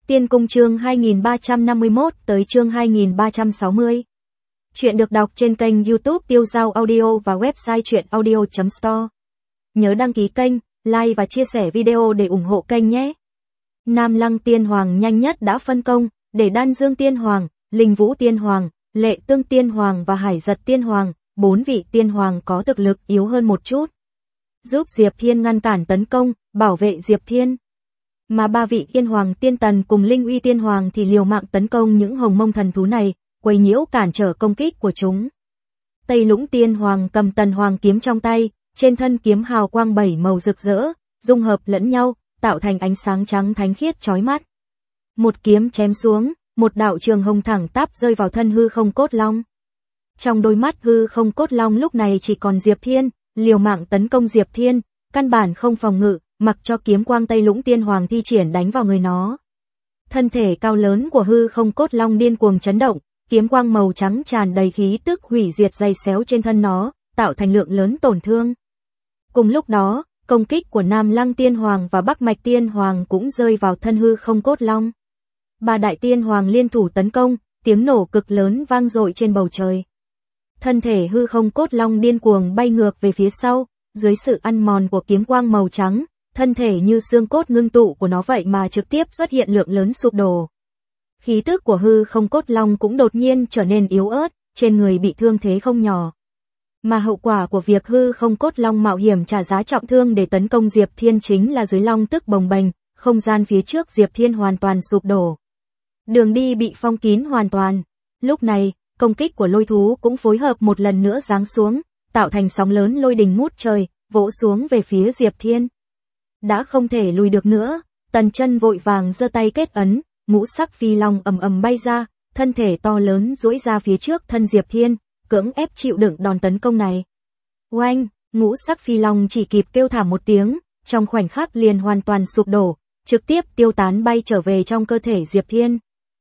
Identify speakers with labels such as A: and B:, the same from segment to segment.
A: Tiên Cung chương 2351 tới chương 2360. Chuyện được đọc trên kênh YouTube Tiêu Dao Audio và website chuyenaudio.store. Nhớ đăng ký kênh, like và chia sẻ video để ủng hộ kênh nhé. Nam Lăng Tiên Hoàng nhanh nhất đã phân công, để Đan Dương Tiên Hoàng, Linh Vũ Tiên Hoàng, Lệ Tương Tiên Hoàng và Hải Giật Tiên Hoàng, 4 vị Tiên Hoàng có thực lực yếu hơn một chút, giúp Diệp Thiên ngăn cản tấn công, bảo vệ Diệp Thiên. Mà 3 vị Tiên Hoàng Tiên Tần cùng Linh Uy Tiên Hoàng thì liều mạng tấn công những hồng mông thần thú này, quấy nhiễu cản trở công kích của chúng. Tây Lũng Tiên Hoàng cầm Tần Hoàng kiếm trong tay, trên thân kiếm hào quang 7 màu rực rỡ, dung hợp lẫn nhau, tạo thành ánh sáng trắng thánh khiết chói mắt. Một kiếm chém xuống, một đạo trường hồng thẳng tắp rơi vào thân hư không cốt long. Trong đôi mắt hư không cốt long lúc này chỉ còn Diệp Thiên, liều mạng tấn công Diệp Thiên, căn bản không phòng ngự, mặc cho kiếm quang Tây Lũng Tiên Hoàng thi triển đánh vào người nó. Thân thể cao lớn của hư không cốt long điên cuồng chấn động, kiếm quang màu trắng tràn đầy khí tức hủy diệt dày xéo trên thân nó, tạo thành lượng lớn tổn thương. Cùng lúc đó, công kích của Nam Lăng Tiên Hoàng và Bắc Mạch Tiên Hoàng cũng rơi vào thân hư không cốt long. 3 đại tiên hoàng liên thủ tấn công, tiếng nổ cực lớn vang dội trên bầu trời. Thân thể hư không cốt long điên cuồng bay ngược về phía sau, dưới sự ăn mòn của kiếm quang màu trắng, thân thể như xương cốt ngưng tụ của nó vậy mà trực tiếp xuất hiện lượng lớn sụp đổ. Khí tức của hư không cốt long cũng đột nhiên trở nên yếu ớt, trên người bị thương thế không nhỏ. Mà hậu quả của việc hư không cốt long mạo hiểm trả giá trọng thương để tấn công Diệp Thiên chính là dưới long tức bồng bềnh, không gian phía trước Diệp Thiên hoàn toàn sụp đổ. Đường đi bị phong kín hoàn toàn. Lúc này, công kích của lôi thú cũng phối hợp một lần nữa giáng xuống, tạo thành sóng lớn lôi đình ngút trời, vỗ xuống về phía Diệp Thiên. Đã không thể lùi được nữa, Tần Chân vội vàng giơ tay kết ấn, ngũ sắc phi long ầm ầm bay ra, thân thể to lớn duỗi ra phía trước thân Diệp Thiên, cưỡng ép chịu đựng đòn tấn công này. Oanh, ngũ sắc phi long chỉ kịp kêu thảm một tiếng, trong khoảnh khắc liền hoàn toàn sụp đổ, trực tiếp tiêu tán bay trở về trong cơ thể Diệp Thiên.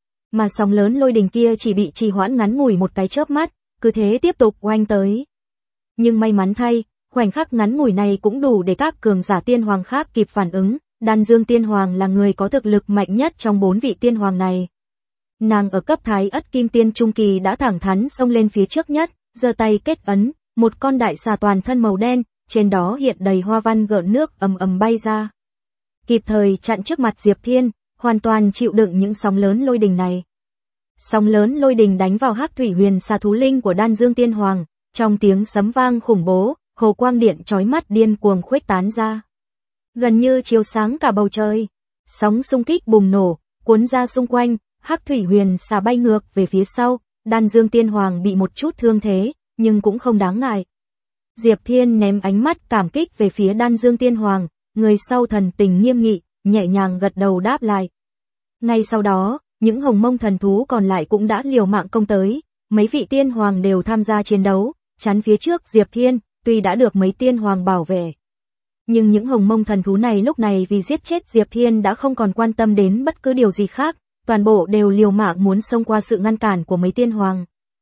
A: Mà sóng lớn lôi đình kia chỉ bị trì hoãn ngắn ngủi một cái chớp mắt, cứ thế tiếp tục oanh tới. Nhưng may mắn thay, khoảnh khắc ngắn ngủi này cũng đủ để các cường giả tiên hoàng khác kịp phản ứng. Đan Dương Tiên Hoàng là người có thực lực mạnh nhất trong 4 vị tiên hoàng này. Nàng ở cấp Thái Ất Kim Tiên Trung Kỳ đã thẳng thắn xông lên phía trước nhất, giơ tay kết ấn, một con đại xà toàn thân màu đen, trên đó hiện đầy hoa văn gợn nước ầm ầm bay ra. Kịp thời chặn trước mặt Diệp Thiên, hoàn toàn chịu đựng những sóng lớn lôi đình này. Sóng lớn lôi đình đánh vào Hắc Thủy Huyền Xà thú linh của Đan Dương Tiên Hoàng, trong tiếng sấm vang khủng bố, hồ quang điện chói mắt điên cuồng khuếch tán ra, gần như chiếu sáng cả bầu trời. Sóng xung kích bùng nổ, cuốn ra xung quanh, Hắc Thủy Huyền Xà bay ngược về phía sau, Đan Dương Tiên Hoàng bị một chút thương thế, nhưng cũng không đáng ngại. Diệp Thiên ném ánh mắt cảm kích về phía Đan Dương Tiên Hoàng, người sau thần tình nghiêm nghị, nhẹ nhàng gật đầu đáp lại. Ngay sau đó, những hồng mông thần thú còn lại cũng đã liều mạng công tới, mấy vị tiên hoàng đều tham gia chiến đấu, chắn phía trước Diệp Thiên, tuy đã được mấy tiên hoàng bảo vệ. Nhưng những hồng mông thần thú này lúc này vì giết chết Diệp Thiên đã không còn quan tâm đến bất cứ điều gì khác, toàn bộ đều liều mạng muốn xông qua sự ngăn cản của mấy tiên hoàng.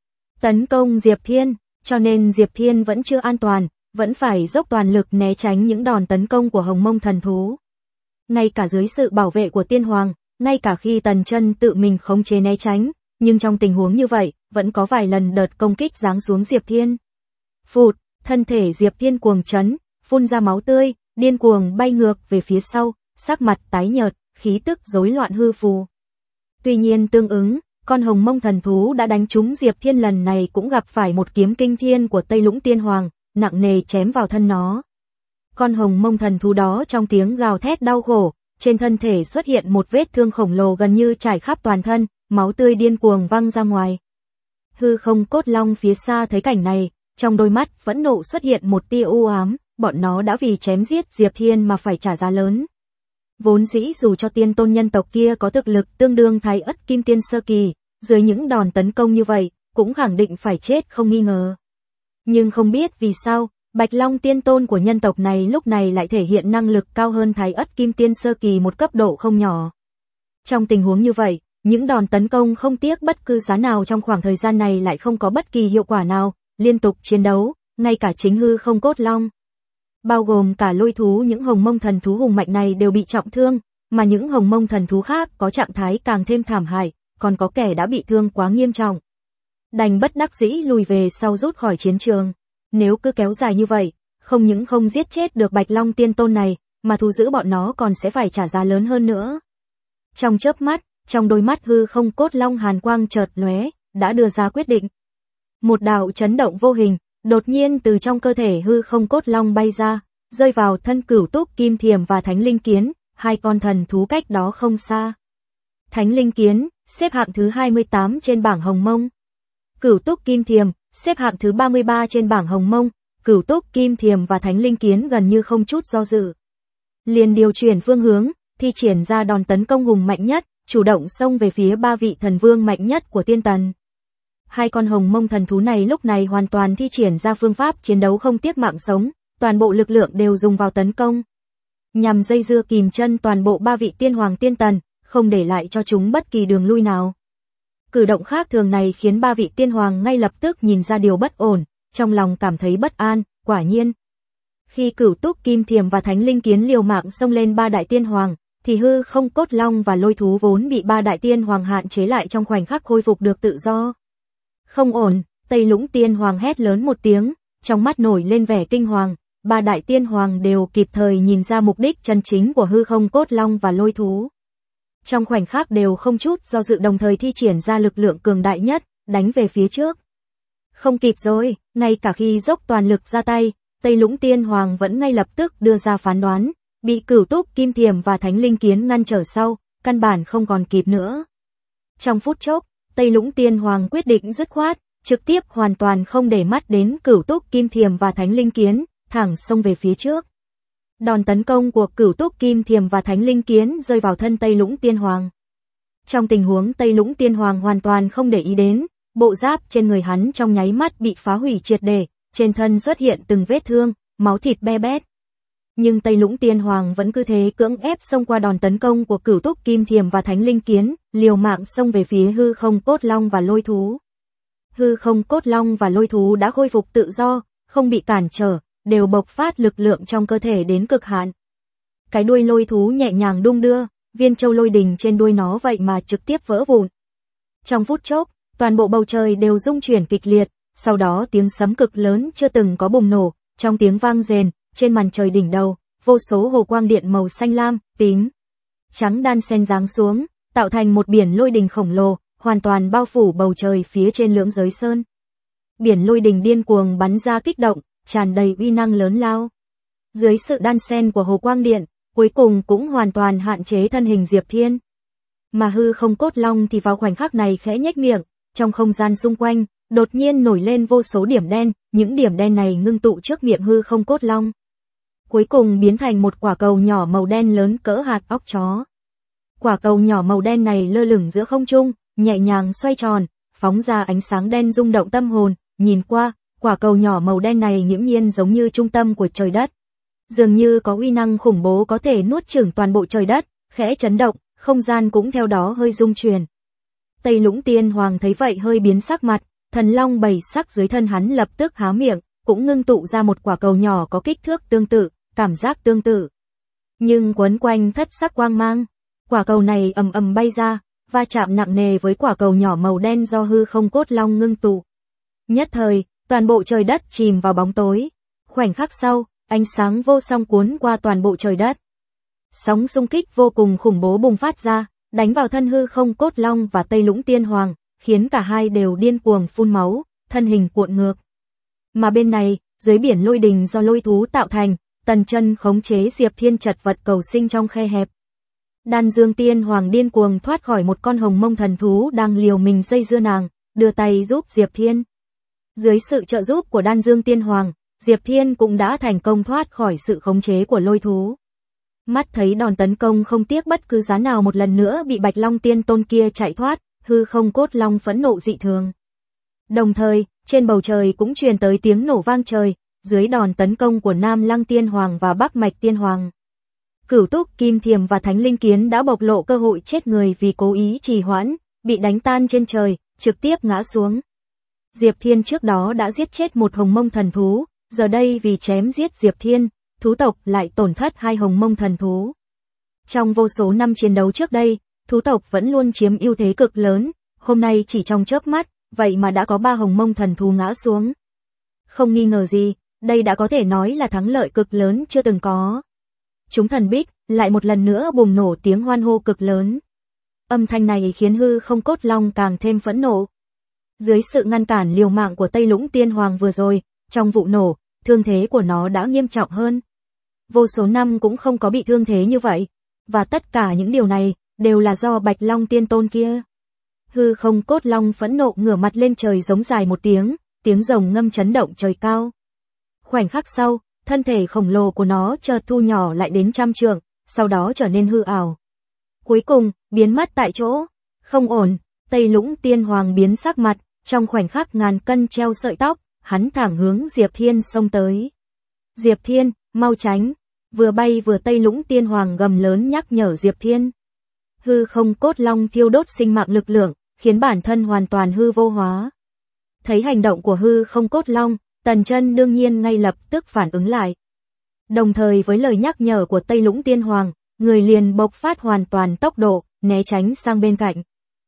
A: Tấn công Diệp Thiên, cho nên Diệp Thiên vẫn chưa an toàn, vẫn phải dốc toàn lực né tránh những đòn tấn công của hồng mông thần thú. Ngay cả dưới sự bảo vệ của tiên hoàng, ngay cả khi Tần Chân tự mình khống chế né tránh, nhưng trong tình huống như vậy, vẫn có vài lần đợt công kích giáng xuống Diệp Thiên. Phụt, thân thể Diệp Thiên cuồng chấn, phun ra máu tươi, điên cuồng bay ngược về phía sau, sắc mặt tái nhợt, khí tức rối loạn hư phù. Tuy nhiên tương ứng, con hồng mông thần thú đã đánh trúng Diệp Thiên lần này cũng gặp phải một kiếm kinh thiên của Tây Lũng Tiên Hoàng, nặng nề chém vào thân nó. Con hồng mông thần thú đó trong tiếng gào thét đau khổ, trên thân thể xuất hiện một vết thương khổng lồ gần như trải khắp toàn thân, máu tươi điên cuồng văng ra ngoài. Hư không cốt long phía xa thấy cảnh này, trong đôi mắt phẫn nộ xuất hiện một tia u ám, bọn nó đã vì chém giết Diệp Thiên mà phải trả giá lớn. Vốn dĩ dù cho tiên tôn nhân tộc kia có thực lực tương đương Thái Ất Kim Tiên sơ kỳ, dưới những đòn tấn công như vậy, cũng khẳng định phải chết không nghi ngờ. Nhưng không biết vì sao, Bạch Long tiên tôn của nhân tộc này lúc này lại thể hiện năng lực cao hơn Thái Ất Kim Tiên sơ kỳ một cấp độ không nhỏ. Trong tình huống như vậy, những đòn tấn công không tiếc bất cứ giá nào trong khoảng thời gian này lại không có bất kỳ hiệu quả nào, liên tục chiến đấu, ngay cả chính hư không cốt long, bao gồm cả lôi thú những hồng mông thần thú hùng mạnh này đều bị trọng thương, mà những hồng mông thần thú khác có trạng thái càng thêm thảm hại, còn có kẻ đã bị thương quá nghiêm trọng. Đành bất đắc dĩ lùi về sau rút khỏi chiến trường. Nếu cứ kéo dài như vậy, không những không giết chết được Bạch Long Tiên Tôn này, mà thu giữ bọn nó còn sẽ phải trả giá lớn hơn nữa. Trong chớp mắt, trong đôi mắt hư không cốt long hàn quang chợt lóe, đã đưa ra quyết định. Một đạo chấn động vô hình, đột nhiên từ trong cơ thể hư không cốt long bay ra, rơi vào thân Cửu Túc Kim Thiềm và Thánh Linh Kiến, hai con thần thú cách đó không xa. Thánh Linh Kiến, xếp hạng thứ 28 trên bảng Hồng Mông. Cửu Túc Kim Thiềm, xếp hạng thứ 33 trên bảng Hồng Mông. Cửu Túc Kim Thiềm và Thánh Linh Kiến gần như không chút do dự. Liền điều chuyển phương hướng, thi triển ra đòn tấn công hùng mạnh nhất, chủ động xông về phía ba vị thần vương mạnh nhất của Tiên Tần. Hai con hồng mông thần thú này lúc này hoàn toàn thi triển ra phương pháp chiến đấu không tiếc mạng sống, toàn bộ lực lượng đều dùng vào tấn công. Nhằm dây dưa kìm chân toàn bộ ba vị tiên hoàng Tiên Tần, không để lại cho chúng bất kỳ đường lui nào. Cử động khác thường này khiến ba vị tiên hoàng ngay lập tức nhìn ra điều bất ổn, trong lòng cảm thấy bất an, quả nhiên. Khi Cửu Túc Kim Thiềm và Thánh Linh Kiến liều mạng xông lên ba đại tiên hoàng, thì hư không cốt long và lôi thú vốn bị ba đại tiên hoàng hạn chế lại trong khoảnh khắc khôi phục được tự do. Không ổn, Tây Lũng Tiên Hoàng hét lớn một tiếng, trong mắt nổi lên vẻ kinh hoàng, ba đại tiên hoàng đều kịp thời nhìn ra mục đích chân chính của hư không cốt long và lôi thú. Trong khoảnh khắc đều không chút do dự đồng thời thi triển ra lực lượng cường đại nhất, đánh về phía trước. Không kịp rồi, ngay cả khi dốc toàn lực ra tay, Tây Lũng Tiên Hoàng vẫn ngay lập tức đưa ra phán đoán, bị Cửu Túc Kim Thiềm và Thánh Linh Kiến ngăn trở sau, căn bản không còn kịp nữa. Trong phút chốc, Tây Lũng Tiên Hoàng quyết định dứt khoát, trực tiếp hoàn toàn không để mắt đến Cửu Túc Kim Thiềm và Thánh Linh Kiến, thẳng xông về phía trước. Đòn tấn công của Cửu Túc Kim Thiềm và Thánh Linh Kiến rơi vào thân Tây Lũng Tiên Hoàng. Trong tình huống Tây Lũng Tiên Hoàng hoàn toàn không để ý đến, bộ giáp trên người hắn trong nháy mắt bị phá hủy triệt để, trên thân xuất hiện từng vết thương, máu thịt be bét. Nhưng Tây Lũng Tiên Hoàng vẫn cứ thế cưỡng ép xông qua đòn tấn công của Cửu Túc Kim Thiềm và Thánh Linh Kiến, liều mạng xông về phía hư không cốt long và lôi thú. Hư không cốt long và lôi thú đã khôi phục tự do, không bị cản trở, đều bộc phát lực lượng trong cơ thể đến cực hạn. Cái đuôi lôi thú nhẹ nhàng đung đưa, viên châu lôi đình trên đuôi nó vậy mà trực tiếp vỡ vụn. Trong phút chốc, toàn bộ bầu trời đều rung chuyển kịch liệt, sau đó tiếng sấm cực lớn chưa từng có bùng nổ, trong tiếng vang rền, trên màn trời đỉnh đầu, vô số hồ quang điện màu xanh lam, tím, trắng đan xen giáng xuống, tạo thành một biển lôi đình khổng lồ, hoàn toàn bao phủ bầu trời phía trên Lưỡng Giới Sơn. Biển lôi đình điên cuồng bắn ra kích động, tràn đầy uy năng lớn lao. Dưới sự đan xen của hồ quang điện, cuối cùng cũng hoàn toàn hạn chế thân hình Diệp Thiên. Mà hư không cốt long thì vào khoảnh khắc này khẽ nhếch miệng, trong không gian xung quanh, đột nhiên nổi lên vô số điểm đen, những điểm đen này ngưng tụ trước miệng hư không cốt long. Cuối cùng biến thành một quả cầu nhỏ màu đen lớn cỡ hạt óc chó. Quả cầu nhỏ màu đen này lơ lửng giữa không trung, nhẹ nhàng xoay tròn, phóng ra ánh sáng đen rung động tâm hồn, nhìn qua, quả cầu nhỏ màu đen này nghiễm nhiên giống như trung tâm của trời đất. Dường như có uy năng khủng bố có thể nuốt chửng toàn bộ trời đất, khẽ chấn động, không gian cũng theo đó hơi rung chuyển. Tây Lũng Tiên Hoàng thấy vậy hơi biến sắc mặt, thần long 7 sắc dưới thân hắn lập tức há miệng, cũng ngưng tụ ra một quả cầu nhỏ có kích thước tương tự, cảm giác tương tự. Nhưng quấn quanh thất sắc quang mang, quả cầu này ầm ầm bay ra, va chạm nặng nề với quả cầu nhỏ màu đen do hư không cốt long ngưng tụ. Nhất thời, toàn bộ trời đất chìm vào bóng tối. Khoảnh khắc sau, ánh sáng vô song cuốn qua toàn bộ trời đất. Sóng xung kích vô cùng khủng bố bùng phát ra, đánh vào thân hư không cốt long và Tây Lũng Tiên Hoàng, khiến cả hai đều điên cuồng phun máu, thân hình cuộn ngược. Mà bên này, dưới biển lôi đình do lôi thú tạo thành, Tần Chân khống chế Diệp Thiên chật vật cầu sinh trong khe hẹp. Đan Dương Tiên Hoàng điên cuồng thoát khỏi một con hồng mông thần thú đang liều mình dây dưa nàng, đưa tay giúp Diệp Thiên. Dưới sự trợ giúp của Đan Dương Tiên Hoàng, Diệp Thiên cũng đã thành công thoát khỏi sự khống chế của lôi thú. Mắt thấy đòn tấn công không tiếc bất cứ giá nào một lần nữa bị Bạch Long Tiên Tôn kia chạy thoát, hư không cốt long phẫn nộ dị thường. Đồng thời, trên bầu trời cũng truyền tới tiếng nổ vang trời, dưới đòn tấn công của Nam Lăng Tiên Hoàng và Bắc Mạch Tiên Hoàng. Cửu Túc Kim Thiềm và Thánh Linh Kiến đã bộc lộ cơ hội chết người vì cố ý trì hoãn, bị đánh tan trên trời, trực tiếp ngã xuống. Diệp Thiên trước đó đã giết chết một hồng mông thần thú, giờ đây vì chém giết Diệp Thiên, thú tộc lại tổn thất 2 hồng mông thần thú. Trong vô số năm chiến đấu trước đây, thú tộc vẫn luôn chiếm ưu thế cực lớn, hôm nay chỉ trong chớp mắt, vậy mà đã có 3 hồng mông thần thú ngã xuống. Không nghi ngờ gì, đây đã có thể nói là thắng lợi cực lớn chưa từng có. Chúng thần bích, lại một lần nữa bùng nổ tiếng hoan hô cực lớn. Âm thanh này khiến hư không cốt long càng thêm phẫn nộ. Dưới sự ngăn cản liều mạng của Tây Lũng Tiên Hoàng vừa rồi, trong vụ nổ, thương thế của nó đã nghiêm trọng hơn. Vô số năm cũng không có bị thương thế như vậy. Và tất cả những điều này, đều là do Bạch Long Tiên Tôn kia. Hư không cốt long phẫn nộ ngửa mặt lên trời giống dài một tiếng rồng ngâm chấn động trời cao. Khoảnh khắc sau, thân thể khổng lồ của nó chợt thu nhỏ lại đến 100 trượng, sau đó trở nên hư ảo. Cuối cùng, biến mất tại chỗ. Không ổn, Tây Lũng Tiên Hoàng biến sắc mặt, trong khoảnh khắc ngàn cân treo sợi tóc, hắn thẳng hướng Diệp Thiên xông tới. Diệp Thiên, mau tránh. Vừa bay vừa Tây Lũng Tiên Hoàng gầm lớn nhắc nhở Diệp Thiên. Hư không cốt long thiêu đốt sinh mạng lực lượng, khiến bản thân hoàn toàn hư vô hóa. Thấy hành động của hư không cốt long, Tần Chân đương nhiên ngay lập tức phản ứng lại. Đồng thời với lời nhắc nhở của Tây Lũng Tiên Hoàng, người liền bộc phát hoàn toàn tốc độ, né tránh sang bên cạnh.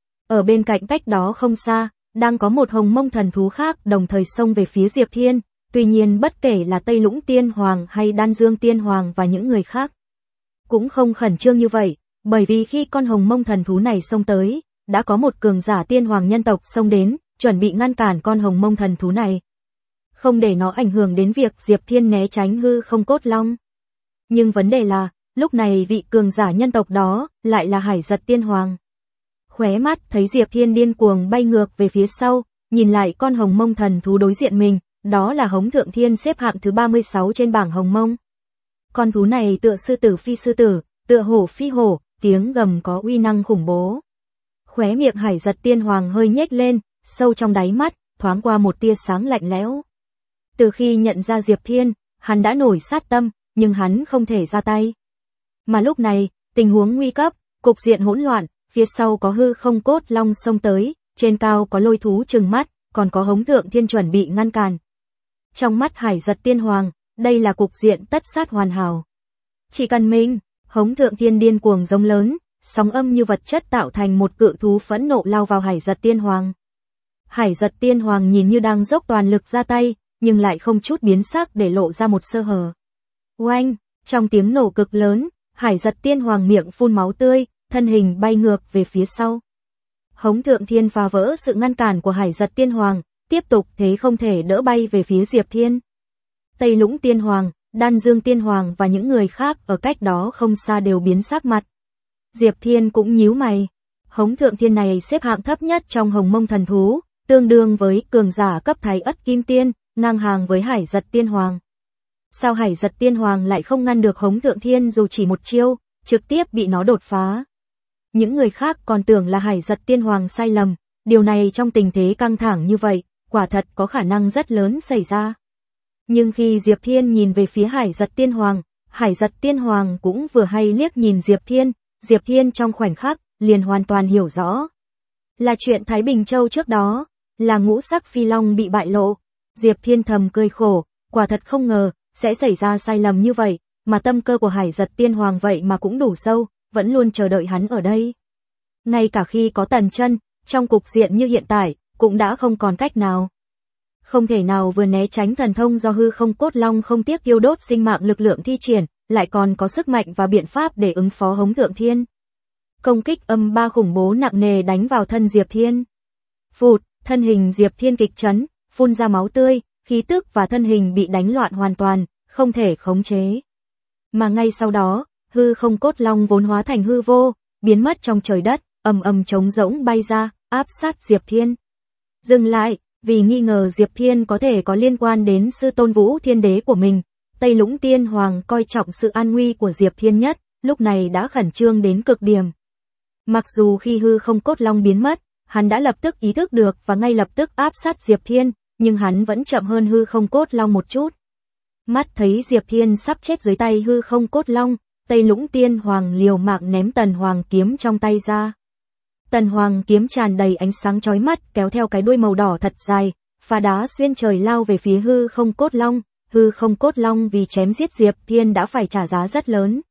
A: Ở bên cạnh cách đó không xa, đang có một hồng mông thần thú khác đồng thời xông về phía Diệp Thiên. Tuy nhiên bất kể là Tây Lũng Tiên Hoàng hay Đan Dương Tiên Hoàng và những người khác, cũng không khẩn trương như vậy, bởi vì khi con hồng mông thần thú này xông tới, đã có một cường giả tiên hoàng nhân tộc xông đến, chuẩn bị ngăn cản con hồng mông thần thú này. Không để nó ảnh hưởng đến việc Diệp Thiên né tránh hư không cốt long. Nhưng vấn đề là, lúc này vị cường giả nhân tộc đó, lại là Hải Giật Tiên Hoàng. Khóe mắt thấy Diệp Thiên điên cuồng bay ngược về phía sau, nhìn lại con hồng mông thần thú đối diện mình. Đó là Hống Thượng Thiên xếp hạng thứ 36 trên bảng hồng mông. Con thú này tựa sư tử phi sư tử, tựa hổ phi hổ, tiếng gầm có uy năng khủng bố. Khóe miệng Hải Giật Tiên Hoàng hơi nhếch lên, sâu trong đáy mắt, thoáng qua một tia sáng lạnh lẽo. Từ khi nhận ra Diệp Thiên, hắn đã nổi sát tâm, nhưng hắn không thể ra tay. Mà lúc này, tình huống nguy cấp, cục diện hỗn loạn, phía sau có hư không cốt long xông tới, trên cao có lôi thú trừng mắt, còn có Hống Thượng Thiên chuẩn bị ngăn cản. Trong mắt Hải Giật Tiên Hoàng, đây là cục diện tất sát hoàn hảo. Chỉ cần mình, Hống Thượng Thiên điên cuồng giống lớn, sóng âm như vật chất tạo thành một cự thú phẫn nộ lao vào Hải Giật Tiên Hoàng. Hải Giật Tiên Hoàng nhìn như đang dốc toàn lực ra tay, nhưng lại không chút biến sắc để lộ ra một sơ hở. Oanh, trong tiếng nổ cực lớn, Hải Giật Tiên Hoàng miệng phun máu tươi, thân hình bay ngược về phía sau. Hống Thượng Thiên phá vỡ sự ngăn cản của Hải Giật Tiên Hoàng, tiếp tục thế không thể đỡ bay về phía Diệp Thiên. Tây Lũng Tiên Hoàng, Đan Dương Tiên Hoàng và những người khác ở cách đó không xa đều biến sắc mặt. Diệp Thiên cũng nhíu mày. Hống Thượng Thiên này xếp hạng thấp nhất trong hồng mông thần thú, tương đương với cường giả cấp Thái Ất Kim Tiên, ngang hàng với Hải Giật Tiên Hoàng. Sao Hải Giật Tiên Hoàng lại không ngăn được Hống Thượng Thiên dù chỉ một chiêu, trực tiếp bị nó đột phá? Những người khác còn tưởng là Hải Giật Tiên Hoàng sai lầm, điều này trong tình thế căng thẳng như vậy, quả thật có khả năng rất lớn xảy ra. Nhưng khi Diệp Thiên nhìn về phía Hải Giật Tiên Hoàng, Hải Giật Tiên Hoàng cũng vừa hay liếc nhìn Diệp Thiên trong khoảnh khắc, liền hoàn toàn hiểu rõ. Là chuyện Thái Bình Châu trước đó, là ngũ sắc phi long bị bại lộ. Diệp Thiên thầm cười khổ, quả thật không ngờ, sẽ xảy ra sai lầm như vậy, mà tâm cơ của Hải Giật Tiên Hoàng vậy mà cũng đủ sâu, vẫn luôn chờ đợi hắn ở đây. Ngay cả khi có Tần Chân, trong cục diện như hiện tại, cũng đã không còn cách nào. Không thể nào vừa né tránh thần thông do hư không cốt long không tiếc tiêu đốt sinh mạng lực lượng thi triển, lại còn có sức mạnh và biện pháp để ứng phó Hống Thượng Thiên. Công kích âm ba khủng bố nặng nề đánh vào thân Diệp Thiên. Phụt, thân hình Diệp Thiên kịch chấn, phun ra máu tươi, khí tức và thân hình bị đánh loạn hoàn toàn, không thể khống chế. Mà ngay sau đó, hư không cốt long vốn hóa thành hư vô, biến mất trong trời đất, ầm ầm trống rỗng bay ra, áp sát Diệp Thiên. Dừng lại, vì nghi ngờ Diệp Thiên có thể có liên quan đến sư tôn Vũ Thiên Đế của mình, Tây Lũng Tiên Hoàng coi trọng sự an nguy của Diệp Thiên nhất, lúc này đã khẩn trương đến cực điểm. Mặc dù khi hư không cốt long biến mất, hắn đã lập tức ý thức được và ngay lập tức áp sát Diệp Thiên, nhưng hắn vẫn chậm hơn hư không cốt long một chút. Mắt thấy Diệp Thiên sắp chết dưới tay hư không cốt long, Tây Lũng Tiên Hoàng liều mạng ném Tần Hoàng kiếm trong tay ra. Tần Hoàng kiếm tràn đầy ánh sáng chói mắt kéo theo cái đuôi màu đỏ thật dài, phá đá xuyên trời lao về phía hư không cốt long. Hư không cốt long vì chém giết Diệp Thiên đã phải trả giá rất lớn.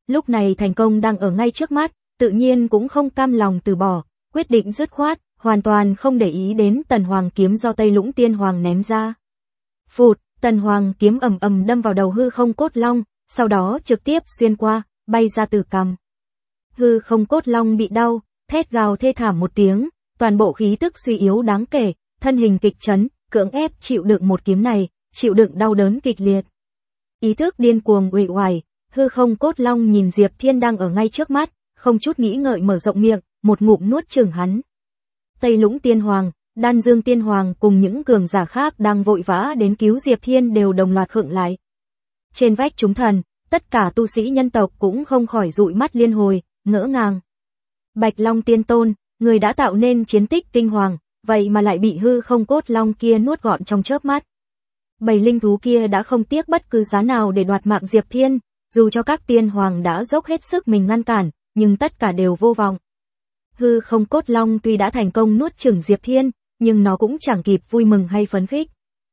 A: lúc này thành công đang ở ngay trước mắt, tự nhiên cũng không cam lòng từ bỏ, quyết định dứt khoát, hoàn toàn không để ý đến Tần Hoàng kiếm do Tây Lũng Tiên Hoàng ném ra. Phụt, Tần Hoàng kiếm ầm ầm đâm vào đầu hư không cốt long, sau đó trực tiếp xuyên qua, bay ra từ cằm. Hư không cốt long bị đau, thét gào thê thảm một tiếng, toàn bộ khí tức suy yếu đáng kể, thân hình kịch chấn, cưỡng ép chịu đựng một kiếm này, chịu đựng đau đớn kịch liệt. Ý thức điên cuồng uể oải, hư không cốt long nhìn Diệp Thiên đang ở ngay trước mắt, không chút nghĩ ngợi mở rộng miệng, một ngụm nuốt chửng hắn. Tây Lũng Tiên Hoàng, Đan Dương Tiên Hoàng cùng những cường giả khác đang vội vã đến cứu Diệp Thiên đều đồng loạt khựng lại. Trên vách chúng thần, tất cả tu sĩ nhân tộc cũng không khỏi dụi mắt liên hồi, ngỡ ngàng. Bạch Long Tiên Tôn, người đã tạo nên chiến tích kinh hoàng, vậy mà lại bị hư không cốt long kia nuốt gọn trong chớp mắt. Bầy linh thú kia đã không tiếc bất cứ giá nào để đoạt mạng Diệp Thiên, dù cho các tiên hoàng đã dốc hết sức mình ngăn cản, nhưng tất cả đều vô vọng. Hư không cốt long tuy đã thành công nuốt chửng Diệp Thiên, nhưng nó cũng chẳng kịp vui mừng hay phấn khích.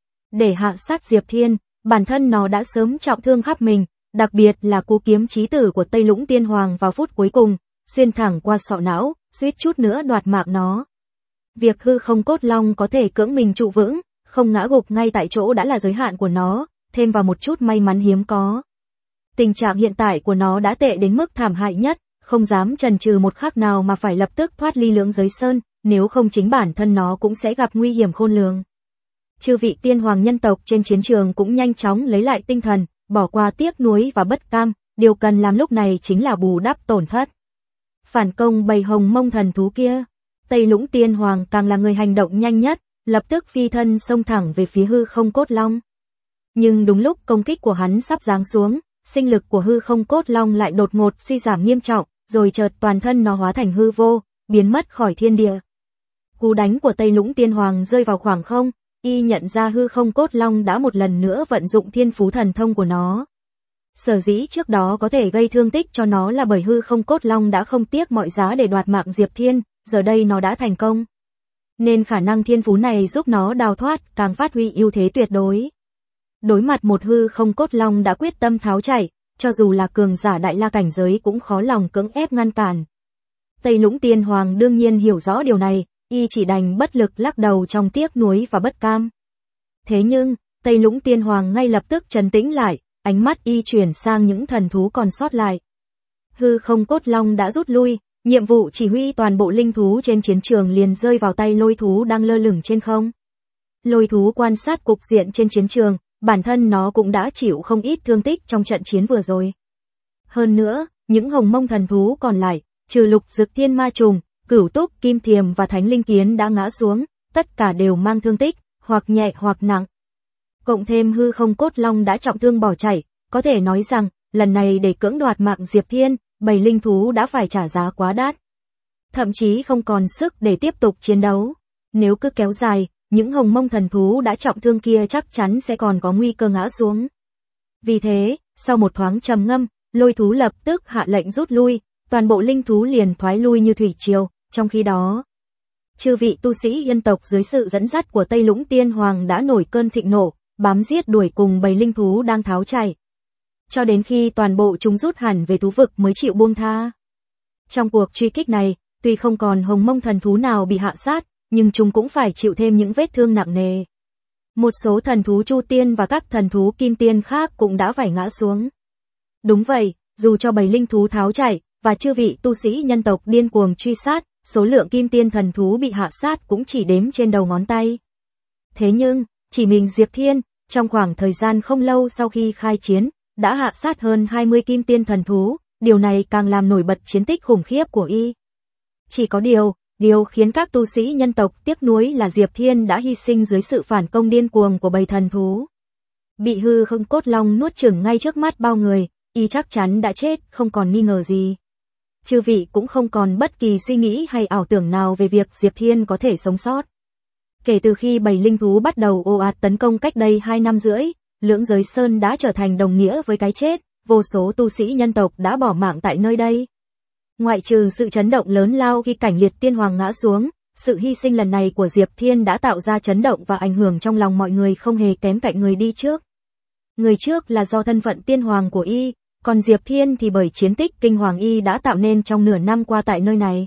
A: Để hạ sát Diệp Thiên, bản thân nó đã sớm trọng thương khắp mình, đặc biệt là cú kiếm chí tử của Tây Lũng Tiên Hoàng vào phút cuối cùng, xuyên thẳng qua sọ não, suýt chút nữa đoạt mạng nó. Việc hư không cốt long có thể cưỡng mình trụ vững, không ngã gục ngay tại chỗ đã là giới hạn của nó, thêm vào một chút may mắn hiếm có. Tình trạng hiện tại của nó đã tệ đến mức thảm hại nhất, không dám chần chừ một khắc nào mà phải lập tức thoát ly Lưỡng Giới Sơn, nếu không chính bản thân nó cũng sẽ gặp nguy hiểm khôn lường. Chư vị tiên hoàng nhân tộc trên chiến trường cũng nhanh chóng lấy lại tinh thần, bỏ qua tiếc nuối và bất cam, điều cần làm lúc này chính là bù đắp tổn thất. Phản công bầy hồng mông thần thú kia, Tây Lũng Tiên Hoàng càng là người hành động nhanh nhất, lập tức phi thân xông thẳng về phía hư không cốt long. Nhưng đúng lúc công kích của hắn sắp giáng xuống, sinh lực của hư không cốt long lại đột ngột suy giảm nghiêm trọng, rồi chợt toàn thân nó hóa thành hư vô, biến mất khỏi thiên địa. Cú đánh của Tây Lũng Tiên Hoàng rơi vào khoảng không, y nhận ra hư không cốt long đã một lần nữa vận dụng thiên phú thần thông của nó. Sở dĩ trước đó có thể gây thương tích cho nó là bởi hư không cốt long đã không tiếc mọi giá để đoạt mạng Diệp Thiên, giờ đây nó đã thành công. Nên khả năng thiên phú này giúp nó đào thoát, càng phát huy ưu thế tuyệt đối. Đối mặt một hư không cốt long đã quyết tâm tháo chạy, cho dù là cường giả đại la cảnh giới cũng khó lòng cưỡng ép ngăn cản. Tây Lũng Tiên Hoàng đương nhiên hiểu rõ điều này, y chỉ đành bất lực lắc đầu trong tiếc nuối và bất cam. Thế nhưng, Tây Lũng Tiên Hoàng ngay lập tức trấn tĩnh lại, ánh mắt y chuyển sang những thần thú còn sót lại. Hư không cốt long đã rút lui, nhiệm vụ chỉ huy toàn bộ linh thú trên chiến trường liền rơi vào tay lôi thú đang lơ lửng trên không. Lôi thú quan sát cục diện trên chiến trường, bản thân nó cũng đã chịu không ít thương tích trong trận chiến vừa rồi. Hơn nữa, những hồng mông thần thú còn lại, trừ Lục Dực Thiên Ma Trùng, Cửu Túc Kim Thiềm và Thánh Linh Kiến đã ngã xuống, tất cả đều mang thương tích, hoặc nhẹ hoặc nặng. Cộng thêm hư không cốt long đã trọng thương bỏ chạy, có thể nói rằng, lần này để cưỡng đoạt mạng Diệp Thiên, bầy linh thú đã phải trả giá quá đắt. Thậm chí không còn sức để tiếp tục chiến đấu. Nếu cứ kéo dài, những hồng mông thần thú đã trọng thương kia chắc chắn sẽ còn có nguy cơ ngã xuống. Vì thế, sau một thoáng trầm ngâm, lôi thú lập tức hạ lệnh rút lui, toàn bộ linh thú liền thoái lui như thủy triều, trong khi đó, chư vị tu sĩ nhân tộc dưới sự dẫn dắt của Tây Lũng Tiên Hoàng đã nổi cơn thịnh nộ, bám giết đuổi cùng bầy linh thú đang tháo chạy. Cho đến khi toàn bộ chúng rút hẳn về thú vực mới chịu buông tha. Trong cuộc truy kích này, tuy không còn hồng mông thần thú nào bị hạ sát, nhưng chúng cũng phải chịu thêm những vết thương nặng nề. Một số thần thú Chu Tiên và các thần thú Kim Tiên khác cũng đã phải ngã xuống. Đúng vậy, dù cho bầy linh thú tháo chạy, và chư vị tu sĩ nhân tộc điên cuồng truy sát, số lượng Kim Tiên thần thú bị hạ sát cũng chỉ đếm trên đầu ngón tay. Thế nhưng, chỉ mình Diệp Thiên, trong khoảng thời gian không lâu sau khi khai chiến, đã hạ sát hơn 20 Kim Tiên thần thú, điều này càng làm nổi bật chiến tích khủng khiếp của y. Chỉ có điều khiến các tu sĩ nhân tộc tiếc nuối là Diệp Thiên đã hy sinh dưới sự phản công điên cuồng của bầy thần thú. Bị hư không cốt long nuốt chửng ngay trước mắt bao người, y chắc chắn đã chết, không còn nghi ngờ gì. Chư vị cũng không còn bất kỳ suy nghĩ hay ảo tưởng nào về việc Diệp Thiên có thể sống sót. Kể từ khi bầy linh thú bắt đầu ồ ạt tấn công cách đây 2 năm rưỡi, Lưỡng Giới Sơn đã trở thành đồng nghĩa với cái chết, vô số tu sĩ nhân tộc đã bỏ mạng tại nơi đây. Ngoại trừ sự chấn động lớn lao khi cảnh liệt tiên hoàng ngã xuống, sự hy sinh lần này của Diệp Thiên đã tạo ra chấn động và ảnh hưởng trong lòng mọi người không hề kém cạnh người đi trước. Người trước là do thân phận tiên hoàng của y, Còn Diệp Thiên thì bởi chiến tích kinh hoàng y đã tạo nên trong nửa năm qua tại nơi này.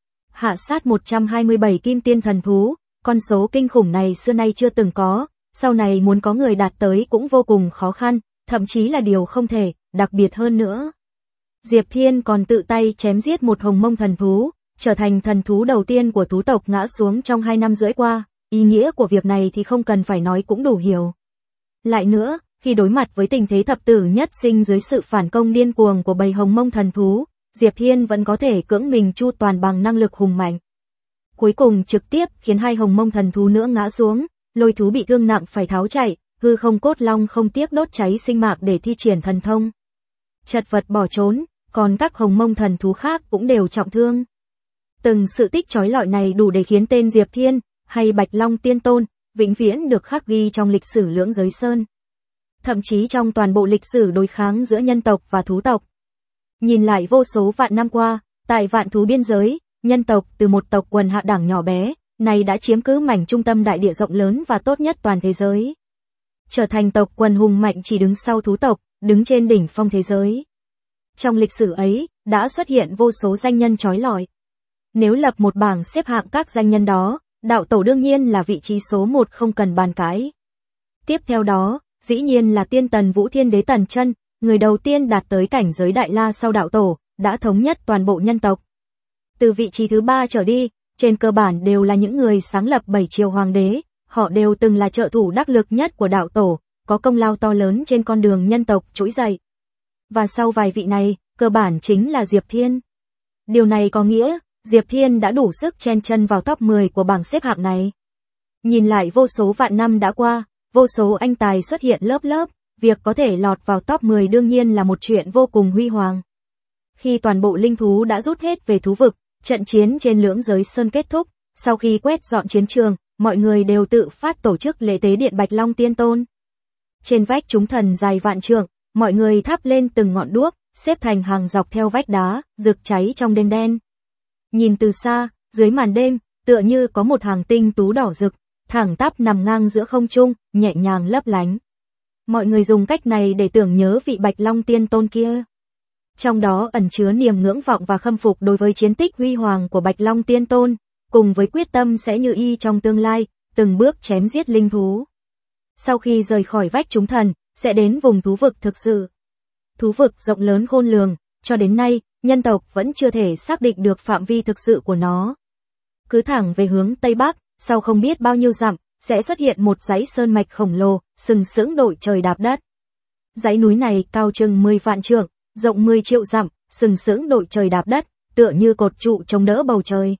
A: Hạ sát 127 kim tiên thần thú, con số kinh khủng này xưa nay chưa từng có, sau này muốn có người đạt tới cũng vô cùng khó khăn, thậm chí là điều không thể, đặc biệt hơn nữa. Diệp Thiên còn tự tay chém giết một hồng mông thần thú, trở thành thần thú đầu tiên của thú tộc ngã xuống trong 2 năm rưỡi qua, ý nghĩa của việc này thì không cần phải nói cũng đủ hiểu. Lại nữa, khi đối mặt với tình thế thập tử nhất sinh dưới sự phản công điên cuồng của bầy hồng mông thần thú, Diệp Thiên vẫn có thể cưỡng mình chu toàn bằng năng lực hùng mạnh. Cuối cùng trực tiếp khiến 2 hồng mông thần thú nữa ngã xuống, lôi thú bị thương nặng phải tháo chạy, hư không cốt long không tiếc đốt cháy sinh mạng để thi triển thần thông. Chật vật bỏ trốn, còn các hồng mông thần thú khác cũng đều trọng thương. Từng sự tích chói lọi này đủ để khiến tên Diệp Thiên, hay Bạch Long Tiên Tôn, vĩnh viễn được khắc ghi trong lịch sử Lưỡng Giới Sơn. Thậm chí trong toàn bộ lịch sử đối kháng giữa nhân tộc và thú tộc. Nhìn lại vô số vạn năm qua, tại vạn thú biên giới, nhân tộc từ một tộc quần hạ đẳng nhỏ bé, này đã chiếm cứ mảnh trung tâm đại địa rộng lớn và tốt nhất toàn thế giới. Trở thành tộc quần hùng mạnh chỉ đứng sau thú tộc, đứng trên đỉnh phong thế giới. Trong lịch sử ấy, đã xuất hiện vô số danh nhân chói lọi. Nếu lập một bảng xếp hạng các danh nhân đó, đạo tổ đương nhiên là vị trí số 1 không cần bàn cãi. Tiếp theo đó, dĩ nhiên là tiên tần Vũ Thiên Đế Tần Chân, người đầu tiên đạt tới cảnh giới đại la sau đạo tổ, đã thống nhất toàn bộ nhân tộc. Từ vị trí thứ 3 trở đi, trên cơ bản đều là những người sáng lập 7 triều hoàng đế, họ đều từng là trợ thủ đắc lực nhất của đạo tổ, có công lao to lớn trên con đường nhân tộc trỗi dậy. Và sau vài vị này, cơ bản chính là Diệp Thiên. Điều này có nghĩa, Diệp Thiên đã đủ sức chen chân vào top 10 của bảng xếp hạng này. Nhìn lại vô số vạn năm đã qua, vô số anh tài xuất hiện lớp lớp, việc có thể lọt vào top 10 đương nhiên là một chuyện vô cùng huy hoàng. Khi toàn bộ linh thú đã rút hết về thú vực, trận chiến trên Lưỡng Giới Sơn kết thúc, sau khi quét dọn chiến trường, mọi người đều tự phát tổ chức lễ tế điện Bạch Long Tiên Tôn. Trên vách chúng thần dài vạn trượng, mọi người thắp lên từng ngọn đuốc, xếp thành hàng dọc theo vách đá, rực cháy trong đêm đen. Nhìn từ xa, dưới màn đêm, tựa như có một hàng tinh tú đỏ rực, thẳng tắp nằm ngang giữa không trung, nhẹ nhàng lấp lánh. Mọi người dùng cách này để tưởng nhớ vị Bạch Long Tiên Tôn kia. Trong đó ẩn chứa niềm ngưỡng vọng và khâm phục đối với chiến tích huy hoàng của Bạch Long Tiên Tôn, cùng với quyết tâm sẽ như y trong tương lai, từng bước chém giết linh thú. Sau khi rời khỏi vách chúng thần, sẽ đến vùng thú vực thực sự. Thú vực rộng lớn khôn lường, cho đến nay, nhân tộc vẫn chưa thể xác định được phạm vi thực sự của nó. Cứ thẳng về hướng Tây Bắc, sau không biết bao nhiêu dặm, sẽ xuất hiện một dãy sơn mạch khổng lồ, sừng sững đội trời đạp đất. Dãy núi này cao chừng 10 vạn trượng, rộng 10 triệu dặm, sừng sững đội trời đạp đất, tựa như cột trụ chống đỡ bầu trời.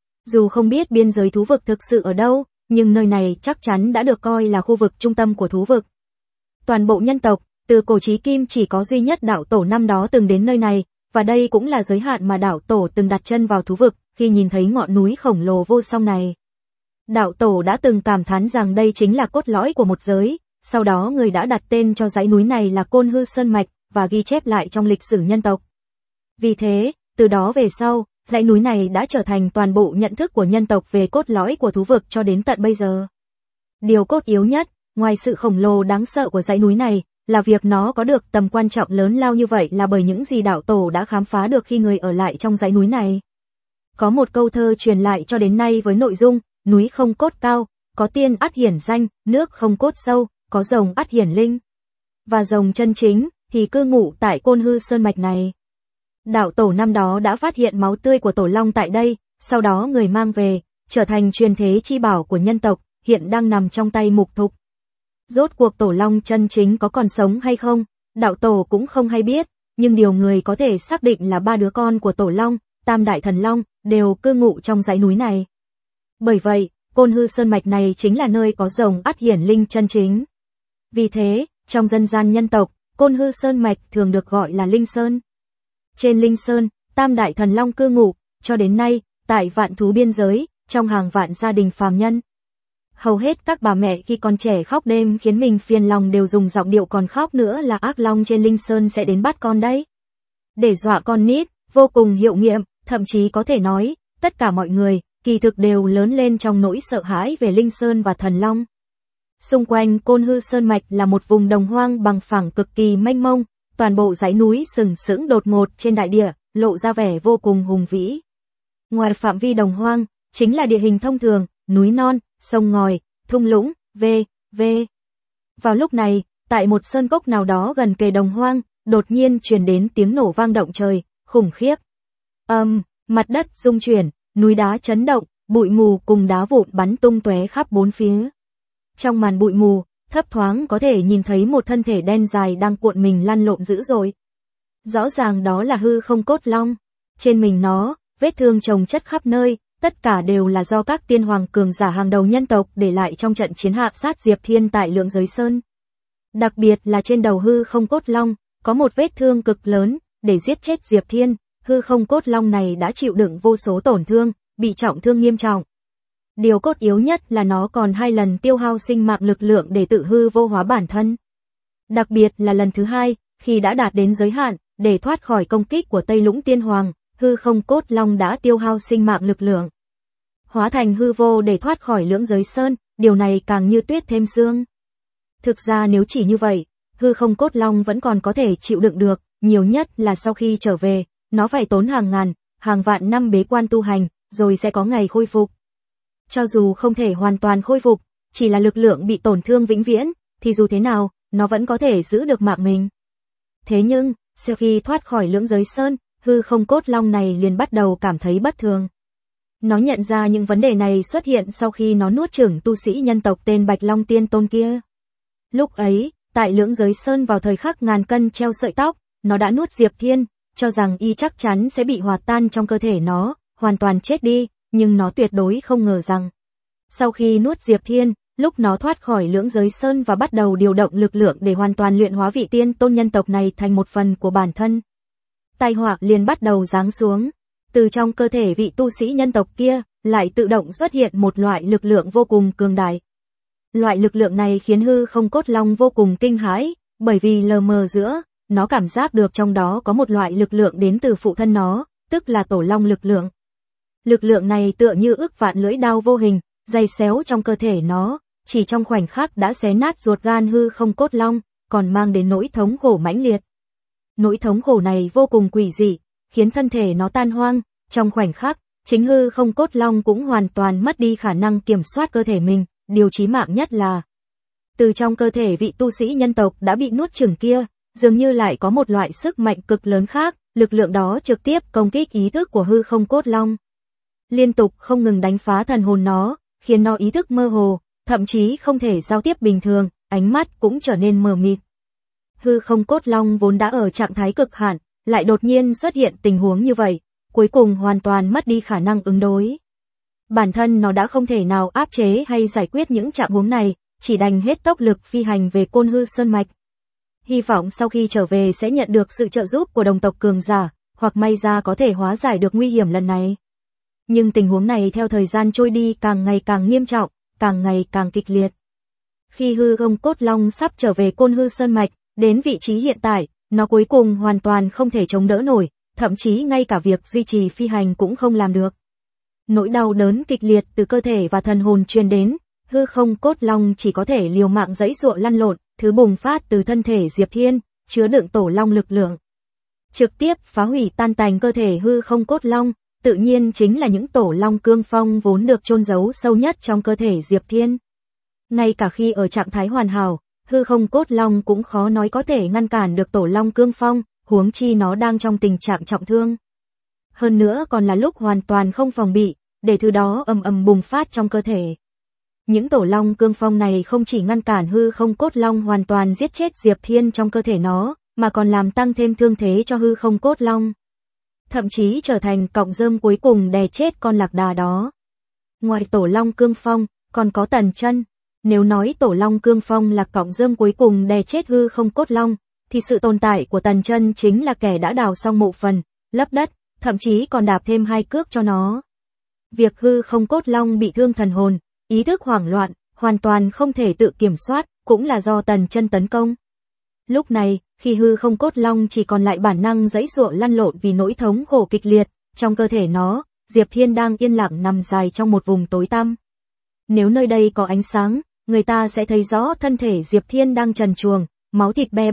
A: Dù không biết biên giới thú vực thực sự ở đâu, nhưng nơi này chắc chắn đã được coi là khu vực trung tâm của thú vực. Toàn bộ nhân tộc, từ cổ chí kim chỉ có duy nhất đạo tổ năm đó từng đến nơi này, và đây cũng là giới hạn mà đạo tổ từng đặt chân vào thú vực, khi nhìn thấy ngọn núi khổng lồ vô song này. Đạo tổ đã từng cảm thán rằng đây chính là cốt lõi của một giới, sau đó người đã đặt tên cho dãy núi này là Côn Hư Sơn Mạch, và ghi chép lại trong lịch sử nhân tộc. Vì thế, từ đó về sau, dãy núi này đã trở thành toàn bộ nhận thức của nhân tộc về cốt lõi của thú vực cho đến tận bây giờ. Điều cốt yếu nhất, ngoài sự khổng lồ đáng sợ của dãy núi này, là việc nó có được tầm quan trọng lớn lao như vậy là bởi những gì đạo tổ đã khám phá được khi người ở lại trong dãy núi này. Có một câu thơ truyền lại cho đến nay với nội dung, núi không cốt cao, có tiên ắt hiển danh, nước không cốt sâu, có rồng ắt hiển linh. Và rồng chân chính, thì cư ngụ tại Côn Hư Sơn Mạch này. Đạo tổ năm đó đã phát hiện máu tươi của tổ long tại đây, sau đó người mang về, trở thành truyền thế chi bảo của nhân tộc, hiện đang nằm trong tay Mục Thục. Rốt cuộc tổ long chân chính có còn sống hay không, đạo tổ cũng không hay biết, nhưng điều người có thể xác định là 3 đứa con của tổ long, Tam Đại Thần Long, đều cư ngụ trong dãy núi này. Bởi vậy, Côn Hư Sơn Mạch này chính là nơi có rồng ắt hiển linh chân chính. Vì thế, trong dân gian nhân tộc, Côn Hư Sơn Mạch thường được gọi là Linh Sơn. Trên Linh Sơn, Tam Đại Thần Long cư ngụ, cho đến nay, tại vạn thú biên giới, trong hàng vạn gia đình phàm nhân. Hầu hết các bà mẹ khi con trẻ khóc đêm khiến mình phiền lòng đều dùng giọng điệu còn khóc nữa là ác long trên Linh Sơn sẽ đến bắt con đấy. Để dọa con nít, vô cùng hiệu nghiệm, thậm chí có thể nói, tất cả mọi người, kỳ thực đều lớn lên trong nỗi sợ hãi về Linh Sơn và Thần Long. Xung quanh Côn Hư Sơn Mạch là một vùng đồng hoang bằng phẳng cực kỳ mênh mông, toàn bộ dãy núi sừng sững đột ngột trên đại địa, lộ ra vẻ vô cùng hùng vĩ. Ngoài phạm vi đồng hoang, chính là địa hình thông thường, núi non, sông ngòi, thung lũng, v.v. Vào lúc này, tại một sơn cốc nào đó gần kề đồng hoang, đột nhiên truyền đến tiếng nổ vang động trời, khủng khiếp. Mặt đất rung chuyển, núi đá chấn động, bụi mù cùng đá vụn bắn tung tóe khắp bốn phía. Trong màn bụi mù, thấp thoáng có thể nhìn thấy một thân thể đen dài đang cuộn mình lăn lộn dữ dội. Rõ ràng đó là hư không cốt long. Trên mình nó, vết thương chồng chất khắp nơi, tất cả đều là do các tiên hoàng cường giả hàng đầu nhân tộc để lại trong trận chiến hạ sát Diệp Thiên tại Lượng Giới Sơn. Đặc biệt là trên đầu hư không cốt long, có một vết thương cực lớn, để giết chết Diệp Thiên, hư không cốt long này đã chịu đựng vô số tổn thương, bị trọng thương nghiêm trọng. Điều cốt yếu nhất là nó còn 2 lần tiêu hao sinh mạng lực lượng để tự hư vô hóa bản thân. Đặc biệt là lần thứ 2, khi đã đạt đến giới hạn, để thoát khỏi công kích của Tây Lũng Tiên Hoàng, hư không cốt long đã tiêu hao sinh mạng lực lượng. Hóa thành hư vô để thoát khỏi Lưỡng Giới Sơn, điều này càng như tuyết thêm sương. Thực ra nếu chỉ như vậy, hư không cốt long vẫn còn có thể chịu đựng được, nhiều nhất là sau khi trở về, nó phải tốn hàng ngàn, hàng vạn năm bế quan tu hành, rồi sẽ có ngày khôi phục. Cho dù không thể hoàn toàn khôi phục, chỉ là lực lượng bị tổn thương vĩnh viễn, thì dù thế nào, nó vẫn có thể giữ được mạng mình. Thế nhưng, sau khi thoát khỏi Lưỡng Giới Sơn, hư không cốt long này liền bắt đầu cảm thấy bất thường. Nó nhận ra những vấn đề này xuất hiện sau khi nó nuốt chửng tu sĩ nhân tộc tên Bạch Long Tiên Tôn kia. Lúc ấy, tại Lưỡng Giới Sơn vào thời khắc ngàn cân treo sợi tóc, nó đã nuốt Diệp Thiên, cho rằng y chắc chắn sẽ bị hòa tan trong cơ thể nó, hoàn toàn chết đi, nhưng nó tuyệt đối không ngờ rằng. Sau khi nuốt Diệp Thiên, lúc nó thoát khỏi Lưỡng Giới Sơn và bắt đầu điều động lực lượng để hoàn toàn luyện hóa vị tiên tôn nhân tộc này thành một phần của bản thân. Tai họa liền bắt đầu giáng xuống. Từ trong cơ thể vị tu sĩ nhân tộc kia, lại tự động xuất hiện một loại lực lượng vô cùng cường đại. Loại lực lượng này khiến hư không cốt long vô cùng kinh hãi, bởi vì lờ mờ giữa, nó cảm giác được trong đó có một loại lực lượng đến từ phụ thân nó, tức là tổ long lực lượng. Lực lượng này tựa như ức vạn lưỡi đao vô hình, dày xéo trong cơ thể nó, chỉ trong khoảnh khắc đã xé nát ruột gan hư không cốt long, còn mang đến nỗi thống khổ mãnh liệt. Nỗi thống khổ này vô cùng quỷ dị, khiến thân thể nó tan hoang, trong khoảnh khắc, chính hư không cốt long cũng hoàn toàn mất đi khả năng kiểm soát cơ thể mình, điều chí mạng nhất là từ trong cơ thể vị tu sĩ nhân tộc đã bị nuốt chửng kia, dường như lại có một loại sức mạnh cực lớn khác, lực lượng đó trực tiếp công kích ý thức của hư không cốt long. Liên tục không ngừng đánh phá thần hồn nó, khiến nó ý thức mơ hồ, thậm chí không thể giao tiếp bình thường, ánh mắt cũng trở nên mờ mịt. Hư không cốt long vốn đã ở trạng thái cực hạn, lại đột nhiên xuất hiện tình huống như vậy, cuối cùng hoàn toàn mất đi khả năng ứng đối. Bản thân nó đã không thể nào áp chế hay giải quyết những trạng huống này, chỉ đành hết tốc lực phi hành về Côn Hư Sơn Mạch. Hy vọng sau khi trở về sẽ nhận được sự trợ giúp của đồng tộc cường giả, hoặc may ra có thể hóa giải được nguy hiểm lần này. Nhưng tình huống này theo thời gian trôi đi càng ngày càng nghiêm trọng, càng ngày càng kịch liệt. Khi hư không cốt long sắp trở về Côn Hư Sơn Mạch, đến vị trí hiện tại, nó cuối cùng hoàn toàn không thể chống đỡ nổi, thậm chí ngay cả việc duy trì phi hành cũng không làm được. Nỗi đau đớn kịch liệt từ cơ thể và thần hồn truyền đến, hư không cốt long chỉ có thể liều mạng giãy giụa lăn lộn, thứ bùng phát từ thân thể Diệp Thiên, chứa đựng tổ long lực lượng. Trực tiếp phá hủy tan tành cơ thể hư không cốt long, tự nhiên chính là những tổ long cương phong vốn được chôn giấu sâu nhất trong cơ thể Diệp Thiên. Ngay cả khi ở trạng thái hoàn hảo, hư không cốt long cũng khó nói có thể ngăn cản được tổ long cương phong, huống chi nó đang trong tình trạng trọng thương. Hơn nữa còn là lúc hoàn toàn không phòng bị, để thứ đó ầm ầm bùng phát trong cơ thể. Những tổ long cương phong này không chỉ ngăn cản hư không cốt long hoàn toàn giết chết Diệp Thiên trong cơ thể nó, mà còn làm tăng thêm thương thế cho hư không cốt long. Thậm chí trở thành cọng rơm cuối cùng đè chết con lạc đà đó. Ngoài tổ long cương phong, còn có Tần Chân. Nếu nói tổ long cương phong là cọng rơm cuối cùng đè chết hư không cốt long, thì sự tồn tại của Tần Chân chính là kẻ đã đào xong mộ phần, lấp đất, thậm chí còn đạp thêm 2 cước cho nó. Việc hư không cốt long bị thương thần hồn, ý thức hoảng loạn, hoàn toàn không thể tự kiểm soát, cũng là do Tần Chân tấn công. Lúc này, khi hư không cốt long chỉ còn lại bản năng giãy giụa lăn lộn vì nỗi thống khổ kịch liệt, trong cơ thể nó, Diệp Thiên đang yên lặng nằm dài trong một vùng tối tăm. Nếu nơi đây có ánh sáng, người ta sẽ thấy rõ thân thể Diệp Thiên đang trần truồng, máu thịt be bét,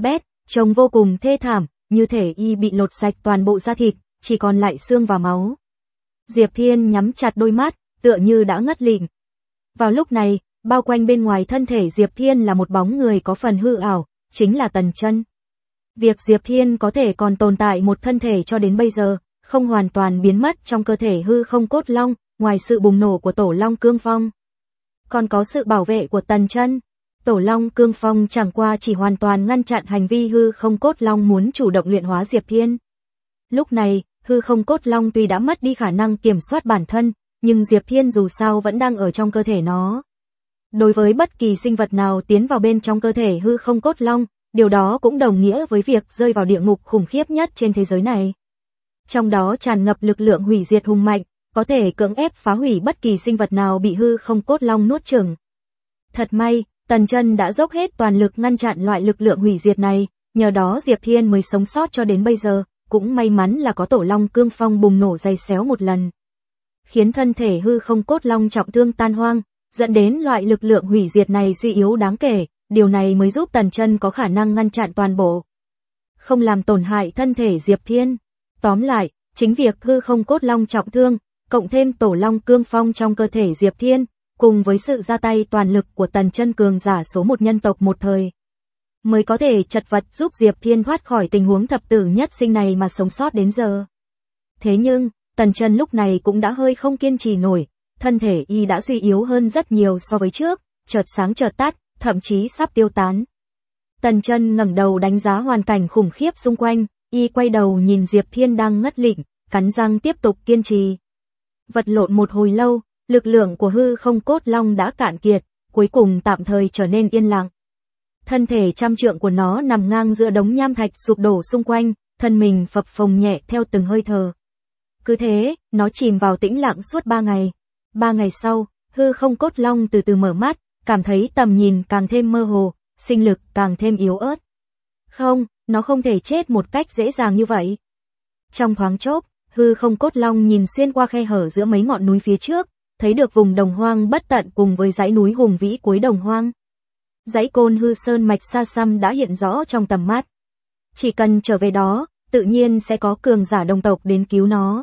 A: trông vô cùng thê thảm, như thể y bị lột sạch toàn bộ da thịt, chỉ còn lại xương và máu. Diệp Thiên nhắm chặt đôi mắt, tựa như đã ngất lịm. Vào lúc này, bao quanh bên ngoài thân thể Diệp Thiên là một bóng người có phần hư ảo, chính là Tần Chân. Việc Diệp Thiên có thể còn tồn tại một thân thể cho đến bây giờ, không hoàn toàn biến mất trong cơ thể hư không cốt long, ngoài sự bùng nổ của Tổ Long Cương Phong, còn có sự bảo vệ của Tần Chân. Tổ Long Cương Phong chẳng qua chỉ hoàn toàn ngăn chặn hành vi hư không cốt long muốn chủ động luyện hóa Diệp Thiên. Lúc này, hư không cốt long tuy đã mất đi khả năng kiểm soát bản thân, nhưng Diệp Thiên dù sao vẫn đang ở trong cơ thể nó. Đối với bất kỳ sinh vật nào tiến vào bên trong cơ thể hư không cốt long, điều đó cũng đồng nghĩa với việc rơi vào địa ngục khủng khiếp nhất trên thế giới này. Trong đó tràn ngập lực lượng hủy diệt hùng mạnh, có thể cưỡng ép phá hủy bất kỳ sinh vật nào bị hư không cốt long nuốt chửng. Thật may, Tần Chân đã dốc hết toàn lực ngăn chặn loại lực lượng hủy diệt này, nhờ đó Diệp Thiên mới sống sót cho đến bây giờ, cũng may mắn là có Tổ Long Cương Phong bùng nổ dày xéo một lần, khiến thân thể hư không cốt long trọng thương tan hoang, dẫn đến loại lực lượng hủy diệt này suy yếu đáng kể, điều này mới giúp Tần Chân có khả năng ngăn chặn toàn bộ, không làm tổn hại thân thể Diệp Thiên. Tóm lại, chính việc hư không cốt long trọng thương, cộng thêm Tổ Long Cương Phong trong cơ thể Diệp Thiên, cùng với sự ra tay toàn lực của Tần Chân cường giả số một nhân tộc một thời, mới có thể chật vật giúp Diệp Thiên thoát khỏi tình huống thập tử nhất sinh này mà sống sót đến giờ. Thế nhưng, Tần Chân lúc này cũng đã hơi không kiên trì nổi, thân thể y đã suy yếu hơn rất nhiều so với trước, chợt sáng chợt tắt, thậm chí sắp tiêu tán. Tần Chân ngẩng đầu đánh giá hoàn cảnh khủng khiếp xung quanh, y quay đầu nhìn Diệp Thiên đang ngất lịm, cắn răng tiếp tục kiên trì. Vật lộn một hồi lâu, lực lượng của hư không cốt long đã cạn kiệt, cuối cùng tạm thời trở nên yên lặng. Thân thể trăm trượng của nó nằm ngang giữa đống nham thạch sụp đổ xung quanh, thân mình phập phồng nhẹ theo từng hơi thở. Cứ thế, nó chìm vào tĩnh lặng suốt 3 ngày. 3 ngày sau, hư không cốt long từ từ mở mắt, cảm thấy tầm nhìn càng thêm mơ hồ, sinh lực càng thêm yếu ớt. Không, nó không thể chết một cách dễ dàng như vậy. Trong thoáng chốc, hư không cốt long nhìn xuyên qua khe hở giữa mấy ngọn núi phía trước, thấy được vùng đồng hoang bất tận cùng với dãy núi hùng vĩ cuối đồng hoang. Dãy Côn Hư Sơn mạch xa xăm đã hiện rõ trong tầm mắt. Chỉ cần trở về đó, tự nhiên sẽ có cường giả đồng tộc đến cứu nó.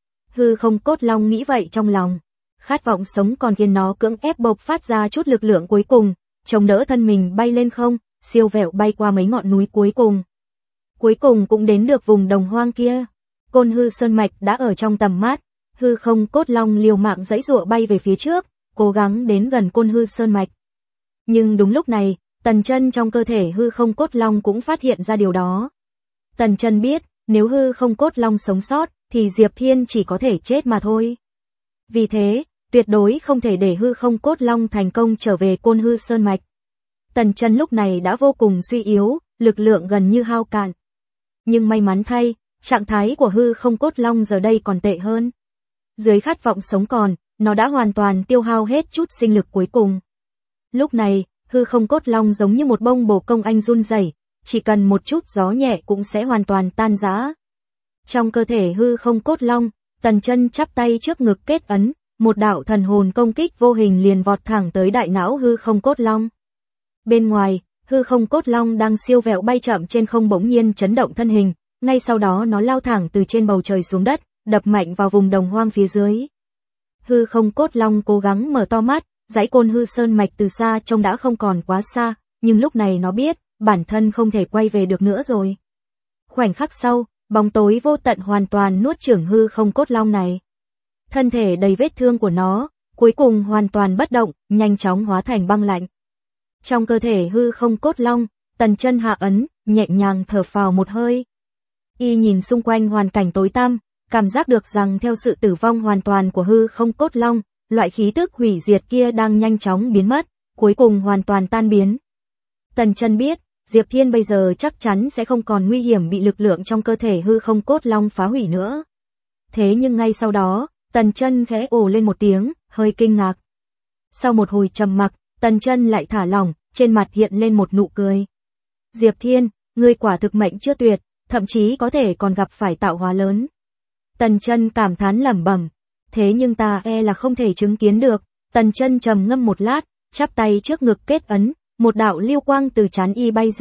A: Hư không cốt long nghĩ vậy trong lòng. Khát vọng sống còn khiến nó cưỡng ép bộc phát ra chút lực lượng cuối cùng, chống đỡ thân mình bay lên không, siêu vẹo bay qua mấy ngọn núi cuối cùng. Cuối cùng cũng đến được vùng đồng hoang kia. Côn Hư Sơn mạch đã ở trong tầm mắt. Hư không cốt long liều mạng giãy giụa bay về phía trước, cố gắng đến gần Côn Hư Sơn mạch. Nhưng đúng lúc này, Tần Chân trong cơ thể hư không cốt long cũng phát hiện ra điều đó. Tần Chân biết, nếu hư không cốt long sống sót, thì Diệp Thiên chỉ có thể chết mà thôi. Vì thế, tuyệt đối không thể để hư không cốt long thành công trở về Côn Hư Sơn mạch. Tần Chân lúc này đã vô cùng suy yếu, lực lượng gần như hao cạn. Nhưng may mắn thay, trạng thái của hư không cốt long giờ đây còn tệ hơn. Dưới khát vọng sống còn, nó đã hoàn toàn tiêu hao hết chút sinh lực cuối cùng. Lúc này, hư không cốt long giống như một bông bồ công anh run rẩy, chỉ cần một chút gió nhẹ cũng sẽ hoàn toàn tan rã. Trong cơ thể hư không cốt long, Tần Chân chắp tay trước ngực kết ấn, một đạo thần hồn công kích vô hình liền vọt thẳng tới đại não hư không cốt long. Bên ngoài, hư không cốt long đang siêu vẹo bay chậm trên không bỗng nhiên chấn động thân hình, ngay sau đó nó lao thẳng từ trên bầu trời xuống đất, đập mạnh vào vùng đồng hoang phía dưới. Hư không cốt long cố gắng mở to mắt, dãy Côn Hư Sơn mạch từ xa trông đã không còn quá xa, nhưng lúc này nó biết, bản thân không thể quay về được nữa rồi. Khoảnh khắc sau, bóng tối vô tận hoàn toàn nuốt chửng hư không cốt long này. Thân thể đầy vết thương của nó, cuối cùng hoàn toàn bất động, nhanh chóng hóa thành băng lạnh. Trong cơ thể hư không cốt long, Tần Chân hạ ấn, nhẹ nhàng thở phào một hơi. Y nhìn xung quanh hoàn cảnh tối tăm, cảm giác được rằng theo sự tử vong hoàn toàn của hư không cốt long, loại khí tức hủy diệt kia đang nhanh chóng biến mất, cuối cùng hoàn toàn tan biến. Tần Chân biết, Diệp Thiên bây giờ chắc chắn sẽ không còn nguy hiểm bị lực lượng trong cơ thể hư không cốt long phá hủy nữa. Thế nhưng ngay sau đó, Tần Chân khẽ ồ lên một tiếng, hơi kinh ngạc. Sau một hồi trầm mặc, Tần Chân lại thả lỏng, trên mặt hiện lên một nụ cười. Diệp Thiên, ngươi quả thực mệnh chưa tuyệt, thậm chí có thể còn gặp phải tạo hóa lớn. Tần Chân cảm thán lẩm bẩm, thế nhưng ta là không thể chứng kiến được. Tần Chân trầm ngâm một lát, chắp tay trước ngực kết ấn, một đạo lưu quang từ trán y bay ra,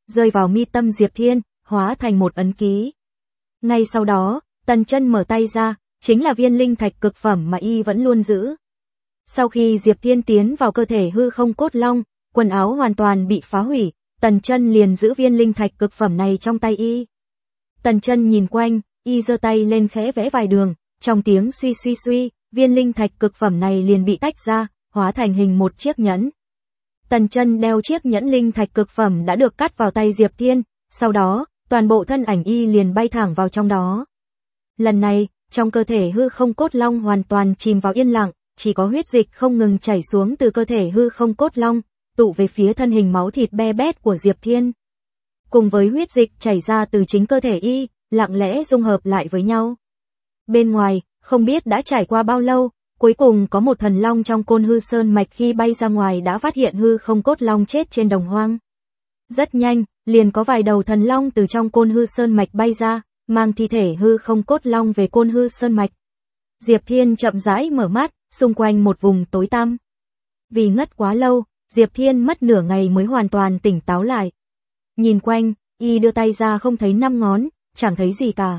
A: rơi vào mi tâm Diệp Thiên, hóa thành một ấn ký. Ngay sau đó, Tần Chân mở tay ra, chính là viên linh thạch cực phẩm mà y vẫn luôn giữ. Sau khi Diệp Thiên tiến vào cơ thể hư không cốt long, quần áo hoàn toàn bị phá hủy, Tần Chân liền giữ viên linh thạch cực phẩm này trong tay y. Tần Chân nhìn quanh, y giơ tay lên khẽ vẽ vài đường, trong tiếng suy suy suy, viên linh thạch cực phẩm này liền bị tách ra, hóa thành hình một chiếc nhẫn. Tần Chân đeo chiếc nhẫn linh thạch cực phẩm đã được cắt vào tay Diệp Thiên, sau đó, toàn bộ thân ảnh y liền bay thẳng vào trong đó. Lần này, trong cơ thể hư không cốt long hoàn toàn chìm vào yên lặng, chỉ có huyết dịch không ngừng chảy xuống từ cơ thể hư không cốt long, tụ về phía thân hình máu thịt be bét của Diệp Thiên. Cùng với huyết dịch chảy ra từ chính cơ thể y, lặng lẽ dung hợp lại với nhau. Bên ngoài, không biết đã trải qua bao lâu, cuối cùng có một thần long trong Côn Hư Sơn mạch khi bay ra ngoài đã phát hiện hư không cốt long chết trên đồng hoang. Rất nhanh, liền có vài đầu thần long từ trong Côn Hư Sơn mạch bay ra, mang thi thể hư không cốt long về Côn Hư Sơn mạch. Diệp Thiên chậm rãi mở mắt, xung quanh một vùng tối tăm. Vì ngất quá lâu, Diệp Thiên mất nửa ngày mới hoàn toàn tỉnh táo lại. Nhìn quanh, y đưa tay ra không thấy 5 ngón, chẳng thấy gì cả.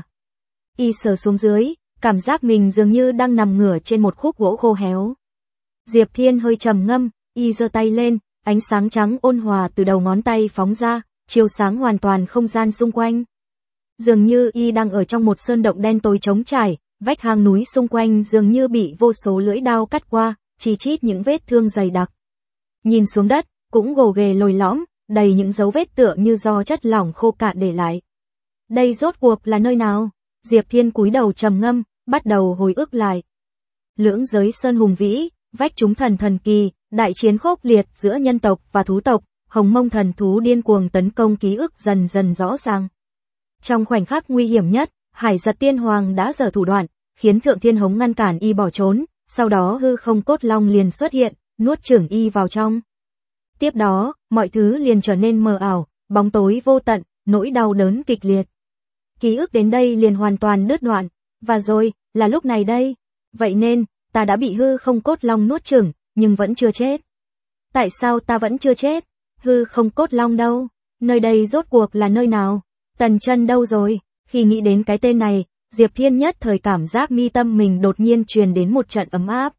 A: Y sờ xuống dưới, cảm giác mình dường như đang nằm ngửa trên một khúc gỗ khô héo. Diệp Thiên hơi trầm ngâm, y giơ tay lên, ánh sáng trắng ôn hòa từ đầu ngón tay phóng ra, chiếu sáng hoàn toàn không gian xung quanh. Dường như y đang ở trong một sơn động đen tối trống trải, vách hang núi xung quanh dường như bị vô số lưỡi đao cắt qua, chi chít những vết thương dày đặc. Nhìn xuống đất, cũng gồ ghề lồi lõm, đầy những dấu vết tựa như do chất lỏng khô cạn để lại. Đây rốt cuộc là nơi nào? Diệp Thiên cúi đầu trầm ngâm, bắt đầu hồi ức lại. Lưỡng giới sơn hùng vĩ, vách chúng thần thần kỳ, đại chiến khốc liệt giữa nhân tộc và thú tộc, hồng mông thần thú điên cuồng tấn công ký ức dần dần rõ ràng. Trong khoảnh khắc nguy hiểm nhất, Hải Giật Tiên Hoàng đã giở thủ đoạn, khiến Thượng Thiên Hống ngăn cản y bỏ trốn, sau đó hư không cốt long liền xuất hiện, nuốt chửng y vào trong. Tiếp đó, mọi thứ liền trở nên mờ ảo, bóng tối vô tận, nỗi đau đớn kịch liệt. Ký ức đến đây liền hoàn toàn đứt đoạn, và rồi, là lúc này đây. Vậy nên, ta đã bị hư không cốt long nuốt chửng, nhưng vẫn chưa chết. Tại sao ta vẫn chưa chết? Hư không cốt long đâu? Nơi đây rốt cuộc là nơi nào? Tần Chân đâu rồi? Khi nghĩ đến cái tên này, Diệp Thiên nhất thời cảm giác mi tâm mình đột nhiên truyền đến một trận ấm áp.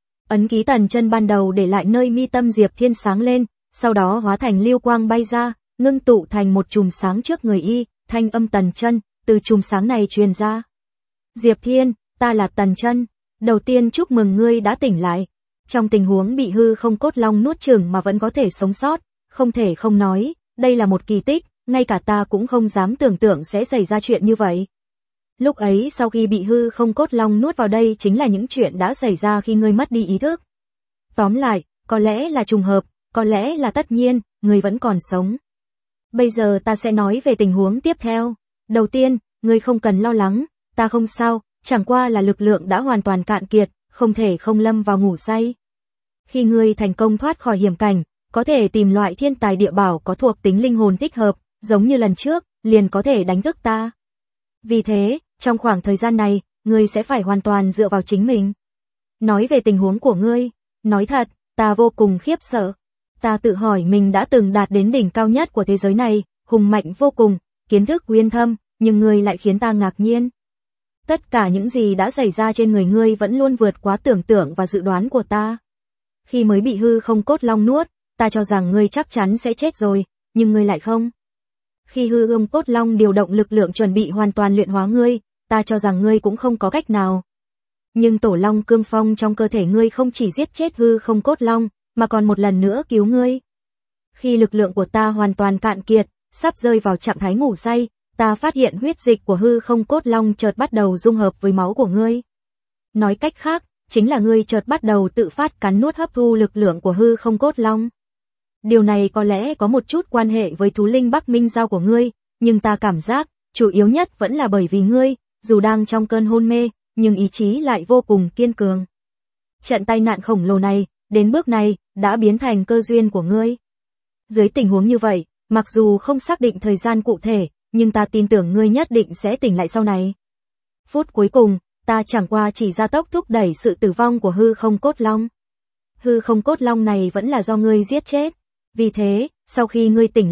A: Ấn ký Tần Chân ban đầu để lại nơi mi tâm Diệp Thiên sáng lên, sau đó hóa thành lưu quang bay ra, ngưng tụ thành một chùm sáng trước người y, thanh âm Tần Chân từ chùm sáng này truyền ra. Diệp Thiên, ta là Tần Chân, đầu tiên chúc mừng ngươi đã tỉnh lại. Trong tình huống bị hư không cốt long nuốt chửng mà vẫn có thể sống sót, không thể không nói, đây là một kỳ tích, ngay cả ta cũng không dám tưởng tượng sẽ xảy ra chuyện như vậy. Lúc ấy sau khi bị hư không cốt long nuốt vào đây chính là những chuyện đã xảy ra khi ngươi mất đi ý thức. Tóm lại, có lẽ là trùng hợp, có lẽ là tất nhiên, ngươi vẫn còn sống. Bây giờ ta sẽ nói về tình huống tiếp theo. Đầu tiên, ngươi không cần lo lắng, ta không sao, chẳng qua là lực lượng đã hoàn toàn cạn kiệt, không thể không lâm vào ngủ say. Khi ngươi thành công thoát khỏi hiểm cảnh, có thể tìm loại thiên tài địa bảo có thuộc tính linh hồn thích hợp, giống như lần trước, liền có thể đánh thức ta. Vì thế, trong khoảng thời gian này, ngươi sẽ phải hoàn toàn dựa vào chính mình. Nói về tình huống của ngươi, nói thật, ta vô cùng khiếp sợ. Ta tự hỏi mình đã từng đạt đến đỉnh cao nhất của thế giới này, hùng mạnh vô cùng, kiến thức uyên thâm, nhưng ngươi lại khiến ta ngạc nhiên. Tất cả những gì đã xảy ra trên người ngươi vẫn luôn vượt quá tưởng tượng và dự đoán của ta. Khi mới bị hư không cốt long nuốt, ta cho rằng ngươi chắc chắn sẽ chết rồi, nhưng ngươi lại không. Khi hư không cốt long điều động lực lượng chuẩn bị hoàn toàn luyện hóa ngươi, ta cho rằng ngươi cũng không có cách nào. Nhưng tổ long cương phong trong cơ thể ngươi không chỉ giết chết hư không cốt long, mà còn một lần nữa cứu ngươi. Khi lực lượng của ta hoàn toàn cạn kiệt, sắp rơi vào trạng thái ngủ say, ta phát hiện huyết dịch của hư không cốt long chợt bắt đầu dung hợp với máu của ngươi. Nói cách khác, chính là ngươi chợt bắt đầu tự phát cắn nuốt hấp thu lực lượng của hư không cốt long. Điều này có lẽ có một chút quan hệ với thú linh Bắc Minh Giao của ngươi, nhưng ta cảm giác, chủ yếu nhất vẫn là bởi vì ngươi, dù đang trong cơn hôn mê, nhưng ý chí lại vô cùng kiên cường. Trận tai nạn khổng lồ này, đến bước này, đã biến thành cơ duyên của ngươi. Dưới tình huống như vậy, mặc dù không xác định thời gian cụ thể, nhưng ta tin tưởng ngươi nhất định sẽ tỉnh lại sau này. Phút cuối cùng, ta chẳng qua chỉ gia tốc thúc đẩy sự tử vong của hư không cốt long. Hư không cốt long này vẫn là do ngươi giết chết. Vì thế, sau khi ngươi tỉnh lại,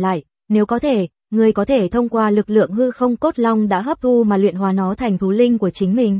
A: Nếu có thể, ngươi có thể thông qua lực lượng hư không cốt long đã hấp thu mà luyện hóa nó thành thú linh của chính mình.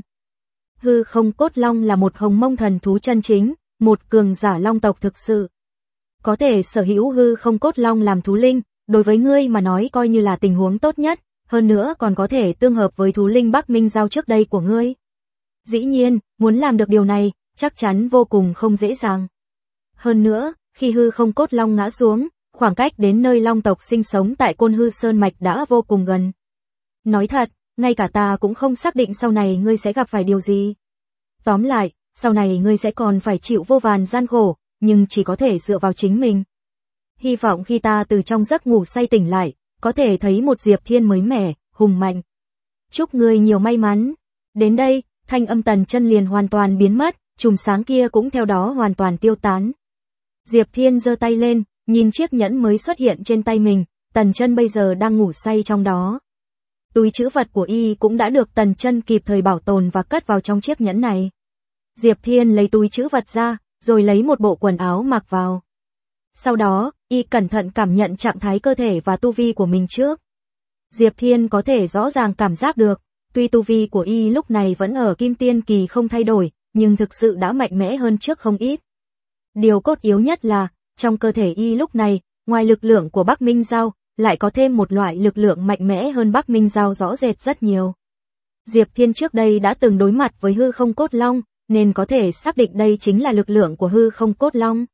A: Hư không cốt long là một hồng mông thần thú chân chính, một cường giả long tộc thực sự. Có thể sở hữu hư không cốt long làm thú linh, đối với ngươi mà nói coi như là tình huống tốt nhất, hơn nữa còn có thể tương hợp với thú linh Bắc Minh Giao trước đây của ngươi. Dĩ nhiên, muốn làm được điều này, chắc chắn vô cùng không dễ dàng. Hơn nữa, khi hư không cốt long ngã xuống, khoảng cách đến nơi long tộc sinh sống tại Côn Hư Sơn Mạch đã vô cùng gần. Nói thật, ngay cả ta cũng không xác định sau này ngươi sẽ gặp phải điều gì. Tóm lại, sau này ngươi sẽ còn phải chịu vô vàn gian khổ, nhưng chỉ có thể dựa vào chính mình. Hy vọng khi ta từ trong giấc ngủ say tỉnh lại, có thể thấy một Diệp Thiên mới mẻ, hùng mạnh. Chúc ngươi nhiều may mắn. Đến đây, thanh âm Tần Chân liền hoàn toàn biến mất, chùm sáng kia cũng theo đó hoàn toàn tiêu tán. Diệp Thiên giơ tay lên, nhìn chiếc nhẫn mới xuất hiện trên tay mình, Tần Chân bây giờ đang ngủ say trong đó. Túi trữ vật của y cũng đã được Tần Chân kịp thời bảo tồn và cất vào trong chiếc nhẫn này. Diệp Thiên lấy túi trữ vật ra, rồi lấy một bộ quần áo mặc vào. Sau đó, y cẩn thận cảm nhận trạng thái cơ thể và tu vi của mình trước. Diệp Thiên có thể rõ ràng cảm giác được, tuy tu vi của y lúc này vẫn ở Kim Tiên kỳ không thay đổi, nhưng thực sự đã mạnh mẽ hơn trước không ít. Điều cốt yếu nhất là, trong cơ thể y lúc này, ngoài lực lượng của Bắc Minh Giao, lại có thêm một loại lực lượng mạnh mẽ hơn Bắc Minh Giao rõ rệt rất nhiều. Diệp Thiên trước đây đã từng đối mặt với hư không cốt long, nên có thể xác định đây chính là lực lượng của hư không cốt long.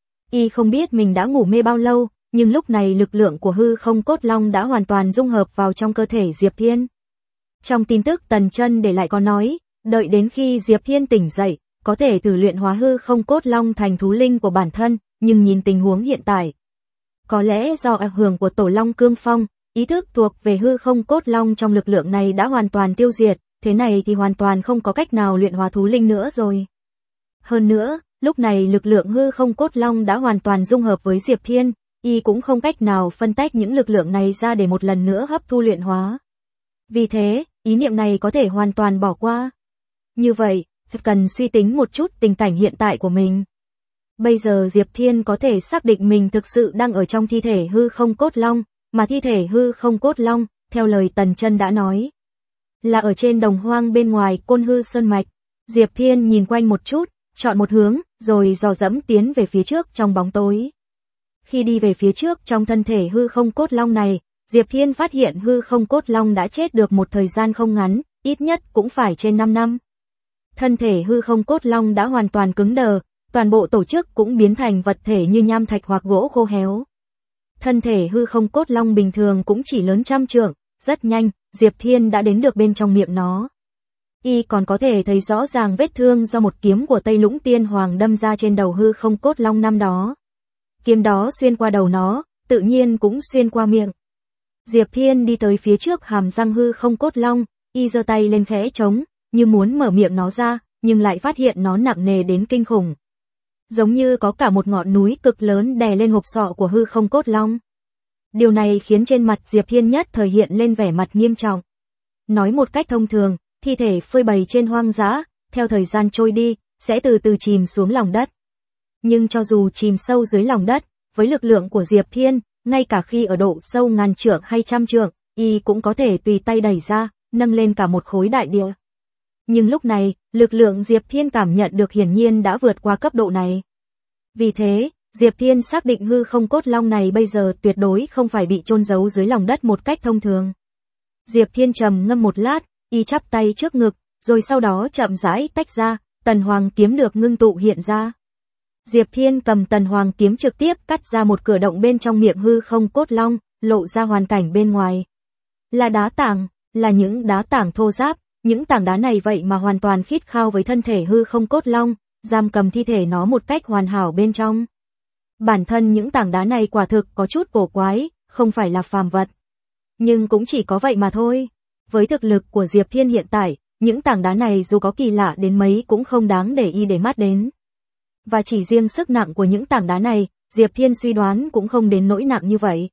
A: Y không biết mình đã ngủ mê bao lâu, nhưng lúc này lực lượng của hư không cốt long đã hoàn toàn dung hợp vào trong cơ thể Diệp Thiên. Trong tin tức Tần Chân để lại có nói, đợi đến khi Diệp Thiên tỉnh dậy, có thể thử luyện hóa hư không cốt long thành thú linh của bản thân, nhưng nhìn tình huống hiện tại, có lẽ do ảnh hưởng của Tổ Long Cương Phong, ý thức thuộc về hư không cốt long trong lực lượng này đã hoàn toàn tiêu diệt, thế này thì hoàn toàn không có cách nào luyện hóa thú linh nữa rồi. Hơn nữa, lúc này lực lượng hư không cốt long đã hoàn toàn dung hợp với Diệp Thiên, y cũng không cách nào phân tách những lực lượng này ra để một lần nữa hấp thu luyện hóa. Vì thế, ý niệm này có thể hoàn toàn bỏ qua. Như vậy, cần suy tính một chút tình cảnh hiện tại của mình. Bây giờ Diệp Thiên có thể xác định mình thực sự đang ở trong thi thể hư không cốt long, mà thi thể hư không cốt long, theo lời Tần Chân đã nói, là ở trên đồng hoang bên ngoài Côn Hư Sơn Mạch. Diệp Thiên nhìn quanh một chút, chọn một hướng, rồi dò dẫm tiến về phía trước trong bóng tối. Khi đi về phía trước trong thân thể hư không cốt long này, Diệp Thiên phát hiện hư không cốt long đã chết được một thời gian không ngắn, ít nhất cũng phải trên 5 năm. Thân thể hư không cốt long đã hoàn toàn cứng đờ, toàn bộ tổ chức cũng biến thành vật thể như nham thạch hoặc gỗ khô héo. Thân thể hư không cốt long bình thường cũng chỉ lớn trăm trượng, rất nhanh, Diệp Thiên đã đến được bên trong miệng nó. Y còn có thể thấy rõ ràng vết thương do một kiếm của Tây Lũng Tiên Hoàng đâm ra trên đầu hư không cốt long năm đó. Kiếm đó xuyên qua đầu nó, tự nhiên cũng xuyên qua miệng. Diệp Thiên đi tới phía trước hàm răng hư không cốt long, y giơ tay lên khẽ trống, như muốn mở miệng nó ra, nhưng lại phát hiện nó nặng nề đến kinh khủng. Giống như có cả một ngọn núi cực lớn đè lên hộp sọ của hư không cốt long. Điều này khiến trên mặt Diệp Thiên nhất thời hiện lên vẻ mặt nghiêm trọng. Nói một cách thông thường, thi thể phơi bày trên hoang dã, theo thời gian trôi đi, sẽ từ từ chìm xuống lòng đất. Nhưng cho dù chìm sâu dưới lòng đất, với lực lượng của Diệp Thiên, ngay cả khi ở độ sâu ngàn trượng hay trăm trượng, y cũng có thể tùy tay đẩy ra, nâng lên cả một khối đại địa. Nhưng lúc này, lực lượng Diệp Thiên cảm nhận được hiển nhiên đã vượt qua cấp độ này. Vì thế, Diệp Thiên xác định hư không cốt long này bây giờ tuyệt đối không phải bị chôn giấu dưới lòng đất một cách thông thường. Diệp Thiên trầm ngâm một lát, y chắp tay trước ngực, rồi sau đó chậm rãi tách ra, Tần Hoàng kiếm được ngưng tụ hiện ra. Diệp Thiên cầm Tần Hoàng kiếm trực tiếp cắt ra một cửa động bên trong miệng hư không cốt long, lộ ra hoàn cảnh bên ngoài. Là đá tảng, là những đá tảng thô ráp, những tảng đá này vậy mà hoàn toàn khít khao với thân thể hư không cốt long, giam cầm thi thể nó một cách hoàn hảo bên trong. Bản thân những tảng đá này quả thực có chút cổ quái, không phải là phàm vật. Nhưng cũng chỉ có vậy mà thôi. Với thực lực của Diệp Thiên hiện tại, những tảng đá này dù có kỳ lạ đến mấy cũng không đáng để y để mắt đến. Và chỉ riêng sức nặng của những tảng đá này, Diệp Thiên suy đoán cũng không đến nỗi nặng như vậy.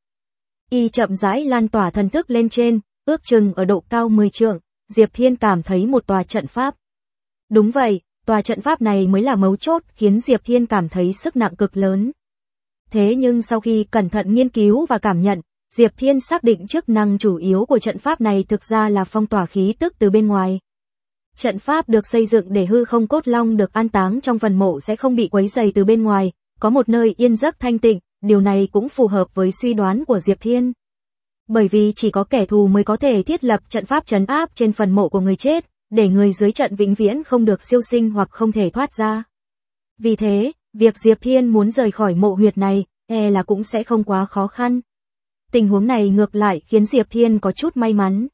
A: Y chậm rãi lan tỏa thần thức lên trên, ước chừng ở độ cao 10 trượng, Diệp Thiên cảm thấy một tòa trận pháp. Đúng vậy, tòa trận pháp này mới là mấu chốt khiến Diệp Thiên cảm thấy sức nặng cực lớn. Thế nhưng sau khi cẩn thận nghiên cứu và cảm nhận, Diệp Thiên xác định chức năng chủ yếu của trận pháp này thực ra là phong tỏa khí tức từ bên ngoài. Trận pháp được xây dựng để hư không cốt long được an táng trong phần mộ sẽ không bị quấy rầy từ bên ngoài, có một nơi yên giấc thanh tịnh, điều này cũng phù hợp với suy đoán của Diệp Thiên. Bởi vì chỉ có kẻ thù mới có thể thiết lập trận pháp trấn áp trên phần mộ của người chết, để người dưới trận vĩnh viễn không được siêu sinh hoặc không thể thoát ra. Vì thế, việc Diệp Thiên muốn rời khỏi mộ huyệt này, là cũng sẽ không quá khó khăn. Tình huống này ngược lại khiến Diệp Thiên có chút may mắn.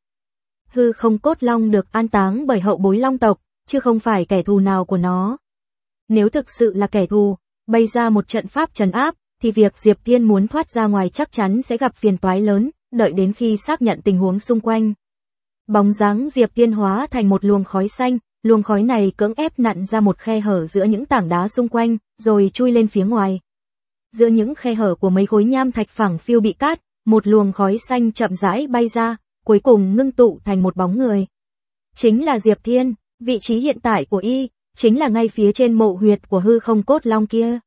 A: Hư không cốt long được an táng bởi hậu bối long tộc, chứ không phải kẻ thù nào của nó. Nếu thực sự là kẻ thù, bày ra một trận pháp trấn áp, thì việc Diệp Thiên muốn thoát ra ngoài chắc chắn sẽ gặp phiền toái lớn, đợi đến khi xác nhận tình huống xung quanh. Bóng dáng Diệp Thiên hóa thành một luồng khói xanh, luồng khói này cưỡng ép nặn ra một khe hở giữa những tảng đá xung quanh, rồi chui lên phía ngoài. Giữa những khe hở của mấy khối nham thạch phẳng phiu bị cát, một luồng khói xanh chậm rãi bay ra, cuối cùng ngưng tụ thành một bóng người. Chính là Diệp Thiên, vị trí hiện tại của y, chính là ngay phía trên mộ huyệt của hư không cốt long kia.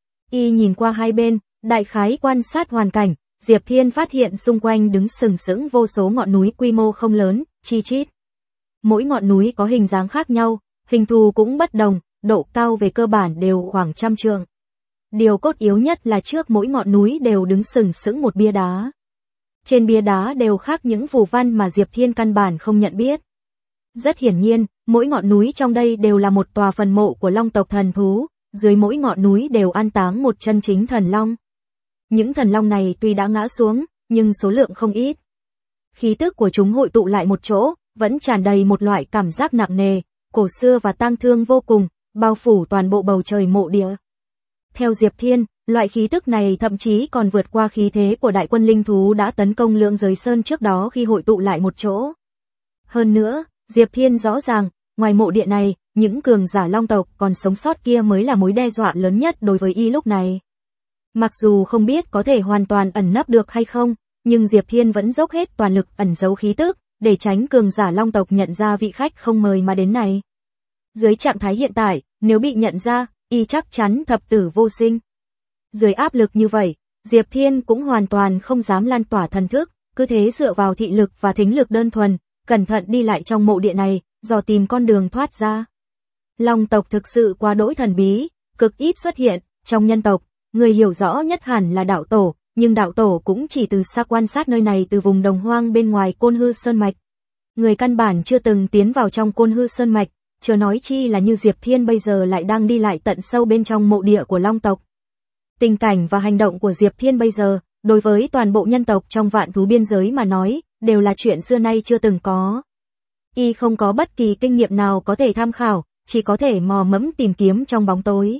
A: Y nhìn qua hai bên, đại khái quan sát hoàn cảnh, Diệp Thiên phát hiện xung quanh đứng sừng sững vô số ngọn núi quy mô không lớn, chi chít. Mỗi ngọn núi có hình dáng khác nhau, hình thù cũng bất đồng, độ cao về cơ bản đều khoảng 100 trượng. Điều cốt yếu nhất là trước mỗi ngọn núi đều đứng sừng sững một bia đá. Trên bia đá đều khắc những phù văn mà Diệp Thiên căn bản không nhận biết. Rất hiển nhiên, mỗi ngọn núi trong đây đều là một tòa phần mộ của long tộc thần thú, dưới mỗi ngọn núi đều an táng một chân chính thần long. Những thần long này tuy đã ngã xuống, nhưng số lượng không ít. Khí tức của chúng hội tụ lại một chỗ, vẫn tràn đầy một loại cảm giác nặng nề, cổ xưa và tang thương vô cùng, bao phủ toàn bộ bầu trời mộ địa. Theo Diệp Thiên, loại khí tức này thậm chí còn vượt qua khí thế của đại quân linh thú đã tấn công Lượng Giới Sơn trước đó khi hội tụ lại một chỗ. Hơn nữa, Diệp Thiên rõ ràng, ngoài mộ địa này, những cường giả long tộc còn sống sót kia mới là mối đe dọa lớn nhất đối với y lúc này. Mặc dù không biết có thể hoàn toàn ẩn nấp được hay không, nhưng Diệp Thiên vẫn dốc hết toàn lực ẩn giấu khí tức, để tránh cường giả long tộc nhận ra vị khách không mời mà đến này. Dưới trạng thái hiện tại, nếu bị nhận ra, y chắc chắn thập tử vô sinh. Dưới áp lực như vậy, Diệp Thiên cũng hoàn toàn không dám lan tỏa thần thức, cứ thế dựa vào thị lực và thính lực đơn thuần, cẩn thận đi lại trong mộ địa này, dò tìm con đường thoát ra. Long tộc thực sự quá đỗi thần bí, cực ít xuất hiện, trong nhân tộc, người hiểu rõ nhất hẳn là đạo tổ, nhưng đạo tổ cũng chỉ từ xa quan sát nơi này từ vùng đồng hoang bên ngoài Côn Hư Sơn Mạch. Người căn bản chưa từng tiến vào trong Côn Hư Sơn Mạch, chưa nói chi là như Diệp Thiên bây giờ lại đang đi lại tận sâu bên trong mộ địa của long tộc. Tình cảnh và hành động của Diệp Thiên bây giờ, đối với toàn bộ nhân tộc trong vạn thú biên giới mà nói, đều là chuyện xưa nay chưa từng có. Y không có bất kỳ kinh nghiệm nào có thể tham khảo, chỉ có thể mò mẫm tìm kiếm trong bóng tối.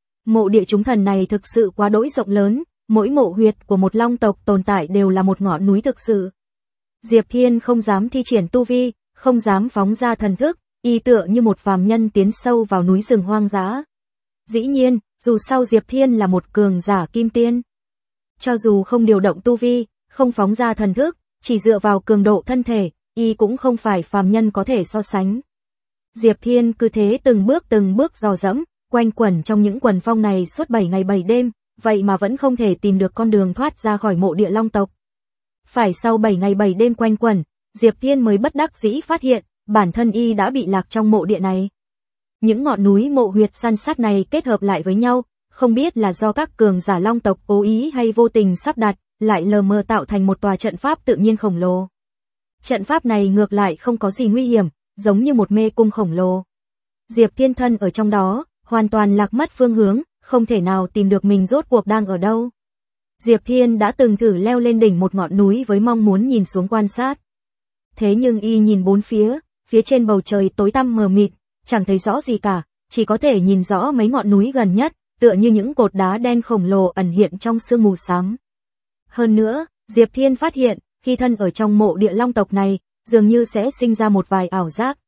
A: Mộ địa chúng thần này thực sự quá đỗi rộng lớn, mỗi mộ huyệt của một long tộc tồn tại đều là một ngọn núi thực sự. Diệp Thiên không dám thi triển tu vi, không dám phóng ra thần thức, y tựa như một phàm nhân tiến sâu vào núi rừng hoang dã. Dĩ nhiên, dù sao Diệp Thiên là một cường giả kim tiên. Cho dù không điều động tu vi, không phóng ra thần thức, chỉ dựa vào cường độ thân thể, y cũng không phải phàm nhân có thể so sánh. Diệp Thiên cứ thế từng bước dò dẫm, quanh quẩn trong những quần phong này suốt 7 ngày 7 đêm, vậy mà vẫn không thể tìm được con đường thoát ra khỏi mộ địa long tộc. Phải sau 7 ngày 7 đêm quanh quẩn, Diệp Thiên mới bất đắc dĩ phát hiện, bản thân y đã bị lạc trong mộ địa này. Những ngọn núi mộ huyệt san sát này kết hợp lại với nhau, không biết là do các cường giả long tộc cố ý hay vô tình sắp đặt, lại lờ mờ tạo thành một tòa trận pháp tự nhiên khổng lồ. Trận pháp này ngược lại không có gì nguy hiểm, giống như một mê cung khổng lồ. Diệp Thiên thân ở trong đó, hoàn toàn lạc mất phương hướng, không thể nào tìm được mình rốt cuộc đang ở đâu. Diệp Thiên đã từng thử leo lên đỉnh một ngọn núi với mong muốn nhìn xuống quan sát. Thế nhưng y nhìn bốn phía trên bầu trời tối tăm mờ mịt, chẳng thấy rõ gì cả, chỉ có thể nhìn rõ mấy ngọn núi gần nhất, tựa như những cột đá đen khổng lồ ẩn hiện trong sương mù xám. Hơn nữa, Diệp Thiên phát hiện, khi thân ở trong mộ địa long tộc này, dường như sẽ sinh ra một vài ảo giác.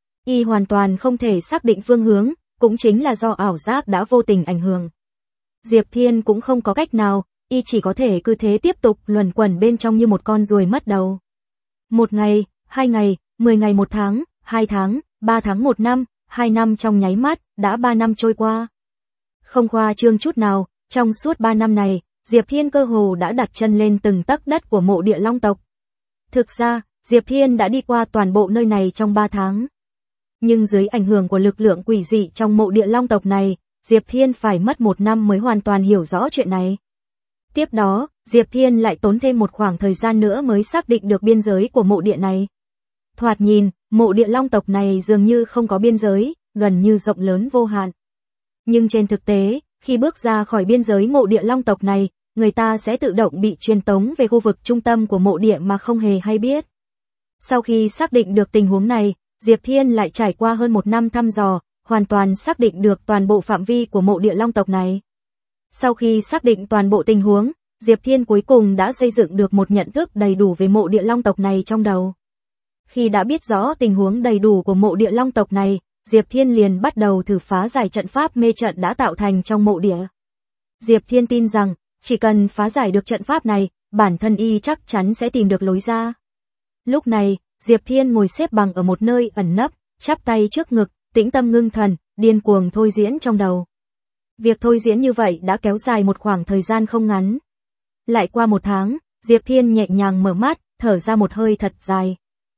A: Y hoàn toàn không thể xác định phương hướng, cũng chính là do ảo giác đã vô tình ảnh hưởng. Diệp Thiên cũng không có cách nào, y chỉ có thể cứ thế tiếp tục luẩn quẩn bên trong như một con ruồi mất đầu. 1 ngày, 2 ngày, 10 ngày 1 tháng, 2 tháng, 3 tháng 1 năm, 2 năm trong nháy mắt, đã 3 năm trôi qua. Không khoa trương chút nào, trong suốt 3 năm này, Diệp Thiên cơ hồ đã đặt chân lên từng tấc đất của mộ địa Long tộc. Thực ra, Diệp Thiên đã đi qua toàn bộ nơi này trong 3 tháng. Nhưng dưới ảnh hưởng của lực lượng quỷ dị trong mộ địa Long tộc này, Diệp Thiên phải mất 1 năm mới hoàn toàn hiểu rõ chuyện này. Tiếp đó, Diệp Thiên lại tốn thêm một khoảng thời gian nữa mới xác định được biên giới của mộ địa này. Thoạt nhìn, mộ địa Long tộc này dường như không có biên giới, gần như rộng lớn vô hạn. Nhưng trên thực tế, khi bước ra khỏi biên giới mộ địa Long tộc này, người ta sẽ tự động bị truyền tống về khu vực trung tâm của mộ địa mà không hề hay biết. Sau khi xác định được tình huống này, Diệp Thiên lại trải qua hơn 1 năm thăm dò, hoàn toàn xác định được toàn bộ phạm vi của mộ địa Long tộc này. Sau khi xác định toàn bộ tình huống, Diệp Thiên cuối cùng đã xây dựng được một nhận thức đầy đủ về mộ địa Long tộc này trong đầu. Khi đã biết rõ tình huống đầy đủ của mộ địa Long tộc này, Diệp Thiên liền bắt đầu thử phá giải trận pháp mê trận đã tạo thành trong mộ địa. Diệp Thiên tin rằng, chỉ cần phá giải được trận pháp này, bản thân y chắc chắn sẽ tìm được lối ra. Lúc này, Diệp Thiên ngồi xếp bằng ở một nơi ẩn nấp, chắp tay trước ngực, tĩnh tâm ngưng thần, điên cuồng thôi diễn trong đầu. Việc thôi diễn như vậy đã kéo dài một khoảng thời gian không ngắn. Lại qua 1 tháng, Diệp Thiên nhẹ nhàng mở mắt, thở ra một hơi thật dài.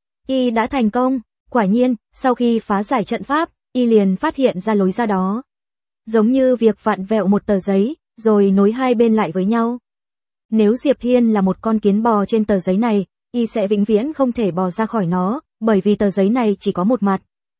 A: Y đã thành công, quả nhiên, sau khi phá giải trận pháp, y liền phát hiện ra lối ra đó. Giống như việc vặn vẹo một tờ giấy, rồi nối hai bên lại với nhau. Nếu Diệp Thiên là một con kiến bò trên tờ giấy này, y sẽ vĩnh viễn không thể bò ra khỏi nó, bởi vì tờ giấy này chỉ có một mặt.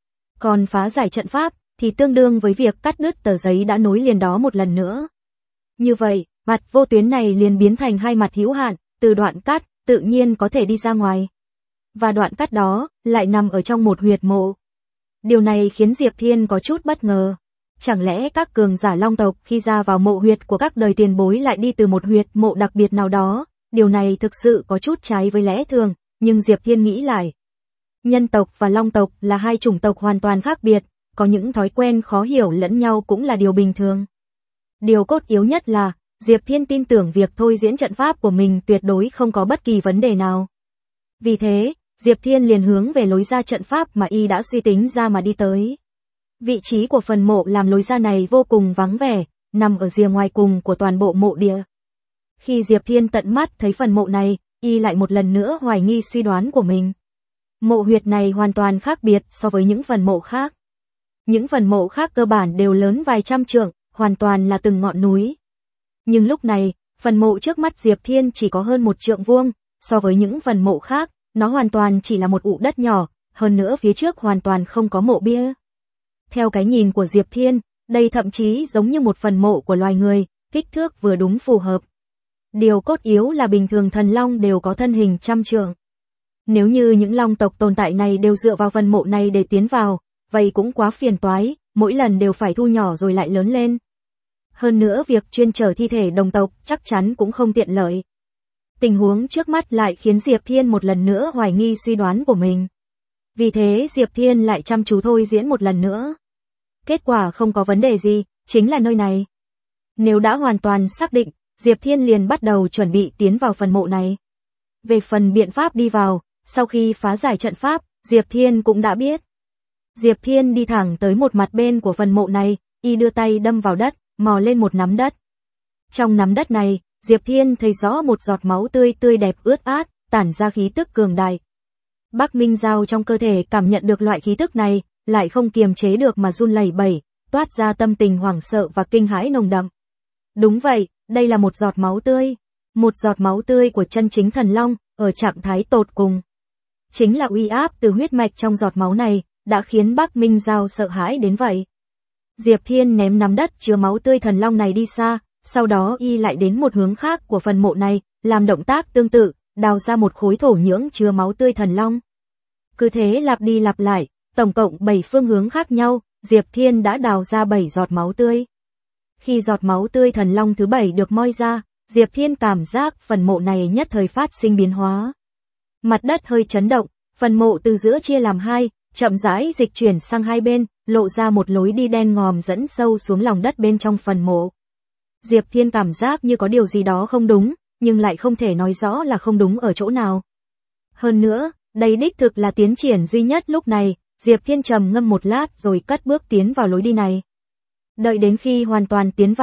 A: Còn phá giải trận pháp, thì tương đương với việc cắt đứt tờ giấy đã nối liền đó một lần nữa. Như vậy, mặt vô tuyến này liền biến thành 2 mặt hữu hạn, từ đoạn cắt, tự nhiên có thể đi ra ngoài. Và đoạn cắt đó, lại nằm ở trong một huyệt mộ. Điều này khiến Diệp Thiên có chút bất ngờ. Chẳng lẽ các cường giả Long tộc khi ra vào mộ huyệt của các đời tiền bối lại đi từ một huyệt mộ đặc biệt nào đó? Điều này thực sự có chút trái với lẽ thường, nhưng Diệp Thiên nghĩ lại. Nhân tộc và Long tộc là 2 chủng tộc hoàn toàn khác biệt, có những thói quen khó hiểu lẫn nhau cũng là điều bình thường. Điều cốt yếu nhất là, Diệp Thiên tin tưởng việc thôi diễn trận pháp của mình tuyệt đối không có bất kỳ vấn đề nào. Vì thế, Diệp Thiên liền hướng về lối ra trận pháp mà y đã suy tính ra mà đi tới. Vị trí của phần mộ làm lối ra này vô cùng vắng vẻ, nằm ở rìa ngoài cùng của toàn bộ mộ địa. Khi Diệp Thiên tận mắt thấy phần mộ này, y lại một lần nữa hoài nghi suy đoán của mình. Mộ huyệt này hoàn toàn khác biệt so với những phần mộ khác. Những phần mộ khác cơ bản đều lớn vài trăm trượng, hoàn toàn là từng ngọn núi. Nhưng lúc này, phần mộ trước mắt Diệp Thiên chỉ có hơn 1 trượng vuông, so với những phần mộ khác, nó hoàn toàn chỉ là một ụ đất nhỏ, hơn nữa phía trước hoàn toàn không có mộ bia. Theo cái nhìn của Diệp Thiên, đây thậm chí giống như một phần mộ của loài người, kích thước vừa đúng phù hợp. Điều cốt yếu là bình thường thần long đều có thân hình trăm trượng. Nếu như những long tộc tồn tại này đều dựa vào phần mộ này để tiến vào, vậy cũng quá phiền toái, mỗi lần đều phải thu nhỏ rồi lại lớn lên. Hơn nữa việc chuyên chở thi thể đồng tộc chắc chắn cũng không tiện lợi. Tình huống trước mắt lại khiến Diệp Thiên một lần nữa hoài nghi suy đoán của mình. Vì thế Diệp Thiên lại chăm chú thôi diễn một lần nữa. Kết quả không có vấn đề gì, chính là nơi này. Nếu đã hoàn toàn xác định, Diệp Thiên liền bắt đầu chuẩn bị tiến vào phần mộ này. Về phần biện pháp đi vào, sau khi phá giải trận pháp, Diệp Thiên cũng đã biết. Diệp Thiên đi thẳng tới một mặt bên của phần mộ này, y đưa tay đâm vào đất, mò lên một nắm đất. Trong nắm đất này, Diệp Thiên thấy rõ một giọt máu tươi đẹp ướt át, tản ra khí tức cường đại. Bắc Minh Giao trong cơ thể cảm nhận được loại khí tức này, lại không kiềm chế được mà run lẩy bẩy, toát ra tâm tình hoảng sợ và kinh hãi nồng đậm. Đúng vậy, đây là một giọt máu tươi. Một giọt máu tươi của chân chính thần long, ở trạng thái tột cùng. Chính là uy áp từ huyết mạch trong giọt máu này, đã khiến Bắc Minh Giao sợ hãi đến vậy. Diệp Thiên ném nắm đất chứa máu tươi thần long này đi xa, sau đó y lại đến một hướng khác của phần mộ này, làm động tác tương tự, đào ra một khối thổ nhưỡng chứa máu tươi thần long. Cứ thế lặp đi lặp lại, tổng cộng 7 phương hướng khác nhau, Diệp Thiên đã đào ra 7 giọt máu tươi. Khi giọt máu tươi thần long thứ 7 được moi ra, Diệp Thiên cảm giác phần mộ này nhất thời phát sinh biến hóa. Mặt đất hơi chấn động, phần mộ từ giữa chia làm 2, chậm rãi dịch chuyển sang hai bên, lộ ra một lối đi đen ngòm dẫn sâu xuống lòng đất bên trong phần mộ. Diệp Thiên cảm giác như có điều gì đó không đúng, nhưng lại không thể nói rõ là không đúng ở chỗ nào. Hơn nữa, đây đích thực là tiến triển duy nhất lúc này, Diệp Thiên trầm ngâm một lát rồi cất bước tiến vào lối đi này. Đợi đến khi hoàn toàn tiến vào,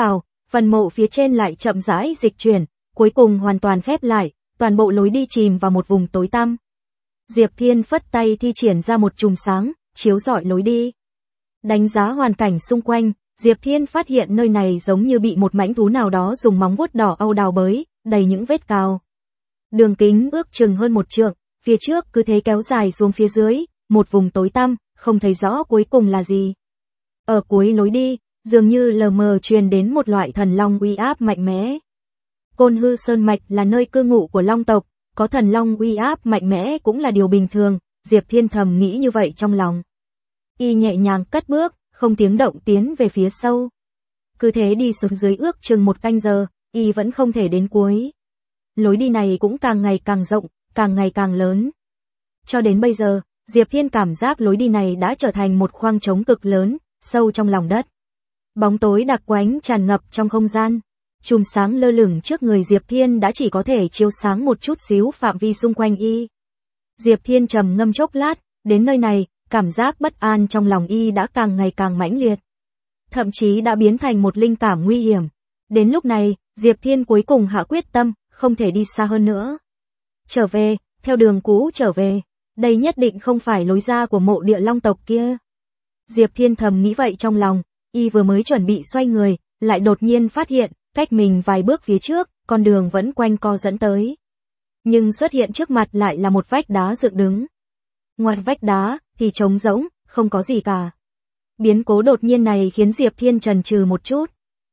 A: phần mộ phía trên lại chậm rãi dịch chuyển, cuối cùng hoàn toàn khép lại, toàn bộ lối đi chìm vào một vùng tối tăm. Diệp Thiên phất tay thi triển ra một chùm sáng, chiếu rọi lối đi. Đánh giá hoàn cảnh xung quanh, Diệp Thiên phát hiện nơi này giống như bị một mãnh thú nào đó dùng móng vuốt đỏ âu đào bới, đầy những vết cào. Đường kính ước chừng hơn 1 trượng, phía trước cứ thế kéo dài xuống phía dưới, một vùng tối tăm, không thấy rõ cuối cùng là gì. Ở cuối lối đi, dường như lờ mờ truyền đến một loại thần long uy áp mạnh mẽ. Côn Hư Sơn Mạch là nơi cư ngụ của long tộc, có thần long uy áp mạnh mẽ cũng là điều bình thường, Diệp Thiên thầm nghĩ như vậy trong lòng. Y nhẹ nhàng cất bước, không tiếng động tiến về phía sâu. Cứ thế đi xuống dưới ước chừng 1 canh giờ, Y vẫn không thể đến cuối. Lối đi này cũng càng ngày càng rộng, càng ngày càng lớn. Cho đến bây giờ, Diệp Thiên cảm giác lối đi này đã trở thành một khoang trống cực lớn, sâu trong lòng đất. Bóng tối đặc quánh tràn ngập trong không gian. Chùm sáng lơ lửng trước người Diệp Thiên đã chỉ có thể chiếu sáng một chút xíu phạm vi xung quanh Y. Diệp Thiên trầm ngâm chốc lát, đến nơi này, cảm giác bất an trong lòng Y đã càng ngày càng mãnh liệt. Thậm chí đã biến thành một linh cảm nguy hiểm. Đến lúc này, Diệp Thiên cuối cùng hạ quyết tâm, không thể đi xa hơn nữa. Trở về, theo đường cũ trở về, đây nhất định không phải lối ra của mộ địa long tộc kia. Diệp Thiên thầm nghĩ vậy trong lòng, Y vừa mới chuẩn bị xoay người, lại đột nhiên phát hiện, cách mình vài bước phía trước, con đường vẫn quanh co dẫn tới. Nhưng xuất hiện trước mặt lại là một vách đá dựng đứng. Ngoài vách đá, thì trống rỗng, không có gì cả. Biến cố đột nhiên này khiến Diệp Thiên chần chừ một chút.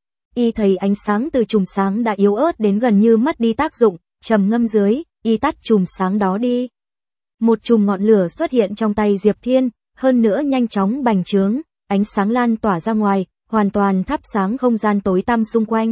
A: Y thấy ánh sáng từ chùm sáng đã yếu ớt đến gần như mất đi tác dụng, trầm ngâm dưới, Y tắt chùm sáng đó đi. Một chùm ngọn lửa xuất hiện trong tay Diệp Thiên, hơn nữa nhanh chóng bành trướng, ánh sáng lan tỏa ra ngoài, hoàn toàn thắp sáng không gian tối tăm xung quanh.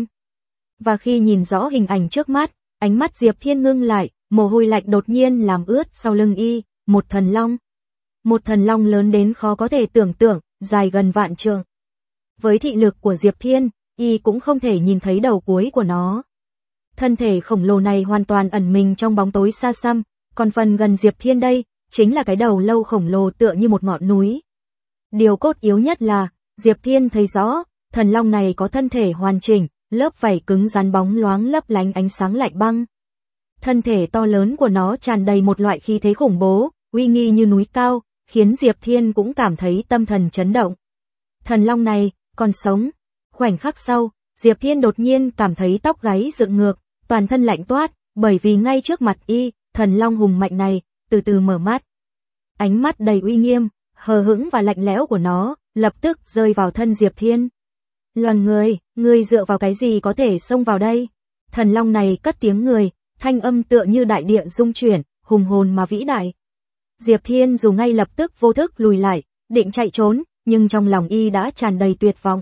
A: Và khi nhìn rõ hình ảnh trước mắt, ánh mắt Diệp Thiên ngưng lại, mồ hôi lạnh đột nhiên làm ướt sau lưng Y, một thần long. Một thần long lớn đến khó có thể tưởng tượng, dài gần vạn trượng. Với thị lực của Diệp Thiên, Y cũng không thể nhìn thấy đầu cuối của nó. Thân thể khổng lồ này hoàn toàn ẩn mình trong bóng tối xa xăm, còn phần gần Diệp Thiên đây, chính là cái đầu lâu khổng lồ tựa như một ngọn núi. Điều cốt yếu nhất là, Diệp Thiên thấy rõ, thần long này có thân thể hoàn chỉnh, lớp vảy cứng rắn bóng loáng lấp lánh ánh sáng lạnh băng. Thân thể to lớn của nó tràn đầy một loại khí thế khủng bố, uy nghi như núi cao, khiến Diệp Thiên cũng cảm thấy tâm thần chấn động. Thần long này, còn sống. Khoảnh khắc sau, Diệp Thiên đột nhiên cảm thấy tóc gáy dựng ngược, toàn thân lạnh toát, bởi vì ngay trước mặt Y, thần long hùng mạnh này, từ từ mở mắt. Ánh mắt đầy uy nghiêm, hờ hững và lạnh lẽo của nó, lập tức rơi vào thân Diệp Thiên. Loàn người dựa vào cái gì có thể xông vào đây? Thần long này cất tiếng người, thanh âm tựa như đại địa rung chuyển, hùng hồn mà vĩ đại. Diệp Thiên dù ngay lập tức vô thức lùi lại, định chạy trốn, nhưng trong lòng Y đã tràn đầy tuyệt vọng.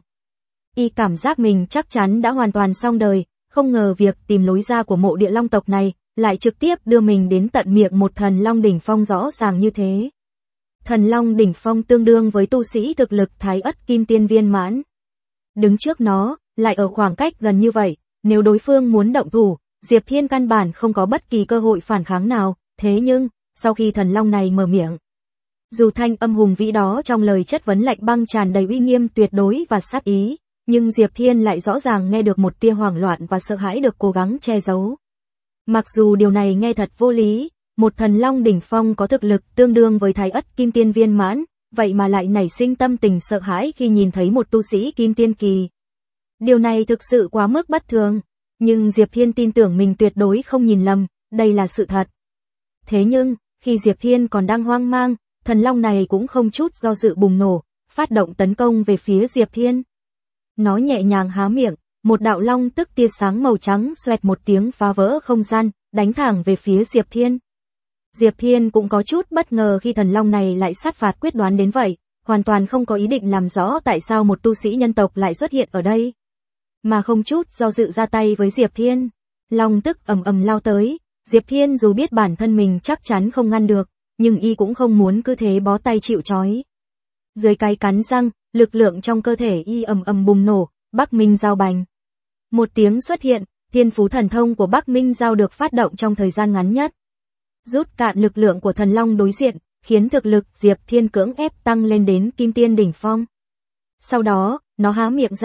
A: Y cảm giác mình chắc chắn đã hoàn toàn xong đời, không ngờ việc tìm lối ra của mộ địa long tộc này, lại trực tiếp đưa mình đến tận miệng một thần long đỉnh phong rõ ràng như thế. Thần long đỉnh phong tương đương với tu sĩ thực lực Thái Ất Kim Tiên viên mãn. Đứng trước nó, lại ở khoảng cách gần như vậy, nếu đối phương muốn động thủ, Diệp Thiên căn bản không có bất kỳ cơ hội phản kháng nào, thế nhưng, sau khi thần long này mở miệng, dù thanh âm hùng vĩ đó trong lời chất vấn lạnh băng tràn đầy uy nghiêm tuyệt đối và sát ý, nhưng Diệp Thiên lại rõ ràng nghe được một tia hoảng loạn và sợ hãi được cố gắng che giấu. Mặc dù điều này nghe thật vô lý, một thần long đỉnh phong có thực lực tương đương với Thái Ất Kim Tiên viên mãn, vậy mà lại nảy sinh tâm tình sợ hãi khi nhìn thấy một tu sĩ Kim Tiên kỳ. Điều này thực sự quá mức bất thường, nhưng Diệp Thiên tin tưởng mình tuyệt đối không nhìn lầm, đây là sự thật. Thế nhưng, khi Diệp Thiên còn đang hoang mang, thần long này cũng không chút do dự bùng nổ, phát động tấn công về phía Diệp Thiên. Nó nhẹ nhàng há miệng, một đạo long tức tia sáng màu trắng xoẹt một tiếng phá vỡ không gian, đánh thẳng về phía Diệp Thiên. Diệp Thiên cũng có chút bất ngờ khi thần long này lại sát phạt quyết đoán đến vậy, hoàn toàn không có ý định làm rõ tại sao một tu sĩ nhân tộc lại xuất hiện ở đây. Mà không chút do dự ra tay với Diệp Thiên. Long tức ầm ầm lao tới, Diệp Thiên dù biết bản thân mình chắc chắn không ngăn được, nhưng Y cũng không muốn cứ thế bó tay chịu trói. Dưới cái cắn răng, lực lượng trong cơ thể Y ầm ầm bùng nổ, Bắc Minh Giao bành. Một tiếng xuất hiện, thiên phú thần thông của Bắc Minh Giao được phát động trong thời gian ngắn nhất. Rút cạn lực lượng của thần long đối diện, khiến thực lực Diệp Thiên cưỡng ép tăng lên đến Kim Tiên đỉnh phong. Sau đó, nó há miệng ra,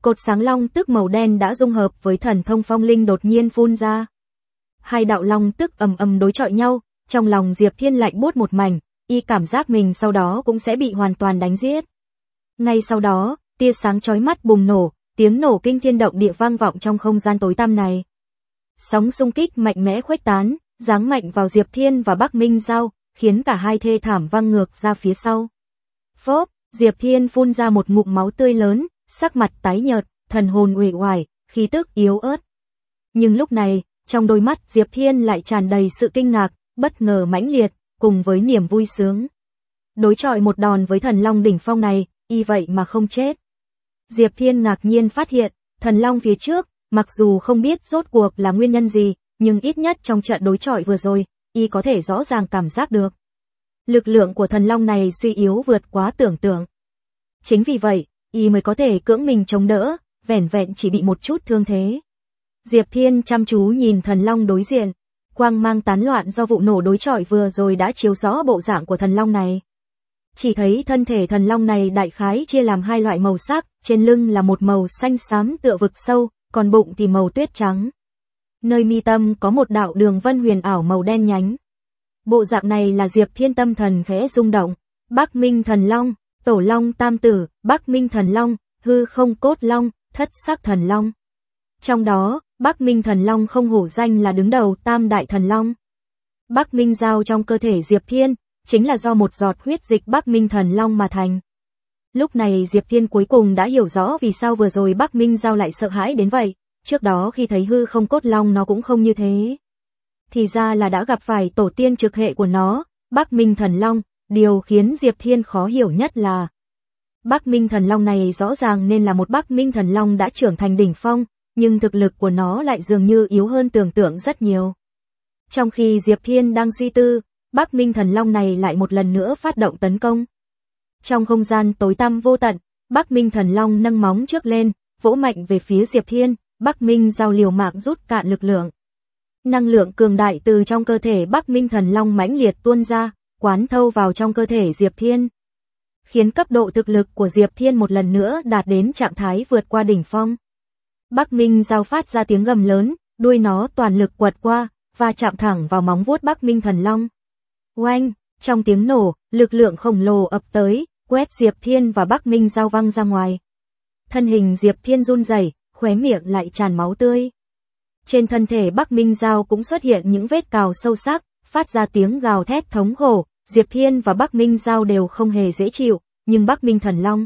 A: cột sáng long tức màu đen đã dung hợp với thần thông phong linh đột nhiên phun ra. Hai đạo long tức ầm ầm đối chọi nhau, trong lòng Diệp Thiên lạnh buốt một mảnh, y cảm giác mình sau đó cũng sẽ bị hoàn toàn đánh giết. Ngay sau đó, tia sáng chói mắt bùng nổ, tiếng nổ kinh thiên động địa vang vọng trong không gian tối tăm này. Sóng xung kích mạnh mẽ khuếch tán, giáng mạnh vào Diệp Thiên và Bắc Minh Giao, khiến cả hai thê thảm văng ngược ra phía sau. Phốp, Diệp Thiên phun ra một ngụm máu tươi lớn, sắc mặt tái nhợt, thần hồn uể oải, khí tức yếu ớt. Nhưng lúc này, trong đôi mắt Diệp Thiên lại tràn đầy sự kinh ngạc, bất ngờ mãnh liệt, cùng với niềm vui sướng. Đối chọi một đòn với thần long đỉnh phong này, y vậy mà không chết. Diệp Thiên ngạc nhiên phát hiện, thần long phía trước, mặc dù không biết rốt cuộc là nguyên nhân gì, nhưng ít nhất trong trận đối chọi vừa rồi, y có thể rõ ràng cảm giác được. Lực lượng của thần long này suy yếu vượt quá tưởng tượng. Chính vì vậy, y mới có thể cưỡng mình chống đỡ, vẻn vẹn chỉ bị một chút thương thế. Diệp Thiên chăm chú nhìn thần long đối diện, quang mang tán loạn do vụ nổ đối chọi vừa rồi đã chiếu rõ bộ dạng của thần long này. Chỉ thấy thân thể thần long này đại khái chia làm hai loại màu sắc, trên lưng là một màu xanh xám tựa vực sâu, còn bụng thì màu tuyết trắng. Nơi mi tâm có một đạo đường vân huyền ảo màu đen nhánh. Bộ dạng này là Diệp Thiên tâm thần khẽ rung động. Bắc Minh Thần Long, Tổ Long Tam Tử, Bắc Minh Thần Long, Hư Không Cốt Long, Thất Sắc Thần Long. Trong đó, Bắc Minh Thần Long không hổ danh là đứng đầu Tam Đại Thần Long. Bắc Minh Giao trong cơ thể Diệp Thiên, chính là do một giọt huyết dịch Bắc Minh Thần Long mà thành. Lúc này Diệp Thiên cuối cùng đã hiểu rõ vì sao vừa rồi Bắc Minh Giao lại sợ hãi đến vậy, trước đó khi thấy Hư Không Cốt Long nó cũng không như thế. Thì ra là đã gặp phải tổ tiên trực hệ của nó, Bắc Minh Thần Long. Điều khiến Diệp Thiên khó hiểu nhất là Bắc Minh Thần Long này rõ ràng nên là một Bắc Minh Thần Long đã trưởng thành đỉnh phong, nhưng thực lực của nó lại dường như yếu hơn tưởng tượng rất nhiều. Trong khi Diệp Thiên đang suy tư, Bắc Minh Thần Long này lại một lần nữa phát động tấn công. Trong không gian tối tăm vô tận, Bắc Minh Thần Long nâng móng trước lên, vỗ mạnh về phía Diệp Thiên, Bắc Minh Giao liều mạng rút cạn lực lượng. Năng lượng cường đại từ trong cơ thể Bắc Minh Thần Long mãnh liệt tuôn ra, quán thâu vào trong cơ thể Diệp Thiên, khiến cấp độ thực lực của Diệp Thiên một lần nữa đạt đến trạng thái vượt qua đỉnh phong. Bắc Minh Giao phát ra tiếng gầm lớn, đuôi nó toàn lực quật qua, và chạm thẳng vào móng vuốt Bắc Minh Thần Long. Oanh, trong tiếng nổ, lực lượng khổng lồ ập tới, quét Diệp Thiên và Bắc Minh Giao văng ra ngoài. Thân hình Diệp Thiên run rẩy, khóe miệng lại tràn máu tươi. Trên thân thể Bắc Minh Giao cũng xuất hiện những vết cào sâu sắc, phát ra tiếng gào thét thống khổ. Diệp Thiên và Bắc Minh Giao đều không hề dễ chịu, nhưng Bắc Minh Thần Long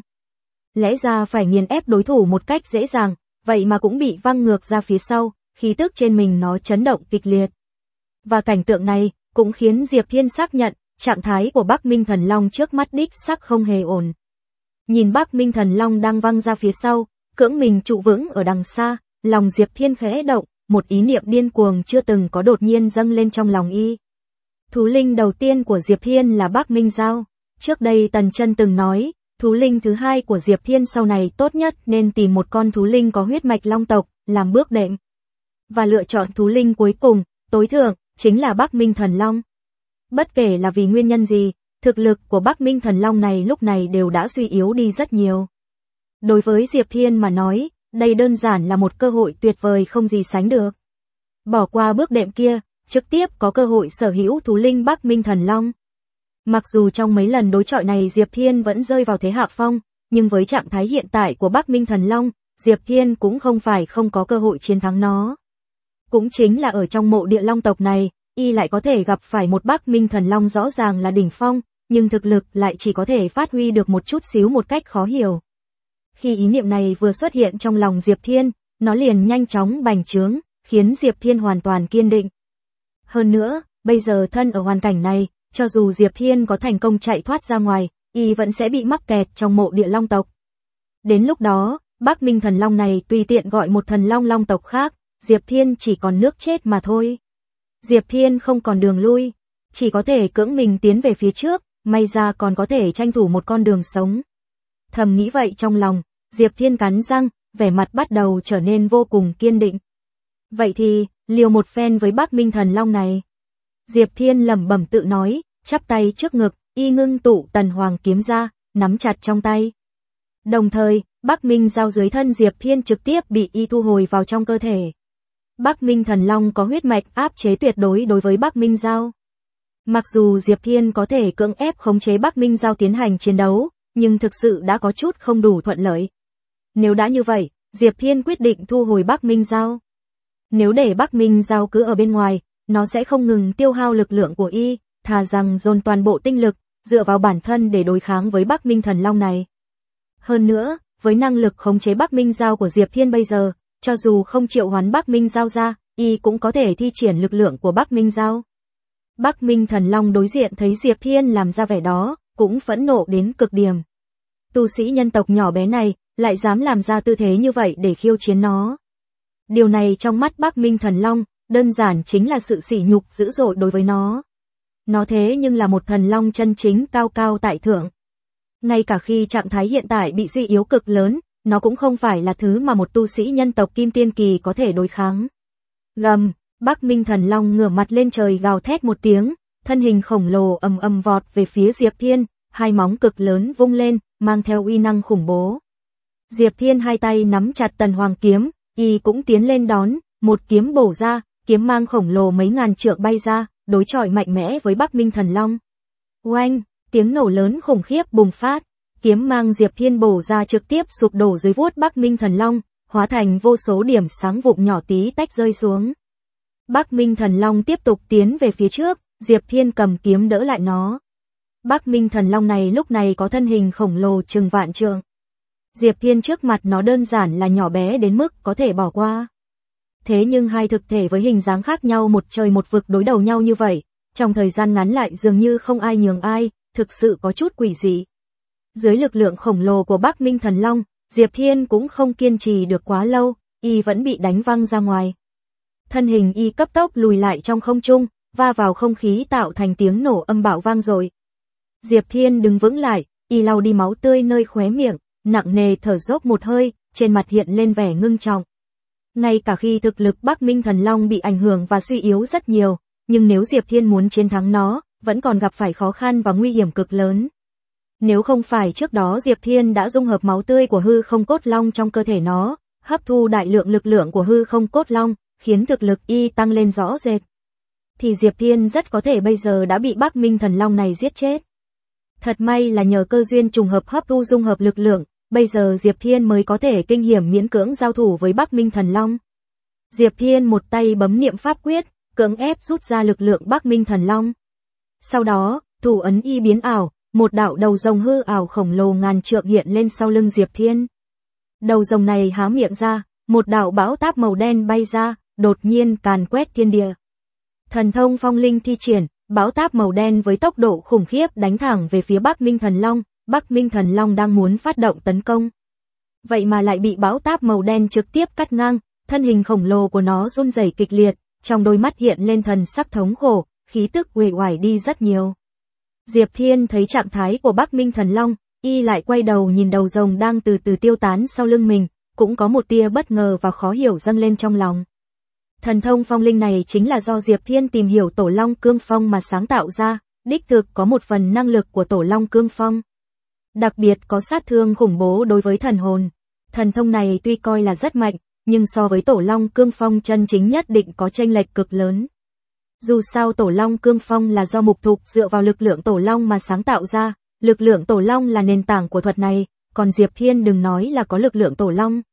A: lẽ ra phải nghiền ép đối thủ một cách dễ dàng, vậy mà cũng bị văng ngược ra phía sau, khí tức trên mình nó chấn động kịch liệt. Và cảnh tượng này cũng khiến Diệp Thiên xác nhận, trạng thái của Bắc Minh Thần Long trước mắt đích xác không hề ổn. Nhìn Bắc Minh Thần Long đang văng ra phía sau, cưỡng mình trụ vững ở đằng xa, lòng Diệp Thiên khẽ động, một ý niệm điên cuồng chưa từng có đột nhiên dâng lên trong lòng y. Thú linh đầu tiên của Diệp Thiên là Bắc Minh Giao. Trước đây Tần Chân từng nói, thú linh thứ hai của Diệp Thiên sau này tốt nhất nên tìm một con thú linh có huyết mạch long tộc, làm bước đệm. Và lựa chọn thú linh cuối cùng, tối thượng, chính là Bắc Minh Thần Long. Bất kể là vì nguyên nhân gì, thực lực của Bắc Minh Thần Long này lúc này đều đã suy yếu đi rất nhiều. Đối với Diệp Thiên mà nói, đây đơn giản là một cơ hội tuyệt vời không gì sánh được. Bỏ qua bước đệm kia, trực tiếp có cơ hội sở hữu thú linh Bắc Minh Thần Long. Mặc dù trong mấy lần đối chọi này Diệp Thiên vẫn rơi vào thế hạ phong, nhưng với trạng thái hiện tại của Bắc Minh Thần Long, Diệp Thiên cũng không phải không có cơ hội chiến thắng nó. Cũng chính là ở trong mộ địa long tộc này, y lại có thể gặp phải một Bắc Minh Thần Long rõ ràng là đỉnh phong, nhưng thực lực lại chỉ có thể phát huy được một chút xíu một cách khó hiểu. Khi ý niệm này vừa xuất hiện trong lòng Diệp Thiên, nó liền nhanh chóng bành trướng, khiến Diệp Thiên hoàn toàn kiên định. Hơn nữa, bây giờ thân ở hoàn cảnh này, cho dù Diệp Thiên có thành công chạy thoát ra ngoài, y vẫn sẽ bị mắc kẹt trong mộ địa long tộc. Đến lúc đó, Bắc Minh Thần Long này tùy tiện gọi một thần long long tộc khác, Diệp Thiên chỉ còn nước chết mà thôi. Diệp Thiên không còn đường lui, chỉ có thể cưỡng mình tiến về phía trước, may ra còn có thể tranh thủ một con đường sống. Thầm nghĩ vậy trong lòng, Diệp Thiên cắn răng, vẻ mặt bắt đầu trở nên vô cùng kiên định. Vậy thì, liều một phen với Bắc Minh Thần Long này. Diệp Thiên lẩm bẩm tự nói, chắp tay trước ngực, y ngưng tụ Tần Hoàng kiếm ra, nắm chặt trong tay. Đồng thời, Bắc Minh Giao dưới thân Diệp Thiên trực tiếp bị y thu hồi vào trong cơ thể. Bắc Minh Thần Long có huyết mạch áp chế tuyệt đối đối với Bắc Minh Giao. Mặc dù Diệp Thiên có thể cưỡng ép khống chế Bắc Minh Giao tiến hành chiến đấu, nhưng thực sự đã có chút không đủ thuận lợi. Nếu đã như vậy, Diệp Thiên quyết định thu hồi Bắc Minh Giao. Nếu để Bắc Minh Giao cứ ở bên ngoài, nó sẽ không ngừng tiêu hao lực lượng của y, thà rằng dồn toàn bộ tinh lực, dựa vào bản thân để đối kháng với Bắc Minh Thần Long này. Hơn nữa, với năng lực khống chế Bắc Minh Giao của Diệp Thiên bây giờ, cho dù không triệu hoán Bắc Minh Giao ra, y cũng có thể thi triển lực lượng của Bắc Minh Giao. Bắc Minh Thần Long đối diện thấy Diệp Thiên làm ra vẻ đó, cũng phẫn nộ đến cực điểm. Tu sĩ nhân tộc nhỏ bé này, lại dám làm ra tư thế như vậy để khiêu chiến nó. Điều này trong mắt Bắc Minh Thần Long, đơn giản chính là sự sỉ nhục dữ dội đối với nó. Nó thế nhưng là một thần long chân chính cao cao tại thượng. Ngay cả khi trạng thái hiện tại bị suy yếu cực lớn, nó cũng không phải là thứ mà một tu sĩ nhân tộc Kim Tiên Kỳ có thể đối kháng. Gầm, Bắc Minh Thần Long ngửa mặt lên trời gào thét một tiếng, thân hình khổng lồ ầm ầm vọt về phía Diệp Thiên, hai móng cực lớn vung lên, mang theo uy năng khủng bố. Diệp Thiên hai tay nắm chặt Tần Hoàng kiếm, y cũng tiến lên đón, một kiếm bổ ra, kiếm mang khổng lồ mấy ngàn trượng bay ra, đối chọi mạnh mẽ với Bắc Minh Thần Long. Oanh, tiếng nổ lớn khủng khiếp bùng phát, kiếm mang Diệp Thiên bổ ra trực tiếp sụp đổ dưới vuốt Bắc Minh Thần Long, hóa thành vô số điểm sáng vụn nhỏ tí tách rơi xuống. Bắc Minh Thần Long tiếp tục tiến về phía trước, Diệp Thiên cầm kiếm đỡ lại nó. Bắc Minh Thần Long này lúc này có thân hình khổng lồ chừng vạn trượng. Diệp Thiên trước mặt nó đơn giản là nhỏ bé đến mức có thể bỏ qua. Thế nhưng hai thực thể với hình dáng khác nhau một trời một vực đối đầu nhau như vậy, trong thời gian ngắn lại dường như không ai nhường ai, thực sự có chút quỷ dị. Dưới lực lượng khổng lồ của Bắc Minh Thần Long, Diệp Thiên cũng không kiên trì được quá lâu, y vẫn bị đánh văng ra ngoài. Thân hình y cấp tốc lùi lại trong không trung, va vào không khí tạo thành tiếng nổ âm bạo vang dội. Diệp Thiên đứng vững lại, y lau đi máu tươi nơi khóe miệng, nặng nề thở dốc một hơi, trên mặt hiện lên vẻ ngưng trọng. Ngay cả khi thực lực Bắc Minh Thần Long bị ảnh hưởng và suy yếu rất nhiều, nhưng nếu Diệp Thiên muốn chiến thắng nó, vẫn còn gặp phải khó khăn và nguy hiểm cực lớn. Nếu không phải trước đó Diệp Thiên đã dung hợp máu tươi của hư không cốt long trong cơ thể nó, hấp thu đại lượng lực lượng của hư không cốt long, khiến thực lực y tăng lên rõ rệt, thì Diệp Thiên rất có thể bây giờ đã bị Bắc Minh Thần Long này giết chết. Thật may là nhờ cơ duyên trùng hợp hấp thu dung hợp lực lượng, bây giờ Diệp Thiên mới có thể kinh hiểm miễn cưỡng giao thủ với Bắc Minh Thần Long. Diệp Thiên một tay bấm niệm pháp quyết, cưỡng ép rút ra lực lượng Bắc Minh Thần Long. Sau đó, thủ ấn y biến ảo, một đạo đầu rồng hư ảo khổng lồ ngàn trượng hiện lên sau lưng Diệp Thiên. Đầu rồng này há miệng ra, một đạo bão táp màu đen bay ra, đột nhiên càn quét thiên địa. Thần thông phong linh thi triển, bão táp màu đen với tốc độ khủng khiếp đánh thẳng về phía Bắc Minh Thần Long. Bắc Minh Thần Long đang muốn phát động tấn công. Vậy mà lại bị bão táp màu đen trực tiếp cắt ngang, thân hình khổng lồ của nó run rẩy kịch liệt, trong đôi mắt hiện lên thần sắc thống khổ, khí tức uể oải đi rất nhiều. Diệp Thiên thấy trạng thái của Bắc Minh Thần Long, y lại quay đầu nhìn đầu rồng đang từ từ tiêu tán sau lưng mình, cũng có một tia bất ngờ và khó hiểu dâng lên trong lòng. Thần thông phong linh này chính là do Diệp Thiên tìm hiểu Tổ Long Cương Phong mà sáng tạo ra, đích thực có một phần năng lực của Tổ Long Cương Phong. Đặc biệt có sát thương khủng bố đối với thần hồn. Thần thông này tuy coi là rất mạnh, nhưng so với Tổ Long Cương Phong chân chính nhất định có chênh lệch cực lớn. Dù sao Tổ Long Cương Phong là do Mục Thục dựa vào lực lượng Tổ Long mà sáng tạo ra, lực lượng Tổ Long là nền tảng của thuật này, còn Diệp Thiên đừng nói là có lực lượng Tổ Long.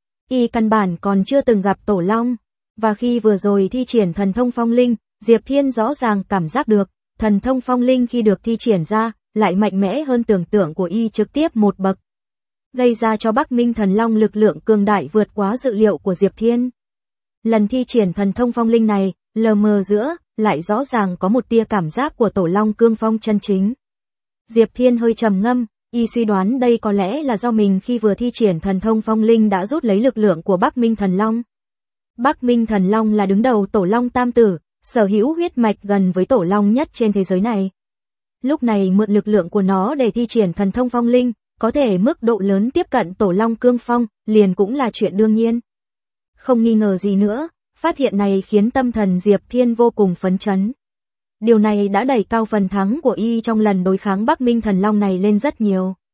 A: Y căn bản còn chưa từng gặp Tổ Long, và khi vừa rồi thi triển thần thông phong linh, Diệp Thiên rõ ràng cảm giác được, thần thông phong linh khi được thi triển ra, lại mạnh mẽ hơn tưởng tượng của y trực tiếp một bậc. Gây ra cho Bắc Minh Thần Long lực lượng cường đại vượt quá dự liệu của Diệp Thiên. Lần thi triển thần thông phong linh này, lờ mờ giữa, lại rõ ràng có một tia cảm giác của Tổ Long Cương Phong chân chính. Diệp Thiên hơi trầm ngâm, y suy đoán đây có lẽ là do mình khi vừa thi triển thần thông phong linh đã rút lấy lực lượng của Bắc Minh Thần Long. Bắc Minh Thần Long là đứng đầu Tổ Long Tam Tử, sở hữu huyết mạch gần với Tổ Long nhất trên thế giới này. Lúc này mượn lực lượng của nó để thi triển thần thông phong linh, có thể mức độ lớn tiếp cận Tổ Long Cương Phong, liền cũng là chuyện đương nhiên. Không nghi ngờ gì nữa, phát hiện này khiến tâm thần Diệp Thiên vô cùng phấn chấn. Điều này đã đẩy cao phần thắng của y trong lần đối kháng Bắc Minh Thần Long này lên rất nhiều.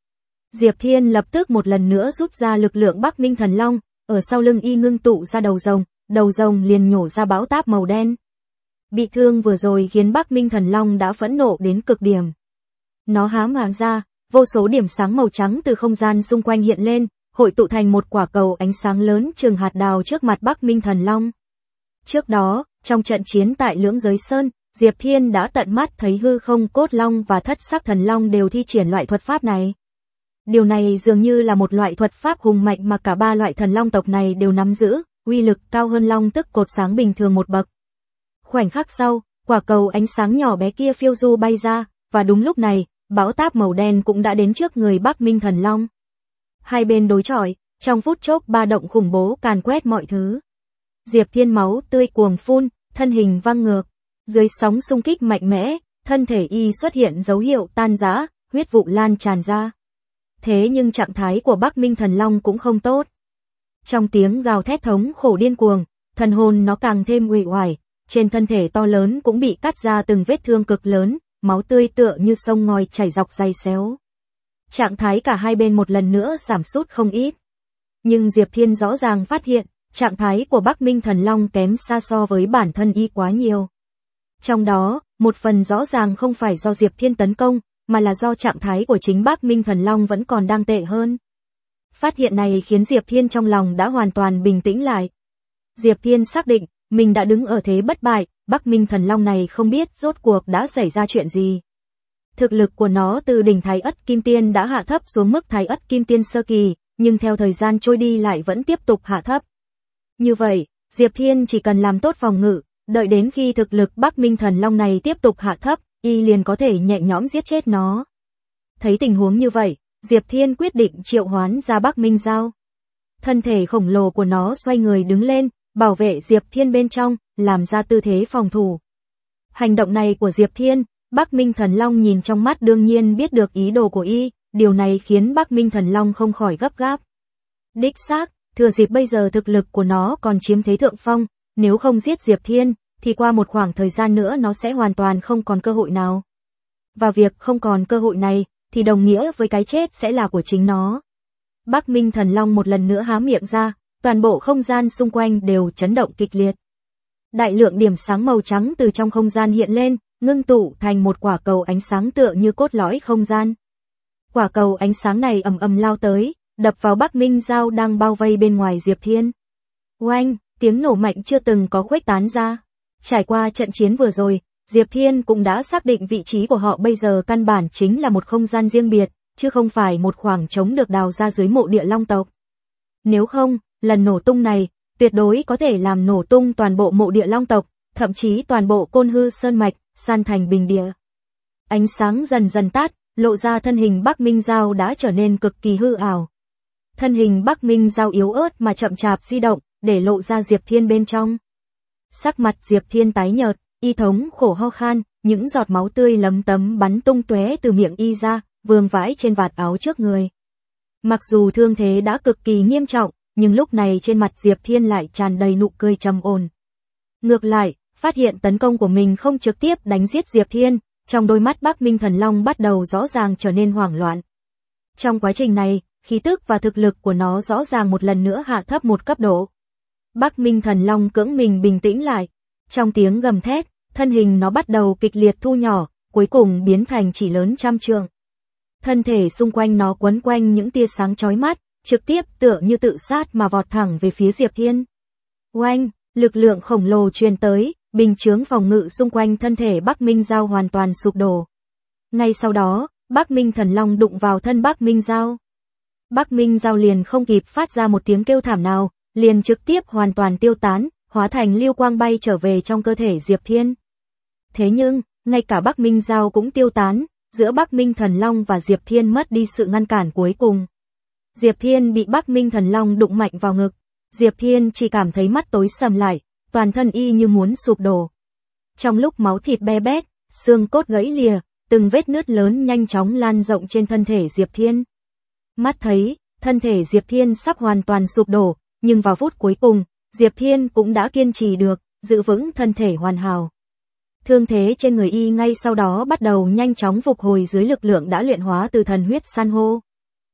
A: Diệp Thiên lập tức một lần nữa rút ra lực lượng Bắc Minh Thần Long, ở sau lưng y ngưng tụ ra đầu rồng liền nhổ ra bão táp màu đen. Bị thương vừa rồi khiến Bắc Minh Thần Long đã phẫn nộ đến cực điểm. Nó há miệng ra, vô số điểm sáng màu trắng từ không gian xung quanh hiện lên, hội tụ thành một quả cầu ánh sáng lớn chừng hạt đào trước mặt Bắc Minh Thần Long. Trước đó, trong trận chiến tại Lưỡng Giới Sơn, Diệp Thiên đã tận mắt thấy hư không cốt long và thất sắc thần long đều thi triển loại thuật pháp này. Điều này dường như là một loại thuật pháp hùng mạnh mà cả ba loại thần long tộc này đều nắm giữ, uy lực cao hơn long tức cột sáng bình thường một bậc. Khoảnh khắc sau, quả cầu ánh sáng nhỏ bé kia phiêu du bay ra, và đúng lúc này, bão táp màu đen cũng đã đến trước người Bắc Minh Thần Long. Hai bên đối chọi, trong phút chốc ba động khủng bố càn quét mọi thứ. Diệp Thiên máu tươi cuồng phun, thân hình văng ngược. Dưới sóng xung kích mạnh mẽ, thân thể y xuất hiện dấu hiệu tan rã, huyết vụ lan tràn ra. Thế nhưng trạng thái của Bắc Minh Thần Long cũng không tốt. Trong tiếng gào thét thống khổ điên cuồng, thần hồn nó càng thêm uể oải, trên thân thể to lớn cũng bị cắt ra từng vết thương cực lớn, máu tươi tựa như sông ngòi chảy dọc dày xéo. Trạng thái cả hai bên một lần nữa giảm sút không ít. Nhưng Diệp Thiên rõ ràng phát hiện, trạng thái của Bắc Minh Thần Long kém xa so với bản thân y quá nhiều. Trong đó, một phần rõ ràng không phải do Diệp Thiên tấn công, mà là do trạng thái của chính Bắc Minh Thần Long vẫn còn đang tệ hơn. Phát hiện này khiến Diệp Thiên trong lòng đã hoàn toàn bình tĩnh lại. Diệp Thiên xác định, mình đã đứng ở thế bất bại, Bắc Minh Thần Long này không biết rốt cuộc đã xảy ra chuyện gì. Thực lực của nó từ đỉnh Thái Ất Kim Tiên đã hạ thấp xuống mức Thái Ất Kim Tiên sơ kỳ, nhưng theo thời gian trôi đi lại vẫn tiếp tục hạ thấp. Như vậy, Diệp Thiên chỉ cần làm tốt phòng ngự, đợi đến khi thực lực Bắc Minh Thần Long này tiếp tục hạ thấp, y liền có thể nhẹ nhõm giết chết nó. Thấy tình huống như vậy, Diệp Thiên quyết định triệu hoán ra Bắc Minh Dao. Thân thể khổng lồ của nó xoay người đứng lên, bảo vệ Diệp Thiên bên trong, làm ra tư thế phòng thủ. Hành động này của Diệp Thiên, Bắc Minh Thần Long nhìn trong mắt đương nhiên biết được ý đồ của y, điều này khiến Bắc Minh Thần Long không khỏi gấp gáp. Đích xác, thừa dịp bây giờ thực lực của nó còn chiếm thế thượng phong, nếu không giết Diệp Thiên, thì qua một khoảng thời gian nữa nó sẽ hoàn toàn không còn cơ hội nào. Và việc không còn cơ hội này, thì đồng nghĩa với cái chết sẽ là của chính nó. Bắc Minh Thần Long một lần nữa há miệng ra, toàn bộ không gian xung quanh đều chấn động kịch liệt. Đại lượng điểm sáng màu trắng từ trong không gian hiện lên, ngưng tụ thành một quả cầu ánh sáng tựa như cốt lõi không gian. Quả cầu ánh sáng này ầm ầm lao tới, đập vào Bắc Minh Dao đang bao vây bên ngoài Diệp Thiên. Oanh, tiếng nổ mạnh chưa từng có khuếch tán ra. Trải qua trận chiến vừa rồi, Diệp Thiên cũng đã xác định vị trí của họ bây giờ căn bản chính là một không gian riêng biệt, chứ không phải một khoảng trống được đào ra dưới mộ địa Long tộc. Nếu không, lần nổ tung này, tuyệt đối có thể làm nổ tung toàn bộ mộ địa Long tộc, thậm chí toàn bộ Côn Hư Sơn Mạch, san thành bình địa. Ánh sáng dần dần tắt, lộ ra thân hình Bắc Minh Dao đã trở nên cực kỳ hư ảo. Thân hình Bắc Minh Dao yếu ớt mà chậm chạp di động, để lộ ra Diệp Thiên bên trong. Sắc mặt Diệp Thiên tái nhợt, y thống khổ ho khan, những giọt máu tươi lấm tấm bắn tung tóe từ miệng y ra, vương vãi trên vạt áo trước người. Mặc dù thương thế đã cực kỳ nghiêm trọng, nhưng lúc này trên mặt Diệp Thiên lại tràn đầy nụ cười trầm ổn. Ngược lại, phát hiện tấn công của mình không trực tiếp đánh giết Diệp Thiên, trong đôi mắt Bắc Minh Thần Long bắt đầu rõ ràng trở nên hoảng loạn. Trong quá trình này, khí tức và thực lực của nó rõ ràng một lần nữa hạ thấp một cấp độ. Bắc Minh Thần Long cưỡng mình bình tĩnh lại. Trong tiếng gầm thét, thân hình nó bắt đầu kịch liệt thu nhỏ, cuối cùng biến thành chỉ lớn trăm trượng. Thân thể xung quanh nó quấn quanh những tia sáng chói mắt, trực tiếp tựa như tự sát mà vọt thẳng về phía Diệp Thiên. Oanh, lực lượng khổng lồ truyền tới, bình chướng phòng ngự xung quanh thân thể Bắc Minh Dao hoàn toàn sụp đổ. Ngay sau đó, Bắc Minh Thần Long đụng vào thân Bắc Minh Dao. Bắc Minh Dao liền không kịp phát ra một tiếng kêu thảm nào, liền trực tiếp hoàn toàn tiêu tán, hóa thành lưu quang bay trở về trong cơ thể Diệp Thiên. Thế nhưng, ngay cả Bắc Minh Dao cũng tiêu tán, giữa Bắc Minh Thần Long và Diệp Thiên mất đi sự ngăn cản cuối cùng. Diệp Thiên bị Bắc Minh Thần Long đụng mạnh vào ngực. Diệp Thiên chỉ cảm thấy mắt tối sầm lại, toàn thân y như muốn sụp đổ. Trong lúc máu thịt be bét, xương cốt gãy lìa, từng vết nứt lớn nhanh chóng lan rộng trên thân thể Diệp Thiên. Mắt thấy, thân thể Diệp Thiên sắp hoàn toàn sụp đổ, nhưng vào phút cuối cùng, Diệp Thiên cũng đã kiên trì được, giữ vững thân thể hoàn hảo. Thương thế trên người y ngay sau đó bắt đầu nhanh chóng phục hồi dưới lực lượng đã luyện hóa từ thần huyết san hô.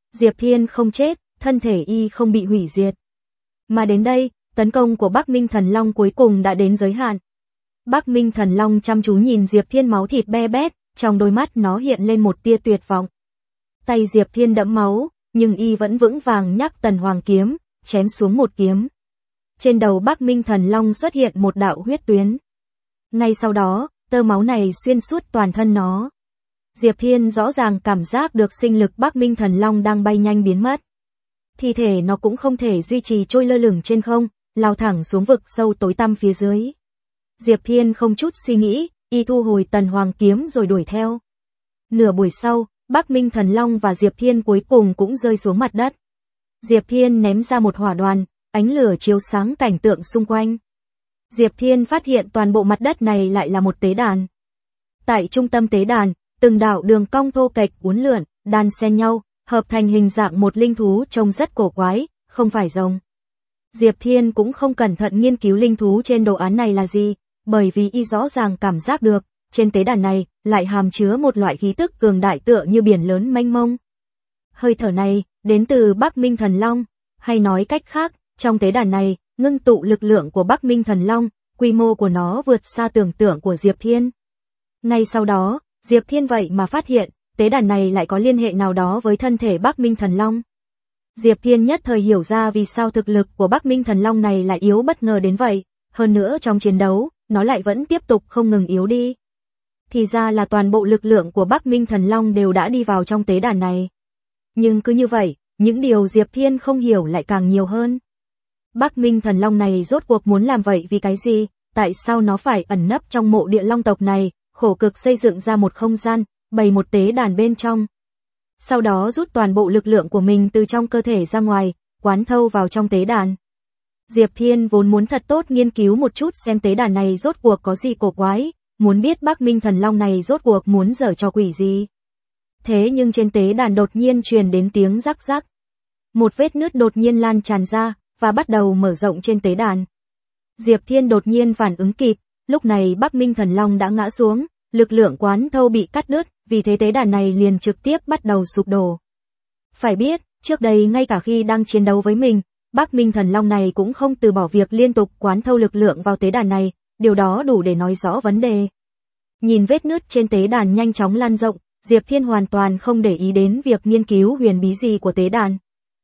A: Diệp Thiên không chết, thân thể y không bị hủy diệt. Mà đến đây, tấn công của Bắc Minh Thần Long cuối cùng đã đến giới hạn. Bắc Minh Thần Long chăm chú nhìn Diệp Thiên máu thịt be bét, trong đôi mắt nó hiện lên một tia tuyệt vọng. Tay Diệp Thiên đẫm máu, nhưng y vẫn vững vàng nhắc Tần Hoàng kiếm, chém xuống một kiếm. Trên đầu Bắc Minh Thần Long xuất hiện một đạo huyết tuyến. Ngay sau đó, tơ máu này xuyên suốt toàn thân nó. Diệp Thiên rõ ràng cảm giác được sinh lực Bắc Minh Thần Long đang bay nhanh biến mất. Thi thể nó cũng không thể duy trì trôi lơ lửng trên không, lao thẳng xuống vực sâu tối tăm phía dưới. Diệp Thiên không chút suy nghĩ, y thu hồi Tần Hoàng kiếm rồi đuổi theo. Nửa buổi sau, Bắc Minh Thần Long và Diệp Thiên cuối cùng cũng rơi xuống mặt đất. Diệp Thiên ném ra một hỏa đoàn, ánh lửa chiếu sáng cảnh tượng xung quanh. Diệp Thiên phát hiện toàn bộ mặt đất này lại là một tế đàn. Tại trung tâm tế đàn, từng đạo đường cong thô kệch uốn lượn, đan xen nhau, hợp thành hình dạng một linh thú trông rất cổ quái, không phải rồng. Diệp Thiên cũng không cẩn thận nghiên cứu linh thú trên đồ án này là gì, bởi vì y rõ ràng cảm giác được, trên tế đàn này lại hàm chứa một loại khí tức cường đại tựa như biển lớn mênh mông. Hơi thở này đến từ Bắc Minh Thần Long, hay nói cách khác, trong tế đàn này ngưng tụ lực lượng của Bắc Minh Thần Long, quy mô của nó vượt xa tưởng tượng của Diệp Thiên. Ngay sau đó, Diệp Thiên vậy mà phát hiện, tế đàn này lại có liên hệ nào đó với thân thể Bắc Minh Thần Long. Diệp Thiên nhất thời hiểu ra vì sao thực lực của Bắc Minh Thần Long này lại yếu bất ngờ đến vậy, hơn nữa trong chiến đấu, nó lại vẫn tiếp tục không ngừng yếu đi. Thì ra là toàn bộ lực lượng của Bắc Minh Thần Long đều đã đi vào trong tế đàn này. Nhưng cứ như vậy, những điều Diệp Thiên không hiểu lại càng nhiều hơn. Bắc Minh Thần Long này rốt cuộc muốn làm vậy vì cái gì, tại sao nó phải ẩn nấp trong mộ địa long tộc này, khổ cực xây dựng ra một không gian, bày một tế đàn bên trong. Sau đó rút toàn bộ lực lượng của mình từ trong cơ thể ra ngoài, quán thâu vào trong tế đàn. Diệp Thiên vốn muốn thật tốt nghiên cứu một chút xem tế đàn này rốt cuộc có gì cổ quái, muốn biết Bắc Minh Thần Long này rốt cuộc muốn giở trò quỷ gì. Thế nhưng trên tế đàn đột nhiên truyền đến tiếng rắc rắc. Một vết nứt đột nhiên lan tràn ra, và bắt đầu mở rộng trên tế đàn. Diệp Thiên đột nhiên phản ứng kịp, lúc này Bắc Minh Thần Long đã ngã xuống, lực lượng quán thâu bị cắt đứt, vì thế tế đàn này liền trực tiếp bắt đầu sụp đổ. Phải biết, trước đây ngay cả khi đang chiến đấu với mình, Bắc Minh Thần Long này cũng không từ bỏ việc liên tục quán thâu lực lượng vào tế đàn này, điều đó đủ để nói rõ vấn đề. Nhìn vết nứt trên tế đàn nhanh chóng lan rộng, Diệp Thiên hoàn toàn không để ý đến việc nghiên cứu huyền bí gì của tế đàn.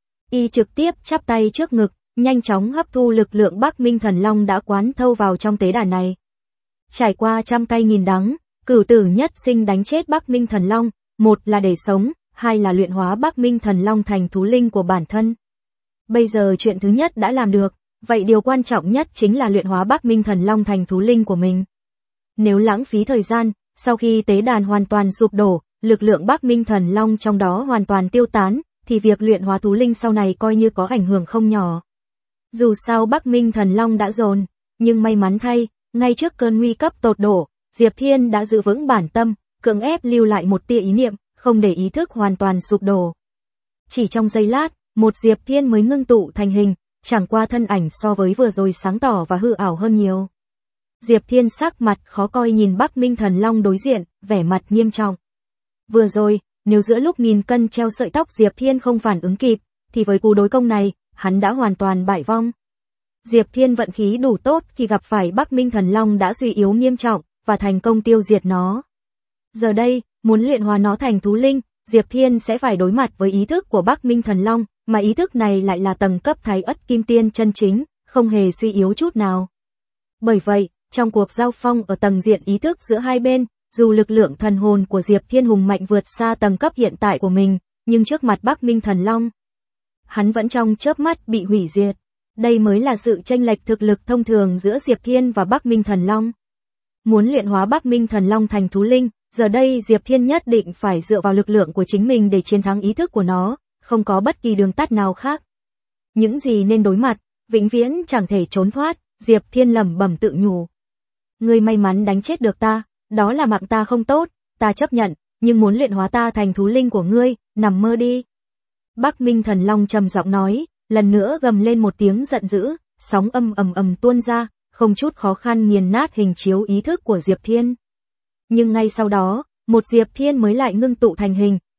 A: Y trực tiếp chắp tay trước ngực, nhanh chóng hấp thu lực lượng Bắc Minh Thần Long đã quán thâu vào trong tế đàn này. Trải qua trăm cay nghìn đắng, Cửu Tử Nhất Sinh đánh chết Bắc Minh Thần Long, một là để sống, hai là luyện hóa Bắc Minh Thần Long thành thú linh của bản thân. Bây giờ chuyện thứ nhất đã làm được, vậy điều quan trọng nhất chính là luyện hóa Bắc Minh Thần Long thành thú linh của mình. Nếu lãng phí thời gian, sau khi tế đàn hoàn toàn sụp đổ, lực lượng Bắc Minh Thần Long trong đó hoàn toàn tiêu tán, thì việc luyện hóa thú linh sau này coi như có ảnh hưởng không nhỏ. Dù sao Bắc Minh Thần Long đã dồn, nhưng may mắn thay, ngay trước cơn nguy cấp tột độ, Diệp Thiên đã giữ vững bản tâm, cưỡng ép lưu lại một tia ý niệm, không để ý thức hoàn toàn sụp đổ. Chỉ trong giây lát, một Diệp Thiên mới ngưng tụ thành hình, chẳng qua thân ảnh so với vừa rồi sáng tỏ và hư ảo hơn nhiều. Diệp Thiên sắc mặt khó coi nhìn Bắc Minh Thần Long đối diện, vẻ mặt nghiêm trọng. Vừa rồi, nếu giữa lúc nghìn cân treo sợi tóc Diệp Thiên không phản ứng kịp, thì với cú đối công này, hắn đã hoàn toàn bại vong. Diệp Thiên vận khí đủ tốt khi gặp phải Bắc Minh Thần Long đã suy yếu nghiêm trọng, và thành công tiêu diệt nó. Giờ đây, muốn luyện hóa nó thành thú linh, Diệp Thiên sẽ phải đối mặt với ý thức của Bắc Minh Thần Long, mà ý thức này lại là tầng cấp Thái Ất Kim Tiên chân chính, không hề suy yếu chút nào. Bởi vậy, trong cuộc giao phong ở tầng diện ý thức giữa hai bên, dù lực lượng thần hồn của Diệp Thiên hùng mạnh vượt xa tầng cấp hiện tại của mình, nhưng trước mặt Bắc Minh Thần Long, hắn vẫn trong chớp mắt bị hủy diệt. Đây mới là sự chênh lệch thực lực thông thường giữa Diệp Thiên và Bắc Minh Thần Long. Muốn luyện hóa Bắc Minh Thần Long thành thú linh, giờ đây Diệp Thiên nhất định phải dựa vào lực lượng của chính mình để chiến thắng ý thức của nó, không có bất kỳ đường tắt nào khác. Những gì nên đối mặt, vĩnh viễn chẳng thể trốn thoát, Diệp Thiên lẩm bẩm tự nhủ. Ngươi may mắn đánh chết được ta, đó là mạng ta không tốt, ta chấp nhận, nhưng muốn luyện hóa ta thành thú linh của ngươi, nằm mơ đi. Bắc Minh Thần Long trầm giọng nói, lần nữa gầm lên một tiếng giận dữ, sóng âm ầm ầm tuôn ra, không chút khó khăn nghiền nát hình chiếu ý thức của Diệp Thiên. Nhưng ngay sau đó, một Diệp Thiên mới lại ngưng tụ thành hình,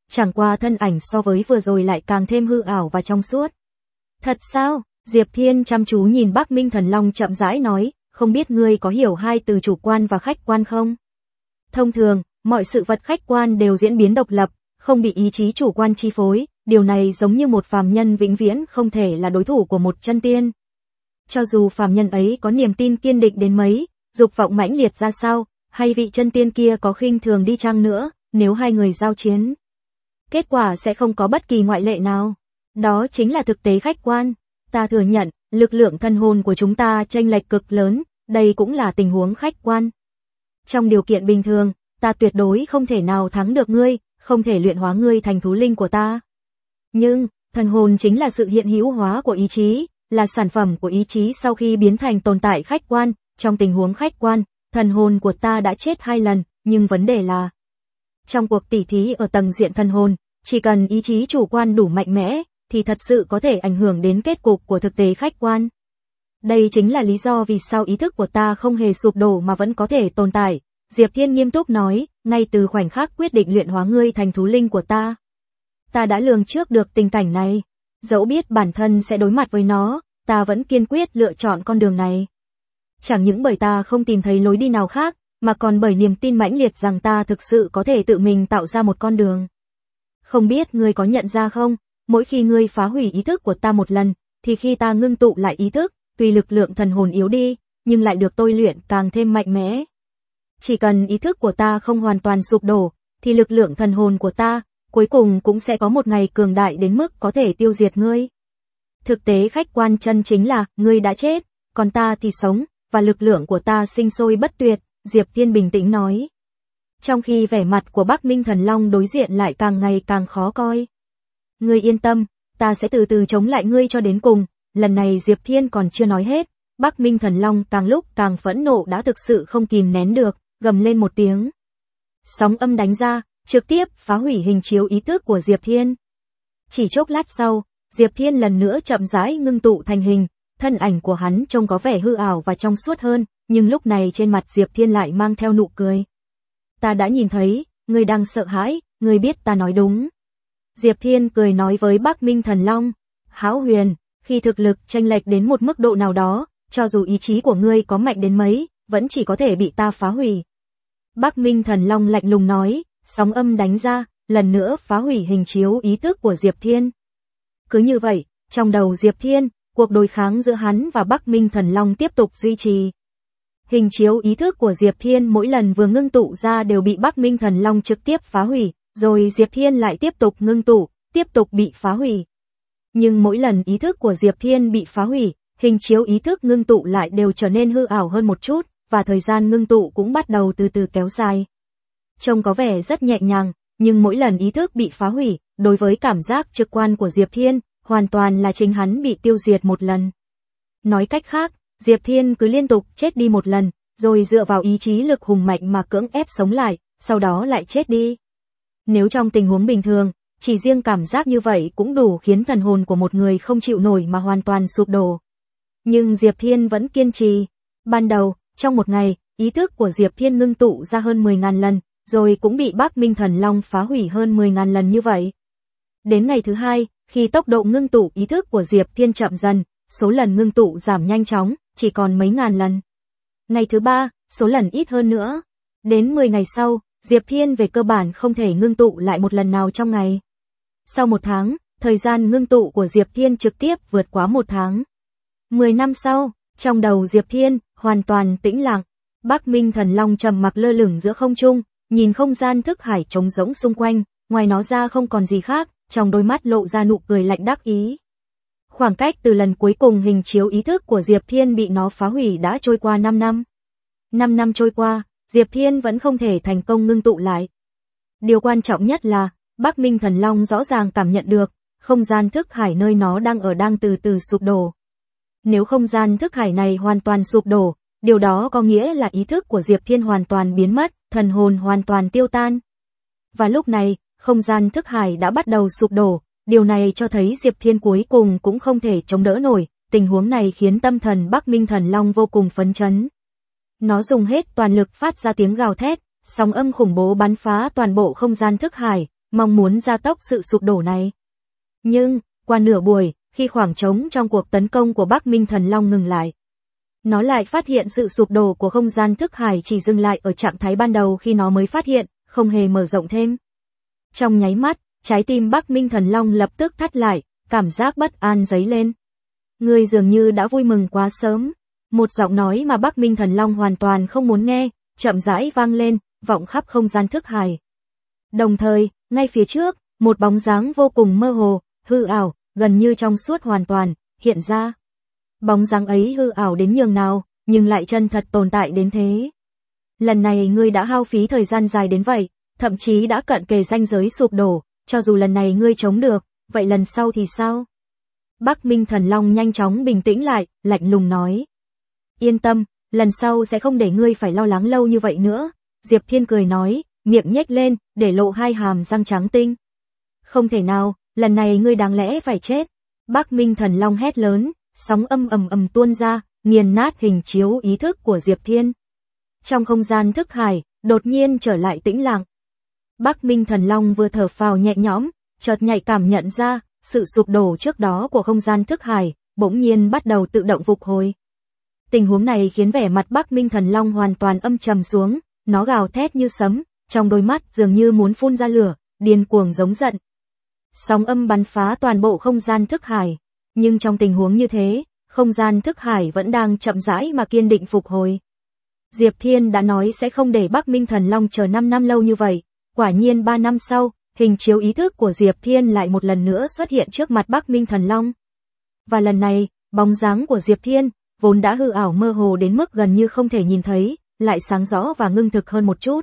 A: chẳng qua thân ảnh so với vừa rồi lại càng thêm hư ảo và trong suốt. Thật sao? Diệp Thiên chăm chú nhìn Bắc Minh Thần Long chậm rãi nói, không biết ngươi có hiểu hai từ chủ quan và khách quan không? Thông thường, mọi sự vật khách quan đều diễn biến độc lập, không bị ý chí chủ quan chi phối, điều này giống như một phàm nhân vĩnh viễn không thể là đối thủ của một chân tiên. Cho dù phàm nhân ấy có niềm tin kiên định đến mấy, dục vọng mãnh liệt ra sao, hay vị chân tiên kia có khinh thường đi chăng nữa, nếu hai người giao chiến, kết quả sẽ không có bất kỳ ngoại lệ nào. Đó chính là thực tế khách quan. Ta thừa nhận, lực lượng thần hồn của chúng ta chênh lệch cực lớn, đây cũng là tình huống khách quan. Trong điều kiện bình thường, ta tuyệt đối không thể nào thắng được ngươi, không thể luyện hóa ngươi thành thú linh của ta. Nhưng, thần hồn chính là sự hiện hữu hóa của ý chí, là sản phẩm của ý chí sau khi biến thành tồn tại khách quan. Trong tình huống khách quan, thần hồn của ta đã chết 2 lần, nhưng vấn đề là trong cuộc tỉ thí ở tầng diện thần hồn, chỉ cần ý chí chủ quan đủ mạnh mẽ, thì thật sự có thể ảnh hưởng đến kết cục của thực tế khách quan. Đây chính là lý do vì sao ý thức của ta không hề sụp đổ mà vẫn có thể tồn tại. Diệp Thiên nghiêm túc nói, ngay từ khoảnh khắc quyết định luyện hóa ngươi thành thú linh của ta. Ta đã lường trước được tình cảnh này. Dẫu biết bản thân sẽ đối mặt với nó, ta vẫn kiên quyết lựa chọn con đường này. Chẳng những bởi ta không tìm thấy lối đi nào khác, mà còn bởi niềm tin mãnh liệt rằng ta thực sự có thể tự mình tạo ra một con đường. Không biết ngươi có nhận ra không, mỗi khi ngươi phá hủy ý thức của ta một lần, thì khi ta ngưng tụ lại ý thức, tuy lực lượng thần hồn yếu đi, nhưng lại được tôi luyện càng thêm mạnh mẽ. Chỉ cần ý thức của ta không hoàn toàn sụp đổ, thì lực lượng thần hồn của ta, cuối cùng cũng sẽ có một ngày cường đại đến mức có thể tiêu diệt ngươi. Thực tế khách quan chân chính là, ngươi đã chết, còn ta thì sống, và lực lượng của ta sinh sôi bất tuyệt, Diệp Thiên bình tĩnh nói. Trong khi vẻ mặt của Bắc Minh Thần Long đối diện lại càng ngày càng khó coi. Ngươi yên tâm, ta sẽ từ từ chống lại ngươi cho đến cùng. Lần này Diệp Thiên còn chưa nói hết, Bắc Minh Thần Long càng lúc càng phẫn nộ đã thực sự không kìm nén được, gầm lên một tiếng. Sóng âm đánh ra, trực tiếp phá hủy hình chiếu ý thức của Diệp Thiên. Chỉ chốc lát sau, Diệp Thiên lần nữa chậm rãi ngưng tụ thành hình, thân ảnh của hắn trông có vẻ hư ảo và trong suốt hơn, nhưng lúc này trên mặt Diệp Thiên lại mang theo nụ cười. Ta đã nhìn thấy, ngươi đang sợ hãi, ngươi biết ta nói đúng. Diệp Thiên cười nói với Bắc Minh Thần Long, Hão Huyền, khi thực lực chênh lệch đến một mức độ nào đó, cho dù ý chí của ngươi có mạnh đến mấy, vẫn chỉ có thể bị ta phá hủy. Bắc Minh Thần Long lạnh lùng nói, sóng âm đánh ra, lần nữa phá hủy hình chiếu ý thức của Diệp Thiên. Cứ như vậy, trong đầu Diệp Thiên, cuộc đối kháng giữa hắn và Bắc Minh Thần Long tiếp tục duy trì. Hình chiếu ý thức của Diệp Thiên mỗi lần vừa ngưng tụ ra đều bị Bắc Minh Thần Long trực tiếp phá hủy, rồi Diệp Thiên lại tiếp tục ngưng tụ, tiếp tục bị phá hủy. Nhưng mỗi lần ý thức của Diệp Thiên bị phá hủy, hình chiếu ý thức ngưng tụ lại đều trở nên hư ảo hơn một chút, và thời gian ngưng tụ cũng bắt đầu từ từ kéo dài. Trông có vẻ rất nhẹ nhàng, nhưng mỗi lần ý thức bị phá hủy, đối với cảm giác trực quan của Diệp Thiên, hoàn toàn là chính hắn bị tiêu diệt một lần. Nói cách khác, Diệp Thiên cứ liên tục chết đi một lần, rồi dựa vào ý chí lực hùng mạnh mà cưỡng ép sống lại, sau đó lại chết đi. Nếu trong tình huống bình thường, chỉ riêng cảm giác như vậy cũng đủ khiến thần hồn của một người không chịu nổi mà hoàn toàn sụp đổ. Nhưng Diệp Thiên vẫn kiên trì. Ban đầu, trong một ngày, ý thức của Diệp Thiên ngưng tụ ra hơn 10.000 lần, rồi cũng bị Bắc Minh Thần Long phá hủy hơn 10.000 lần như vậy. Đến ngày thứ hai, khi tốc độ ngưng tụ ý thức của Diệp Thiên chậm dần, số lần ngưng tụ giảm nhanh chóng, chỉ còn mấy ngàn lần. Ngày thứ ba, số lần ít hơn nữa. Đến 10 ngày sau, Diệp Thiên về cơ bản không thể ngưng tụ lại một lần nào trong ngày. Sau 1 tháng, thời gian ngưng tụ của Diệp Thiên trực tiếp vượt quá 1 tháng. 10 năm sau, trong đầu Diệp Thiên, hoàn toàn tĩnh lặng. Bắc Minh Thần Long trầm mặc lơ lửng giữa không trung, nhìn không gian thức hải trống rỗng xung quanh, ngoài nó ra không còn gì khác, trong đôi mắt lộ ra nụ cười lạnh đắc ý. Khoảng cách từ lần cuối cùng hình chiếu ý thức của Diệp Thiên bị nó phá hủy đã trôi qua 5 năm. 5 năm trôi qua, Diệp Thiên vẫn không thể thành công ngưng tụ lại. Điều quan trọng nhất là, Bắc Minh Thần Long rõ ràng cảm nhận được, không gian thức hải nơi nó đang ở đang từ từ sụp đổ. Nếu không gian thức hải này hoàn toàn sụp đổ, điều đó có nghĩa là ý thức của Diệp Thiên hoàn toàn biến mất, thần hồn hoàn toàn tiêu tan. Và lúc này, không gian thức hải đã bắt đầu sụp đổ, điều này cho thấy Diệp Thiên cuối cùng cũng không thể chống đỡ nổi, tình huống này khiến tâm thần Bắc Minh Thần Long vô cùng phấn chấn. Nó dùng hết toàn lực phát ra tiếng gào thét, sóng âm khủng bố bắn phá toàn bộ không gian thức hải, mong muốn gia tốc sự sụp đổ này. Nhưng, qua nửa buổi, khi khoảng trống trong cuộc tấn công của Bắc Minh Thần Long ngừng lại, nó lại phát hiện sự sụp đổ của không gian thức hải chỉ dừng lại ở trạng thái ban đầu khi nó mới phát hiện, không hề mở rộng thêm. Trong nháy mắt, trái tim Bắc Minh Thần Long lập tức thắt lại, cảm giác bất an dấy lên. Ngươi dường như đã vui mừng quá sớm. Một giọng nói mà Bắc Minh Thần Long hoàn toàn không muốn nghe, chậm rãi vang lên, vọng khắp không gian thức hải. Đồng thời, ngay phía trước, một bóng dáng vô cùng mơ hồ, hư ảo, gần như trong suốt hoàn toàn, hiện ra. Bóng dáng ấy hư ảo đến nhường nào, nhưng lại chân thật tồn tại đến thế. Lần này ngươi đã hao phí thời gian dài đến vậy, thậm chí đã cận kề ranh giới sụp đổ, cho dù lần này ngươi chống được, vậy lần sau thì sao? Bắc Minh Thần Long nhanh chóng bình tĩnh lại, lạnh lùng nói. Yên tâm, lần sau sẽ không để ngươi phải lo lắng lâu như vậy nữa. Diệp Thiên cười nói, miệng nhếch lên, để lộ hai hàm răng trắng tinh. Không thể nào, lần này ngươi đáng lẽ phải chết. Bắc Minh Thần Long hét lớn, sóng âm ầm ầm tuôn ra, nghiền nát hình chiếu ý thức của Diệp Thiên. Trong không gian thức hải, đột nhiên trở lại tĩnh lặng. Bắc Minh Thần Long vừa thở phào nhẹ nhõm, chợt nhạy cảm nhận ra, sự sụp đổ trước đó của không gian thức hải, bỗng nhiên bắt đầu tự động phục hồi. Tình huống này khiến vẻ mặt Bắc Minh Thần Long hoàn toàn âm trầm xuống, nó gào thét như sấm, trong đôi mắt dường như muốn phun ra lửa, điên cuồng giống giận. Sóng âm bắn phá toàn bộ không gian thức hải, nhưng trong tình huống như thế, không gian thức hải vẫn đang chậm rãi mà kiên định phục hồi. Diệp Thiên đã nói sẽ không để Bắc Minh Thần Long chờ 5 năm lâu như vậy, quả nhiên 3 năm sau, hình chiếu ý thức của Diệp Thiên lại một lần nữa xuất hiện trước mặt Bắc Minh Thần Long. Và lần này, bóng dáng của Diệp Thiên, vốn đã hư ảo mơ hồ đến mức gần như không thể nhìn thấy, lại sáng rõ và ngưng thực hơn một chút.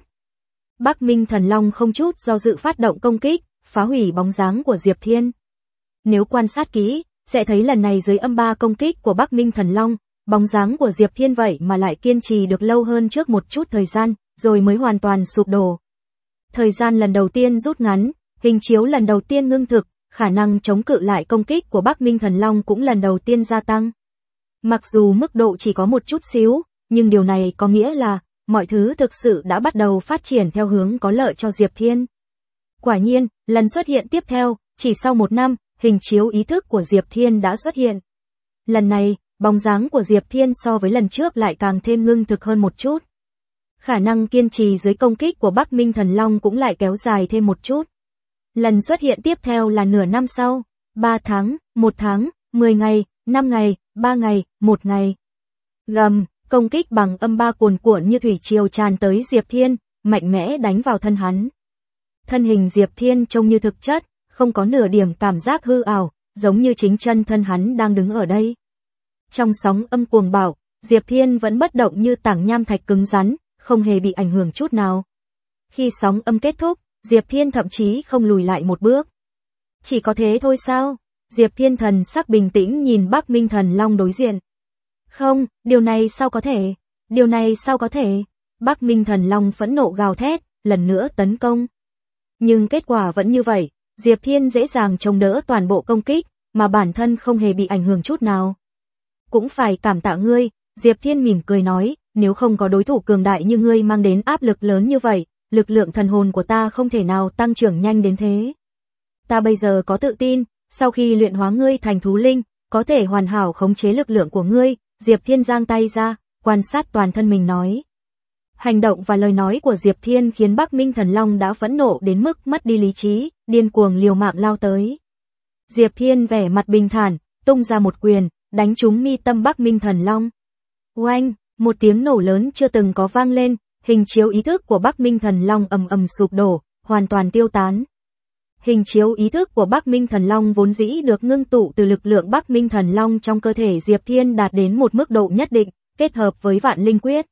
A: Bắc Minh Thần Long không chút do dự phát động công kích, phá hủy bóng dáng của Diệp Thiên. Nếu quan sát kỹ, sẽ thấy lần này dưới âm 3 công kích của Bắc Minh Thần Long, bóng dáng của Diệp Thiên vậy mà lại kiên trì được lâu hơn trước một chút thời gian, rồi mới hoàn toàn sụp đổ. Thời gian lần đầu tiên rút ngắn, hình chiếu lần đầu tiên ngưng thực, khả năng chống cự lại công kích của Bắc Minh Thần Long cũng lần đầu tiên gia tăng. Mặc dù mức độ chỉ có một chút xíu, nhưng điều này có nghĩa là, mọi thứ thực sự đã bắt đầu phát triển theo hướng có lợi cho Diệp Thiên. Quả nhiên, lần xuất hiện tiếp theo, chỉ sau 1 năm, hình chiếu ý thức của Diệp Thiên đã xuất hiện. Lần này, bóng dáng của Diệp Thiên so với lần trước lại càng thêm ngưng thực hơn một chút. Khả năng kiên trì dưới công kích của Bắc Minh Thần Long cũng lại kéo dài thêm một chút. Lần xuất hiện tiếp theo là nửa năm sau, 3 tháng, 1 tháng, 10 ngày, 5 ngày, 3 ngày, 1 ngày. Gầm, công kích bằng âm 3 cuồn cuộn như thủy triều tràn tới Diệp Thiên, mạnh mẽ đánh vào thân hắn. Thân hình Diệp Thiên trông như thực chất, không có nửa điểm cảm giác hư ảo, giống như chính chân thân hắn đang đứng ở đây. Trong sóng âm cuồng bạo, Diệp Thiên vẫn bất động như tảng nham thạch cứng rắn, không hề bị ảnh hưởng chút nào. Khi sóng âm kết thúc, Diệp Thiên thậm chí không lùi lại một bước. Chỉ có thế thôi sao? Diệp Thiên thần sắc bình tĩnh nhìn Bắc Minh Thần Long đối diện. Không, điều này sao có thể? Điều này sao có thể? Bắc Minh Thần Long phẫn nộ gào thét, lần nữa tấn công. Nhưng kết quả vẫn như vậy, Diệp Thiên dễ dàng chống đỡ toàn bộ công kích, mà bản thân không hề bị ảnh hưởng chút nào. Cũng phải cảm tạ ngươi, Diệp Thiên mỉm cười nói, nếu không có đối thủ cường đại như ngươi mang đến áp lực lớn như vậy, lực lượng thần hồn của ta không thể nào tăng trưởng nhanh đến thế. Ta bây giờ có tự tin, sau khi luyện hóa ngươi thành thú linh, có thể hoàn hảo khống chế lực lượng của ngươi. Diệp Thiên giang tay ra, quan sát toàn thân mình nói. Hành động và lời nói của Diệp Thiên khiến Bắc Minh Thần Long đã phẫn nộ đến mức mất đi lý trí, điên cuồng liều mạng lao tới. Diệp Thiên vẻ mặt bình thản, tung ra một quyền, đánh trúng mi tâm Bắc Minh Thần Long. Oanh, một tiếng nổ lớn chưa từng có vang lên, hình chiếu ý thức của Bắc Minh Thần Long ầm ầm sụp đổ, hoàn toàn tiêu tán. Hình chiếu ý thức của Bắc Minh Thần Long vốn dĩ được ngưng tụ từ lực lượng Bắc Minh Thần Long trong cơ thể Diệp Thiên đạt đến một mức độ nhất định, kết hợp với Vạn Linh Quyết.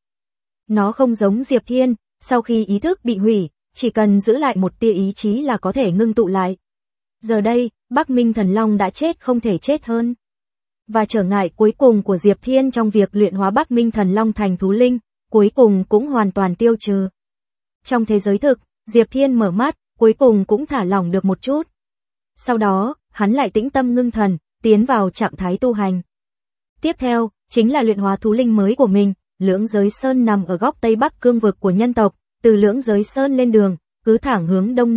A: Nó không giống Diệp Thiên, sau khi ý thức bị hủy, chỉ cần giữ lại một tia ý chí là có thể ngưng tụ lại. Giờ đây, Bắc Minh Thần Long đã chết không thể chết hơn. Và trở ngại cuối cùng của Diệp Thiên trong việc luyện hóa Bắc Minh Thần Long thành thú linh, cuối cùng cũng hoàn toàn tiêu trừ. Trong thế giới thực, Diệp Thiên mở mắt, cuối cùng cũng thả lỏng được một chút. Sau đó, hắn lại tĩnh tâm ngưng thần, tiến vào trạng thái tu hành. Tiếp theo, chính là luyện hóa thú linh mới của mình. Lưỡng Giới Sơn nằm ở góc Tây Bắc cương vực của nhân tộc, từ Lưỡng Giới Sơn lên đường, cứ thẳng hướng Đông Nam,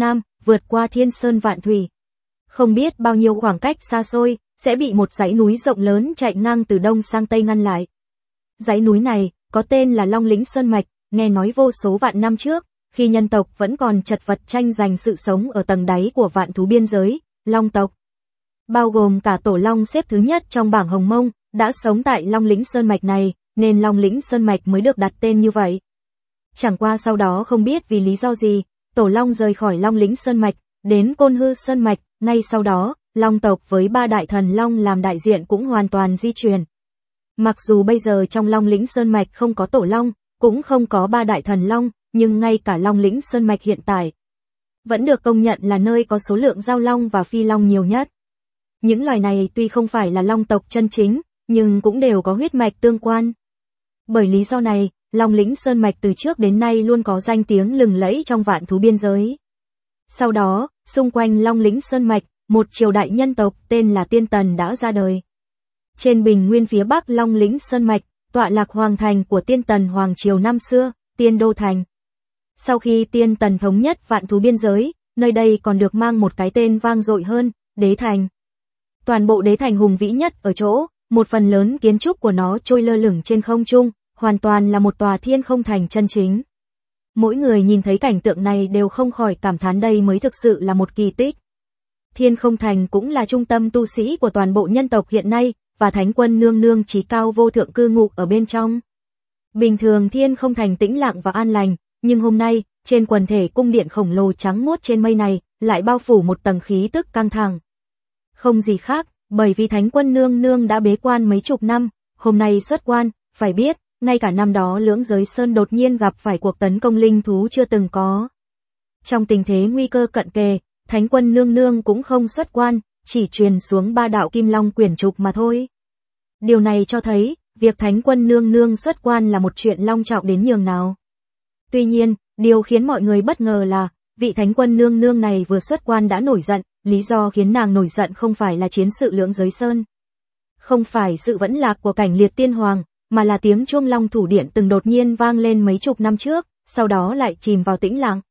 A: vượt qua thiên sơn vạn thủy. Không biết bao nhiêu khoảng cách xa xôi, sẽ bị một dãy núi rộng lớn chạy ngang từ đông sang tây ngăn lại. Dãy núi này, có tên là Long Lĩnh Sơn Mạch, nghe nói vô số vạn năm trước, khi nhân tộc vẫn còn chật vật tranh giành sự sống ở tầng đáy của vạn thú biên giới, Long tộc, bao gồm cả tổ Long xếp thứ nhất trong bảng Hồng Mông, đã sống tại Long Lĩnh Sơn Mạch này, nên Long Lĩnh Sơn Mạch mới được đặt tên như vậy. Chẳng qua sau đó không biết vì lý do gì, tổ Long rời khỏi Long Lĩnh Sơn Mạch, đến Côn Hư Sơn Mạch, ngay sau đó, Long tộc với 3 đại thần Long làm đại diện cũng hoàn toàn di chuyển. Mặc dù bây giờ trong Long Lĩnh Sơn Mạch không có tổ Long, cũng không có 3 đại thần Long, nhưng ngay cả Long Lĩnh Sơn Mạch hiện tại vẫn được công nhận là nơi có số lượng giao Long và Phi Long nhiều nhất. Những loài này tuy không phải là Long tộc chân chính, nhưng cũng đều có huyết mạch tương quan. Bởi lý do này, Long Lĩnh Sơn Mạch từ trước đến nay luôn có danh tiếng lừng lẫy trong vạn thú biên giới. Sau đó, xung quanh Long Lĩnh Sơn Mạch, một triều đại nhân tộc tên là Tiên Tần đã ra đời. Trên bình nguyên phía bắc Long Lĩnh Sơn Mạch, tọa lạc hoàng thành của Tiên Tần Hoàng triều năm xưa, Tiên Đô Thành. Sau khi Tiên Tần thống nhất vạn thú biên giới, nơi đây còn được mang một cái tên vang dội hơn, Đế Thành. Toàn bộ Đế Thành hùng vĩ nhất ở chỗ, một phần lớn kiến trúc của nó trôi lơ lửng trên không trung, hoàn toàn là một tòa thiên không thành chân chính. Mỗi người nhìn thấy cảnh tượng này đều không khỏi cảm thán đây mới thực sự là một kỳ tích. Thiên không thành cũng là trung tâm tu sĩ của toàn bộ nhân tộc hiện nay, và Thánh Quân Nương Nương chí cao vô thượng cư ngụ ở bên trong. Bình thường thiên không thành tĩnh lặng và an lành, nhưng hôm nay, trên quần thể cung điện khổng lồ trắng muốt trên mây này, lại bao phủ một tầng khí tức căng thẳng. Không gì khác, bởi vì Thánh Quân Nương Nương đã bế quan mấy chục năm, hôm nay xuất quan, phải biết, ngay cả năm đó Lưỡng Giới Sơn đột nhiên gặp phải cuộc tấn công linh thú chưa từng có. Trong tình thế nguy cơ cận kề, Thánh Quân Nương Nương cũng không xuất quan, chỉ truyền xuống 3 đạo Kim Long quyển trục mà thôi. Điều này cho thấy, việc Thánh Quân Nương Nương xuất quan là một chuyện long trọng đến nhường nào. Tuy nhiên, điều khiến mọi người bất ngờ là, vị Thánh Quân Nương Nương này vừa xuất quan đã nổi giận, lý do khiến nàng nổi giận không phải là chiến sự Lưỡng Giới Sơn. Không phải sự vẫn lạc của cảnh liệt tiên hoàng, mà là tiếng chuông Long Thủ Điện từng đột nhiên vang lên mấy chục năm trước, sau đó lại chìm vào tĩnh lặng.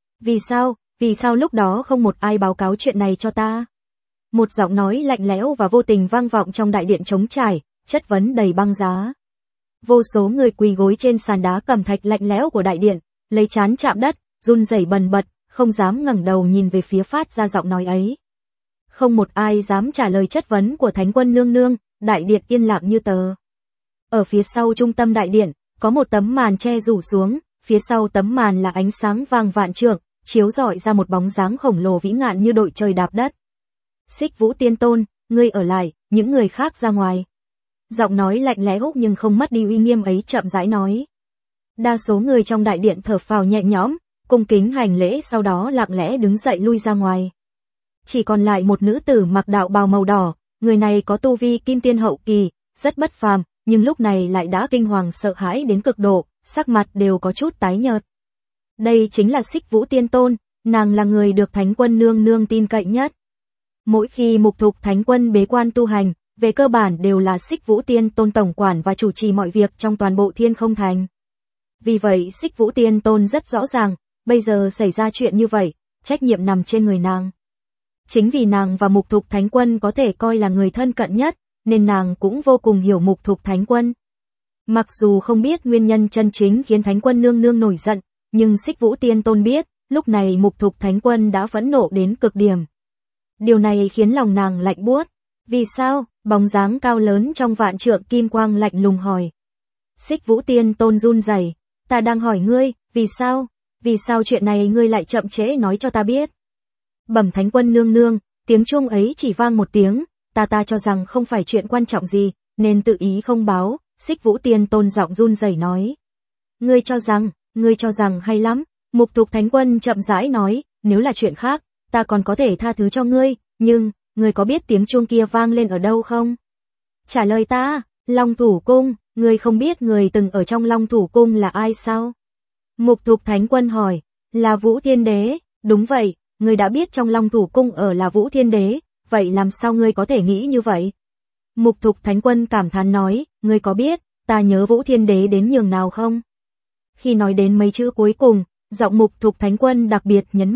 A: Vì sao lúc đó không một ai báo cáo chuyện này cho ta? Một giọng nói lạnh lẽo và vô tình vang vọng trong đại điện trống trải, chất vấn đầy băng giá. Vô số người quỳ gối trên sàn đá cẩm thạch lạnh lẽo của đại điện, lấy trán chạm đất, run rẩy bần bật, không dám ngẩng đầu nhìn về phía phát ra giọng nói ấy. Không một ai dám trả lời chất vấn của Thánh Quân Nương Nương, đại điện yên lặng như tờ. Ở phía sau trung tâm đại điện, có một tấm màn che rủ xuống, phía sau tấm màn là ánh sáng vàng vạn trượng, chiếu rọi ra một bóng dáng khổng lồ vĩ ngạn như đội trời đạp đất. Xích Vũ Tiên Tôn, ngươi ở lại, những người khác ra ngoài. Giọng nói lạnh lẽo nhưng không mất đi uy nghiêm ấy chậm rãi nói. Đa số người trong đại điện thở phào nhẹ nhõm, cung kính hành lễ sau đó lặng lẽ đứng dậy lui ra ngoài. Chỉ còn lại một nữ tử mặc đạo bào màu đỏ, người này có tu vi kim tiên hậu kỳ, rất bất phàm, nhưng lúc này lại đã kinh hoàng sợ hãi đến cực độ, sắc mặt đều có chút tái nhợt. Đây chính là Xích Vũ Tiên Tôn, nàng là người được Thánh Quân Nương Nương tin cậy nhất. Mỗi khi Mục Thục Thánh Quân bế quan tu hành, về cơ bản đều là Xích Vũ Tiên Tôn tổng quản và chủ trì mọi việc trong toàn bộ Thiên Không Thành. Vì vậy Xích Vũ Tiên Tôn rất rõ ràng, bây giờ xảy ra chuyện như vậy, trách nhiệm nằm trên người nàng. Chính vì nàng và Mục Thục Thánh Quân có thể coi là người thân cận nhất, nên nàng cũng vô cùng hiểu Mục Thục Thánh Quân. Mặc dù không biết nguyên nhân chân chính khiến Thánh Quân Nương Nương nổi giận, nhưng Xích Vũ Tiên Tôn biết, lúc này Mục Thục Thánh Quân đã phẫn nộ đến cực điểm. Điều này khiến lòng nàng lạnh buốt. Vì sao? Bóng dáng cao lớn trong vạn trượng kim quang lạnh lùng hỏi. Xích Vũ Tiên Tôn run rẩy, ta đang hỏi ngươi, vì sao? Vì sao chuyện này ngươi lại chậm trễ nói cho ta biết? Bẩm Thánh Quân Nương Nương, tiếng chuông ấy chỉ vang một tiếng, ta cho rằng không phải chuyện quan trọng gì, nên tự ý không báo. Xích Vũ Tiên Tôn giọng run rẩy nói. Ngươi cho rằng hay lắm. Mục Thục Thánh Quân chậm rãi nói, nếu là chuyện khác, ta còn có thể tha thứ cho ngươi, nhưng, ngươi có biết tiếng chuông kia vang lên ở đâu không? Trả lời ta, Long Thủ Cung, ngươi không biết người từng ở trong Long Thủ Cung là ai sao? Mục Thục Thánh Quân hỏi, là Vũ Thiên Đế, đúng vậy, ngươi đã biết trong Long Thủ Cung ở là Vũ Thiên Đế, vậy làm sao ngươi có thể nghĩ như vậy? Mục Thục Thánh Quân cảm thán nói, ngươi có biết, ta nhớ Vũ Thiên Đế đến nhường nào không? Khi nói đến mấy chữ cuối cùng, giọng Mục Thục Thánh Quân đặc biệt nhấn mạnh,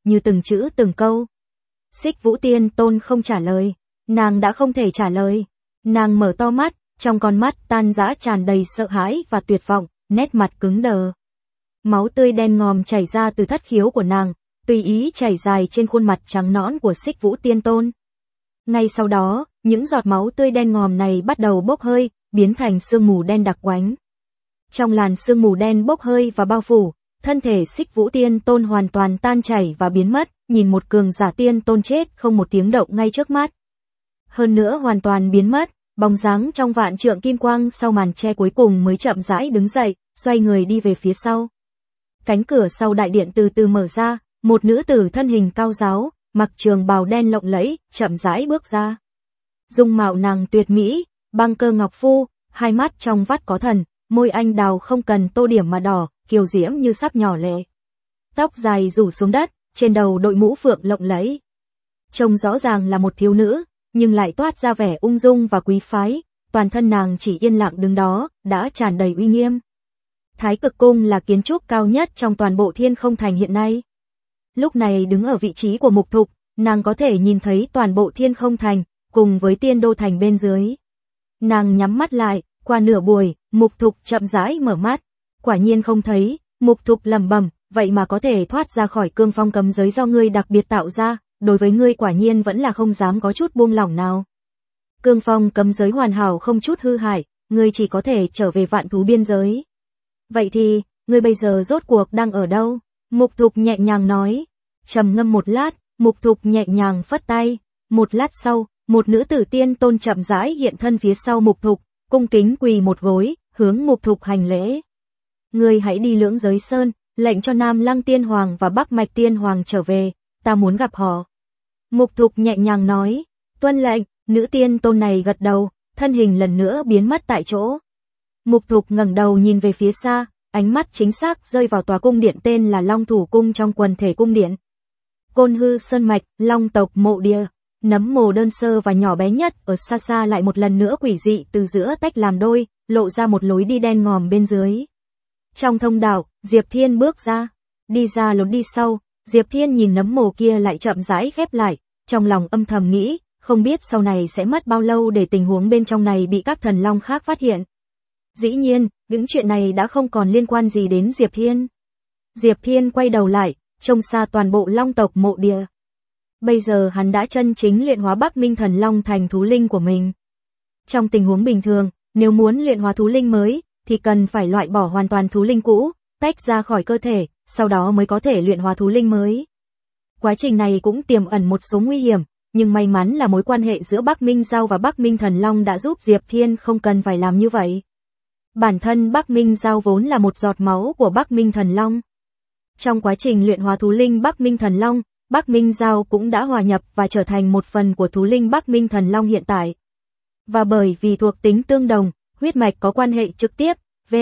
A: như từng chữ từng câu. Xích Vũ Tiên Tôn không trả lời, nàng đã không thể trả lời. Nàng mở to mắt, trong con mắt tan rã tràn đầy sợ hãi và tuyệt vọng, nét mặt cứng đờ. Máu tươi đen ngòm chảy ra từ thất khiếu của nàng, tùy ý chảy dài trên khuôn mặt trắng nõn của Xích Vũ Tiên Tôn. Ngay sau đó, những giọt máu tươi đen ngòm này bắt đầu bốc hơi, biến thành sương mù đen đặc quánh. Trong làn sương mù đen bốc hơi và bao phủ, thân thể Xích Vũ Tiên Tôn hoàn toàn tan chảy và biến mất, nhìn một cường giả tiên tôn chết không một tiếng động ngay trước mắt. Hơn nữa hoàn toàn biến mất, bóng dáng trong vạn trượng kim quang sau màn che cuối cùng mới chậm rãi đứng dậy, xoay người đi về phía sau. Cánh cửa sau đại điện từ từ mở ra, một nữ tử thân hình cao ráo, mặc trường bào đen lộng lẫy, chậm rãi bước ra. Dung mạo nàng tuyệt mỹ, băng cơ ngọc phu, hai mắt trong vắt có thần, môi anh đào không cần tô điểm mà đỏ, kiều diễm như sắp nhỏ lệ. Tóc dài rủ xuống đất, trên đầu đội mũ phượng lộng lẫy. Trông rõ ràng là một thiếu nữ, nhưng lại toát ra vẻ ung dung và quý phái, toàn thân nàng chỉ yên lặng đứng đó, đã tràn đầy uy nghiêm. Thái Cực Cung là kiến trúc cao nhất trong toàn bộ Thiên Không Thành hiện nay. Lúc này đứng ở vị trí của Mục Thục, nàng có thể nhìn thấy toàn bộ Thiên Không Thành, cùng với Tiên Đô Thành bên dưới. Nàng nhắm mắt lại, qua nửa buổi, Mục Thục chậm rãi mở mắt. Quả nhiên không thấy, Mục Thục lẩm bẩm, vậy mà có thể thoát ra khỏi cương phong cấm giới do ngươi đặc biệt tạo ra, đối với ngươi quả nhiên vẫn là không dám có chút buông lỏng nào. Cương phong cấm giới hoàn hảo không chút hư hại, ngươi chỉ có thể trở về vạn thú biên giới. Vậy thì, ngươi bây giờ rốt cuộc đang ở đâu? Mục Thục nhẹ nhàng nói. Trầm ngâm một lát, Mục Thục nhẹ nhàng phất tay. Một lát sau, một nữ tử tiên tôn chậm rãi hiện thân phía sau Mục Thục, cung kính quỳ một gối, hướng Mục Thục hành lễ. Ngươi hãy đi Lưỡng Giới Sơn, lệnh cho Nam Lăng Tiên Hoàng và Bắc Mạch Tiên Hoàng trở về, ta muốn gặp họ. Mục Thục nhẹ nhàng nói. Tuân lệnh. Nữ tiên tôn này gật đầu, thân hình lần nữa biến mất tại chỗ. Mục Thục ngẩng đầu nhìn về phía xa, ánh mắt chính xác rơi vào tòa cung điện tên là Long Thủ Cung trong quần thể cung điện. Côn Hư Sơn Mạch, Long tộc mộ địa, nấm mồ đơn sơ và nhỏ bé nhất ở xa xa lại một lần nữa quỷ dị từ giữa tách làm đôi, lộ ra một lối đi đen ngòm bên dưới. Trong thông đạo, Diệp Thiên bước ra, đi ra lối đi sau, Diệp Thiên nhìn nấm mồ kia lại chậm rãi khép lại, trong lòng âm thầm nghĩ, không biết sau này sẽ mất bao lâu để tình huống bên trong này bị các thần long khác phát hiện. Dĩ nhiên, những chuyện này đã không còn liên quan gì đến Diệp Thiên. Diệp Thiên quay đầu lại, trông xa toàn bộ long tộc mộ địa. Bây giờ hắn đã chân chính luyện hóa Bắc Minh Thần Long thành thú linh của mình. Trong tình huống bình thường, nếu muốn luyện hóa thú linh mới, thì cần phải loại bỏ hoàn toàn thú linh cũ, tách ra khỏi cơ thể, sau đó mới có thể luyện hóa thú linh mới. Quá trình này cũng tiềm ẩn một số nguy hiểm, nhưng may mắn là mối quan hệ giữa Bắc Minh Giao và Bắc Minh Thần Long đã giúp Diệp Thiên không cần phải làm như vậy. Bản thân Bắc Minh Giao vốn là một giọt máu của Bắc Minh Thần Long. Trong quá trình luyện hóa thú linh Bắc Minh Thần Long, Bắc Minh Giao cũng đã hòa nhập và trở thành một phần của thú linh Bắc Minh Thần Long hiện tại. Và bởi vì thuộc tính tương đồng, huyết mạch có quan hệ trực tiếp,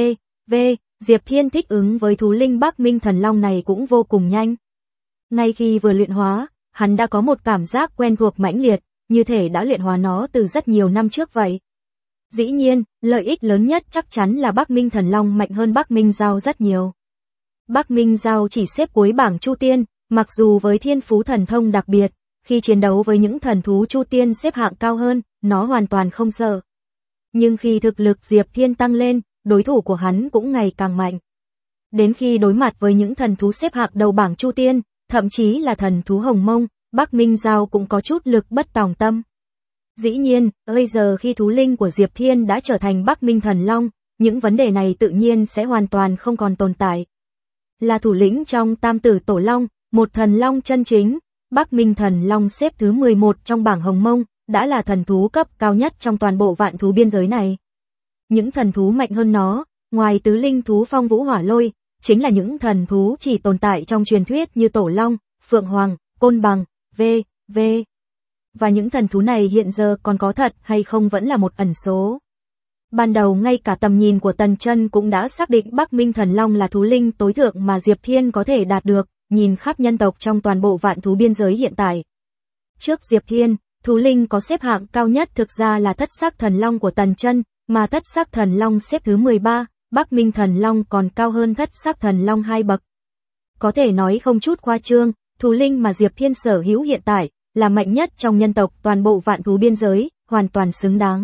A: Diệp Thiên thích ứng với thú linh Bắc Minh Thần Long này cũng vô cùng nhanh. Ngay khi vừa luyện hóa, hắn đã có một cảm giác quen thuộc mãnh liệt, như thể đã luyện hóa nó từ rất nhiều năm trước vậy. Dĩ nhiên, lợi ích lớn nhất chắc chắn là Bắc Minh Thần Long mạnh hơn Bắc Minh Giao rất nhiều. Bắc Minh Giao chỉ xếp cuối bảng Chu Tiên, mặc dù với thiên phú thần thông đặc biệt, khi chiến đấu với những thần thú Chu Tiên xếp hạng cao hơn, nó hoàn toàn không sợ. Nhưng khi thực lực Diệp Thiên tăng lên, đối thủ của hắn cũng ngày càng mạnh. Đến khi đối mặt với những thần thú xếp hạng đầu bảng Chu Tiên, thậm chí là thần thú Hồng Mông, Bắc Minh Giao cũng có chút lực bất tòng tâm. Dĩ nhiên, bây giờ khi thú linh của Diệp Thiên đã trở thành Bắc Minh Thần Long, những vấn đề này tự nhiên sẽ hoàn toàn không còn tồn tại. Là thủ lĩnh trong Tam Tử Tổ Long, một thần long chân chính, Bắc Minh Thần Long xếp thứ 11 trong bảng Hồng Mông, đã là thần thú cấp cao nhất trong toàn bộ vạn thú biên giới này. Những thần thú mạnh hơn nó, ngoài tứ linh thú Phong Vũ Hỏa Lôi, chính là những thần thú chỉ tồn tại trong truyền thuyết như Tổ Long, Phượng Hoàng, Côn Bằng, Và những thần thú này hiện giờ còn có thật hay không vẫn là một ẩn số. Ban đầu ngay cả tầm nhìn của Tần Chân cũng đã xác định Bắc Minh Thần Long là thú linh tối thượng mà Diệp Thiên có thể đạt được, nhìn khắp nhân tộc trong toàn bộ vạn thú biên giới hiện tại. Trước Diệp Thiên, thú linh có xếp hạng cao nhất thực ra là Thất Sắc Thần Long của Tần Chân, mà Thất Sắc Thần Long xếp thứ 13, Bắc Minh Thần Long còn cao hơn Thất Sắc Thần Long 2 bậc. Có thể nói không chút khoa trương, thú linh mà Diệp Thiên sở hữu hiện tại, là mạnh nhất trong nhân tộc toàn bộ vạn thú biên giới, hoàn toàn xứng đáng.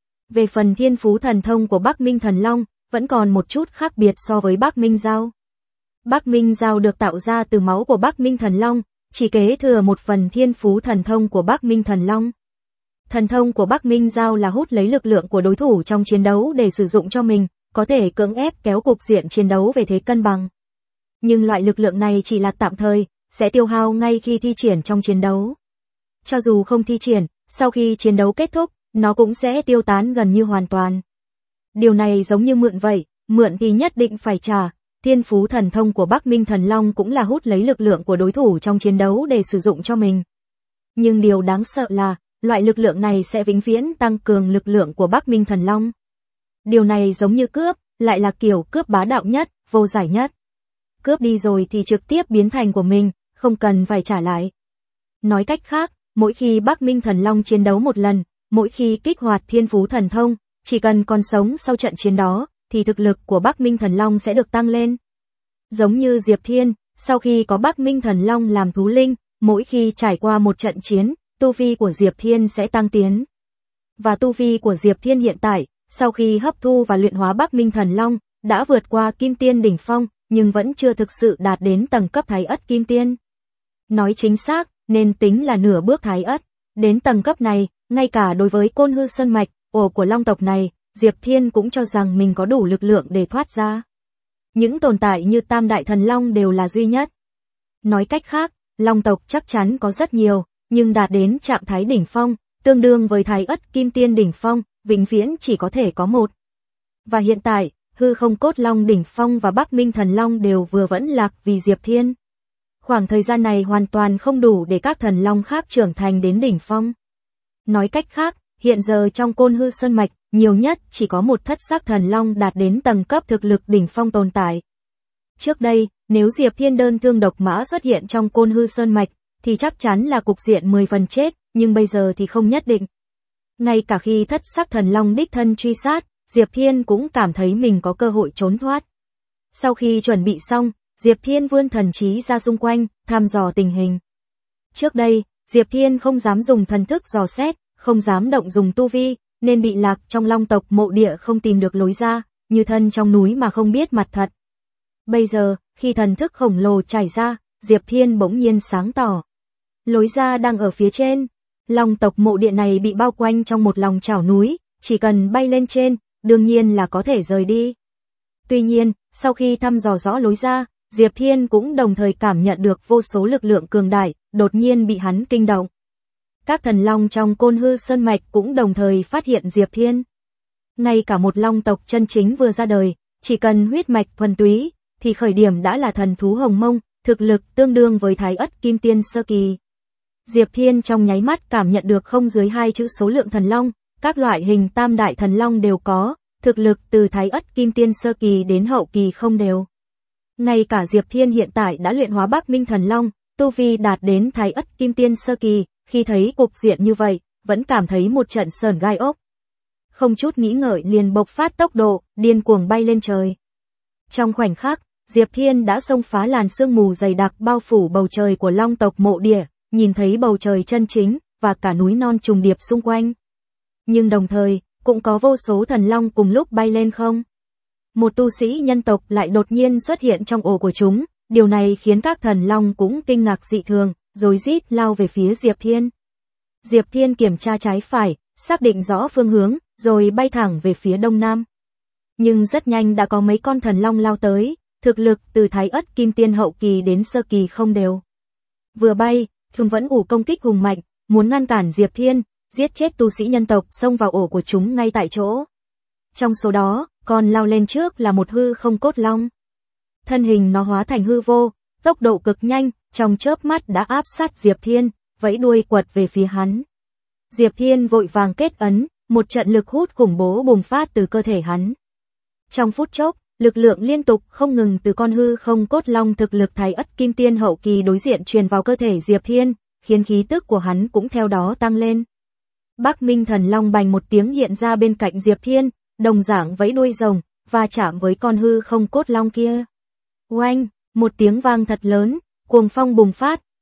A: Về phần thiên phú thần thông của Bắc Minh Thần Long, vẫn còn một chút khác biệt so với Bắc Minh Dao. Bắc Minh Dao được tạo ra từ máu của Bắc Minh Thần Long, chỉ kế thừa một phần thiên phú thần thông của Bắc Minh Thần Long. Thần thông của Bắc Minh Dao là hút lấy lực lượng của đối thủ trong chiến đấu để sử dụng cho mình, có thể cưỡng ép kéo cục diện chiến đấu về thế cân bằng. Nhưng loại lực lượng này chỉ là tạm thời, sẽ tiêu hao ngay khi thi triển trong chiến đấu. Cho dù không thi triển, sau khi chiến đấu kết thúc, nó cũng sẽ tiêu tán gần như hoàn toàn. Điều này giống như mượn vậy, mượn thì nhất định phải trả. Thiên phú thần thông của Bắc Minh Thần Long cũng là hút lấy lực lượng của đối thủ trong chiến đấu để sử dụng cho mình. Nhưng điều đáng sợ là, loại lực lượng này sẽ vĩnh viễn tăng cường lực lượng của Bắc Minh Thần Long. Điều này giống như cướp, lại là kiểu cướp bá đạo nhất, vô giải nhất. Cướp đi rồi thì trực tiếp biến thành của mình, không cần phải trả lại. Nói cách khác, mỗi khi Bắc Minh Thần Long chiến đấu một lần, mỗi khi kích hoạt thiên phú thần thông, chỉ cần còn sống sau trận chiến đó, thì thực lực của Bắc Minh Thần Long sẽ được tăng lên. Giống như Diệp Thiên, sau khi có Bắc Minh Thần Long làm thú linh, mỗi khi trải qua một trận chiến, tu vi của Diệp Thiên sẽ tăng tiến. Và tu vi của Diệp Thiên hiện tại, sau khi hấp thu và luyện hóa Bắc Minh Thần Long, đã vượt qua Kim Tiên đỉnh phong, nhưng vẫn chưa thực sự đạt đến tầng cấp Thái Ất Kim Tiên. Nói chính xác, nên tính là nửa bước Thái Ất. Đến tầng cấp này, ngay cả đối với Côn Hư Sơn Mạch, ổ của Long tộc này, Diệp Thiên cũng cho rằng mình có đủ lực lượng để thoát ra. Những tồn tại như Tam Đại Thần Long đều là duy nhất. Nói cách khác, Long tộc chắc chắn có rất nhiều, nhưng đạt đến trạng thái đỉnh phong, tương đương với Thái Ất Kim Tiên đỉnh phong, vĩnh viễn chỉ có thể có một. Và hiện tại, Hư Không Cốt Long đỉnh phong và Bắc Minh Thần Long đều vừa vẫn lạc vì Diệp Thiên. Khoảng thời gian này hoàn toàn không đủ để các thần long khác trưởng thành đến đỉnh phong. Nói cách khác, hiện giờ trong Côn Hư Sơn Mạch, nhiều nhất chỉ có một thất sắc thần long đạt đến tầng cấp thực lực đỉnh phong tồn tại. Trước đây, nếu Diệp Thiên đơn thương độc mã xuất hiện trong Côn Hư Sơn Mạch, thì chắc chắn là cục diện 10 phần chết, nhưng bây giờ thì không nhất định. Ngay cả khi thất sắc thần long đích thân truy sát, Diệp Thiên cũng cảm thấy mình có cơ hội trốn thoát. Sau khi chuẩn bị xong, Diệp Thiên vươn thần trí ra xung quanh, thăm dò tình hình. Trước đây, Diệp Thiên không dám dùng thần thức dò xét, không dám động dùng tu vi, nên bị lạc trong Long tộc mộ địa không tìm được lối ra, như thân trong núi mà không biết mặt thật. Bây giờ, khi thần thức khổng lồ trải ra, Diệp Thiên bỗng nhiên sáng tỏ. Lối ra đang ở phía trên. Long tộc mộ địa này bị bao quanh trong một lòng chảo núi, chỉ cần bay lên trên, đương nhiên là có thể rời đi. Tuy nhiên, sau khi thăm dò rõ lối ra, Diệp Thiên cũng đồng thời cảm nhận được vô số lực lượng cường đại, đột nhiên bị hắn kinh động. Các thần long trong Côn Hư Sơn Mạch cũng đồng thời phát hiện Diệp Thiên. Ngay cả một long tộc chân chính vừa ra đời, chỉ cần huyết mạch thuần túy, thì khởi điểm đã là thần thú hồng mông, thực lực tương đương với Thái Ất Kim Tiên sơ kỳ. Diệp Thiên trong nháy mắt cảm nhận được không dưới 2 chữ số lượng thần long, các loại hình Tam Đại Thần Long đều có, thực lực từ Thái Ất Kim Tiên sơ kỳ đến hậu kỳ không đều. Ngay cả Diệp Thiên hiện tại đã luyện hóa Bắc Minh Thần Long, tu vi đạt đến Thái Ất Kim Tiên sơ kỳ, khi thấy cục diện như vậy, vẫn cảm thấy một trận sởn gai ốc. Không chút nghĩ ngợi liền bộc phát tốc độ, điên cuồng bay lên trời. Trong khoảnh khắc, Diệp Thiên đã xông phá làn sương mù dày đặc bao phủ bầu trời của Long tộc mộ địa, nhìn thấy bầu trời chân chính, và cả núi non trùng điệp xung quanh. Nhưng đồng thời, cũng có vô số thần long cùng lúc bay lên không. Một tu sĩ nhân tộc lại đột nhiên xuất hiện trong ổ của chúng, điều này khiến các thần long cũng kinh ngạc dị thường, rồi rít lao về phía Diệp Thiên. Diệp Thiên kiểm tra trái phải, xác định rõ phương hướng, rồi bay thẳng về phía đông nam. Nhưng rất nhanh đã có mấy con thần long lao tới, thực lực từ Thái Ất Kim Tiên hậu kỳ đến sơ kỳ không đều. Vừa bay, chúng vẫn ủ công kích hùng mạnh, muốn ngăn cản Diệp Thiên, giết chết tu sĩ nhân tộc xông vào ổ của chúng ngay tại chỗ. Trong số đó, con lao lên trước là một hư không cốt long. Thân hình nó hóa thành hư vô, tốc độ cực nhanh, trong chớp mắt đã áp sát Diệp Thiên, vẫy đuôi quật về phía hắn. Diệp Thiên vội vàng kết ấn, một trận lực hút khủng bố bùng phát từ cơ thể hắn. Trong phút chốc, lực lượng liên tục không ngừng từ con hư không cốt long thực lực Thái Ất Kim Tiên hậu kỳ đối diện truyền vào cơ thể Diệp Thiên, khiến khí tức của hắn cũng theo đó tăng lên. Bắc Minh Thần Long bành một tiếng hiện ra bên cạnh Diệp Thiên, đồng dạng vẫy đuôi rồng, va chạm với con hư không cốt long kia. Oanh, một tiếng vang thật lớn, cuồng phong bùng phát,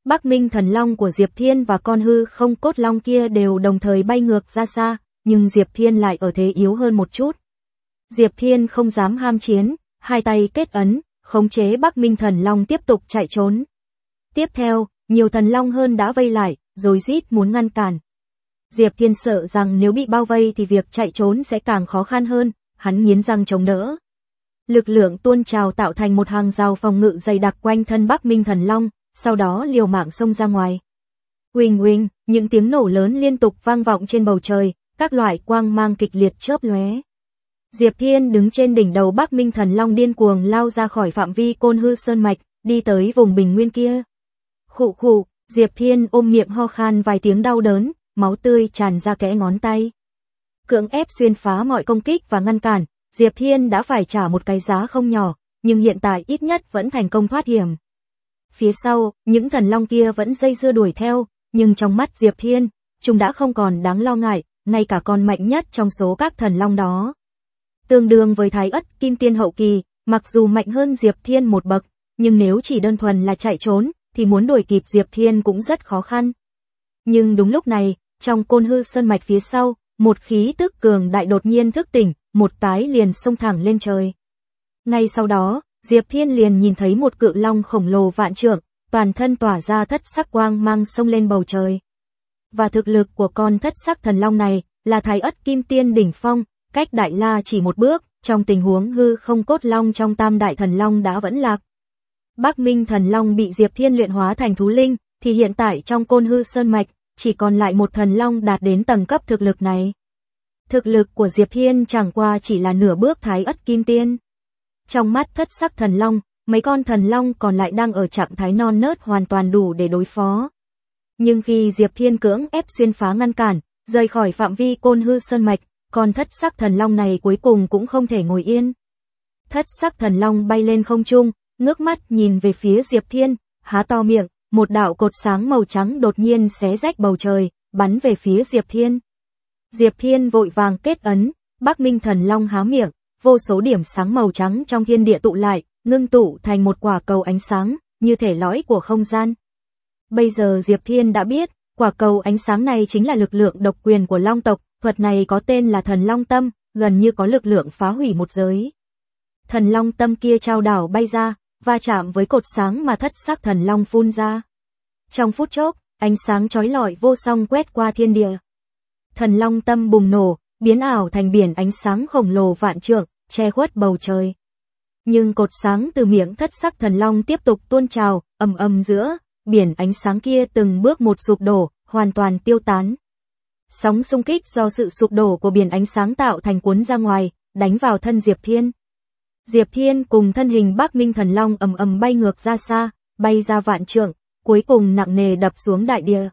A: Bắc Minh Thần Long của Diệp Thiên và con hư không cốt long kia đều đồng thời bay ngược ra xa, nhưng Diệp Thiên lại ở thế yếu hơn một chút. Diệp Thiên không dám ham chiến, hai tay kết ấn, khống chế Bắc Minh Thần Long tiếp tục chạy trốn. Tiếp theo, nhiều thần long hơn đã vây lại, rồi rít muốn ngăn cản. Diệp Thiên sợ rằng nếu bị bao vây thì việc chạy trốn sẽ càng khó khăn hơn, hắn nghiến răng chống đỡ. Lực lượng tuôn trào tạo thành một hàng rào phòng ngự dày đặc quanh thân Bắc Minh Thần Long, sau đó liều mạng xông ra ngoài. Uỳnh uỳnh, những tiếng nổ lớn liên tục vang vọng trên bầu trời, các loại quang mang kịch liệt chớp lóe. Diệp Thiên đứng trên đỉnh đầu Bắc Minh Thần Long điên cuồng lao ra khỏi phạm vi Côn Hư Sơn Mạch, đi tới vùng bình nguyên kia. Khụ khụ, Diệp Thiên ôm miệng ho khan vài tiếng đau đớn, máu tươi tràn ra kẽ ngón tay. Cưỡng ép xuyên phá mọi công kích và ngăn cản, Diệp Thiên đã phải trả một cái giá không nhỏ, nhưng hiện tại ít nhất vẫn thành công thoát hiểm. Phía sau, những thần long kia vẫn dây dưa đuổi theo, nhưng trong mắt Diệp Thiên, chúng đã không còn đáng lo ngại, ngay cả con mạnh nhất trong số các thần long đó. Tương đương với Thái Ất Kim Tiên hậu kỳ, mặc dù mạnh hơn Diệp Thiên một bậc, nhưng nếu chỉ đơn thuần là chạy trốn, thì muốn đuổi kịp Diệp Thiên cũng rất khó khăn. Nhưng đúng lúc này, trong Côn Hư Sơn Mạch phía sau, một khí tức cường đại đột nhiên thức tỉnh, một cái liền xông thẳng lên trời. Ngay sau đó, Diệp Thiên liền nhìn thấy một cự long khổng lồ vạn trượng, toàn thân tỏa ra thất sắc quang mang xông lên bầu trời. Và thực lực của con thất sắc thần long này là Thái Ất Kim Tiên đỉnh phong, cách Đại La chỉ một bước, trong tình huống hư không cốt long trong Tam Đại Thần Long đã vẫn lạc. Bắc Minh Thần Long bị Diệp Thiên luyện hóa thành thú linh, thì hiện tại trong Côn Hư Sơn Mạch, chỉ còn lại một thần long đạt đến tầng cấp thực lực này. Thực lực của Diệp Thiên chẳng qua chỉ là nửa bước Thái Ất Kim Tiên. Trong mắt thất sắc thần long, mấy con thần long còn lại đang ở trạng thái non nớt hoàn toàn đủ để đối phó. Nhưng khi Diệp Thiên cưỡng ép xuyên phá ngăn cản, rời khỏi phạm vi Côn Hư Sơn Mạch, con thất sắc thần long này cuối cùng cũng không thể ngồi yên. Thất sắc thần long bay lên không trung, ngước mắt nhìn về phía Diệp Thiên, há to miệng, một đạo cột sáng màu trắng đột nhiên xé rách bầu trời, bắn về phía Diệp Thiên. Diệp Thiên vội vàng kết ấn, Bắc Minh Thần Long há miệng, vô số điểm sáng màu trắng trong thiên địa tụ lại, ngưng tụ thành một quả cầu ánh sáng, như thể lõi của không gian. Bây giờ Diệp Thiên đã biết, quả cầu ánh sáng này chính là lực lượng độc quyền của Long tộc, thuật này có tên là Thần Long Tâm, gần như có lực lượng phá hủy một giới. Thần Long Tâm kia trao đảo bay ra, va chạm với cột sáng mà thất sắc thần long phun ra. Trong phút chốc, ánh sáng chói lọi vô song quét qua thiên địa. Thần Long Tâm bùng nổ, biến ảo thành biển ánh sáng khổng lồ vạn trượng, che khuất bầu trời. Nhưng cột sáng từ miệng thất sắc thần long tiếp tục tuôn trào, ầm ầm giữa, biển ánh sáng kia từng bước một sụp đổ, hoàn toàn tiêu tán. Sóng xung kích do sự sụp đổ của biển ánh sáng tạo thành cuốn ra ngoài, đánh vào thân Diệp Thiên. Diệp Thiên cùng thân hình Bắc Minh Thần Long ầm ầm bay ngược ra xa, bay ra vạn trượng, cuối cùng nặng nề đập xuống đại địa.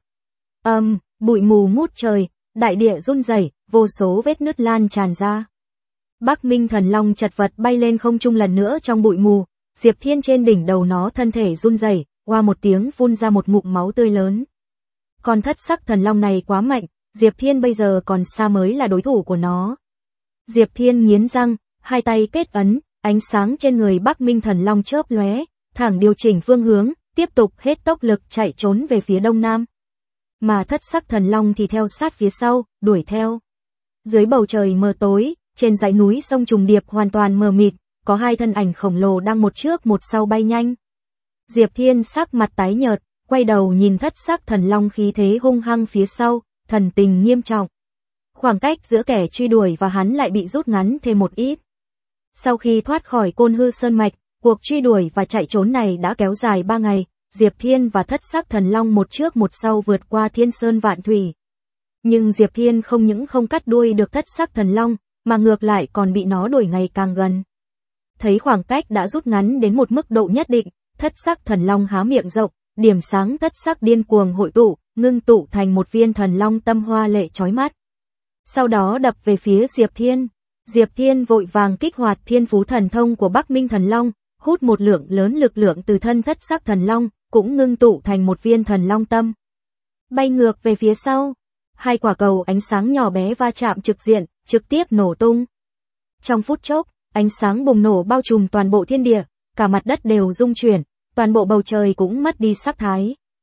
A: Bụi mù ngút trời, đại địa run rẩy, vô số vết nứt lan tràn ra. Bắc Minh Thần Long chật vật bay lên không trung lần nữa trong bụi mù, Diệp Thiên trên đỉnh đầu nó thân thể run rẩy, oa một tiếng phun ra một ngụm máu tươi lớn. Con thất sắc thần long này quá mạnh, Diệp Thiên bây giờ còn xa mới là đối thủ của nó. Diệp Thiên nghiến răng, hai tay kết ấn, ánh sáng trên người Bắc Minh Thần Long chớp lóe, thẳng điều chỉnh phương hướng, tiếp tục hết tốc lực chạy trốn về phía đông nam. Mà thất sắc thần long thì theo sát phía sau, đuổi theo. Dưới bầu trời mờ tối, trên dãy núi sông trùng điệp hoàn toàn mờ mịt, có hai thân ảnh khổng lồ đang một trước một sau bay nhanh. Diệp Thiên sắc mặt tái nhợt, quay đầu nhìn thất sắc thần long khí thế hung hăng phía sau, thần tình nghiêm trọng. Khoảng cách giữa kẻ truy đuổi và hắn lại bị rút ngắn thêm một ít. Sau khi thoát khỏi Côn Hư Sơn Mạch, cuộc truy đuổi và chạy trốn này đã kéo dài 3 ngày, Diệp Thiên và thất sắc thần long một trước một sau vượt qua thiên sơn vạn thủy. Nhưng Diệp Thiên không những không cắt đuôi được thất sắc thần long, mà ngược lại còn bị nó đuổi ngày càng gần. Thấy khoảng cách đã rút ngắn đến một mức độ nhất định, thất sắc thần long há miệng rộng, điểm sáng thất sắc điên cuồng hội tụ, ngưng tụ thành một viên thần long tâm hoa lệ chói mắt. Sau đó đập về phía Diệp Thiên. Diệp Thiên vội vàng kích hoạt thiên phú thần thông của Bắc Minh Thần Long, hút một lượng lớn lực lượng từ thân thất sắc thần long, cũng ngưng tụ thành một viên thần long tâm. Bay ngược về phía sau, hai quả cầu ánh sáng nhỏ bé va chạm trực diện, trực tiếp nổ tung. Trong phút chốc, ánh sáng bùng nổ bao trùm toàn bộ thiên địa, cả mặt đất đều rung chuyển, toàn bộ bầu trời cũng mất đi sắc thái.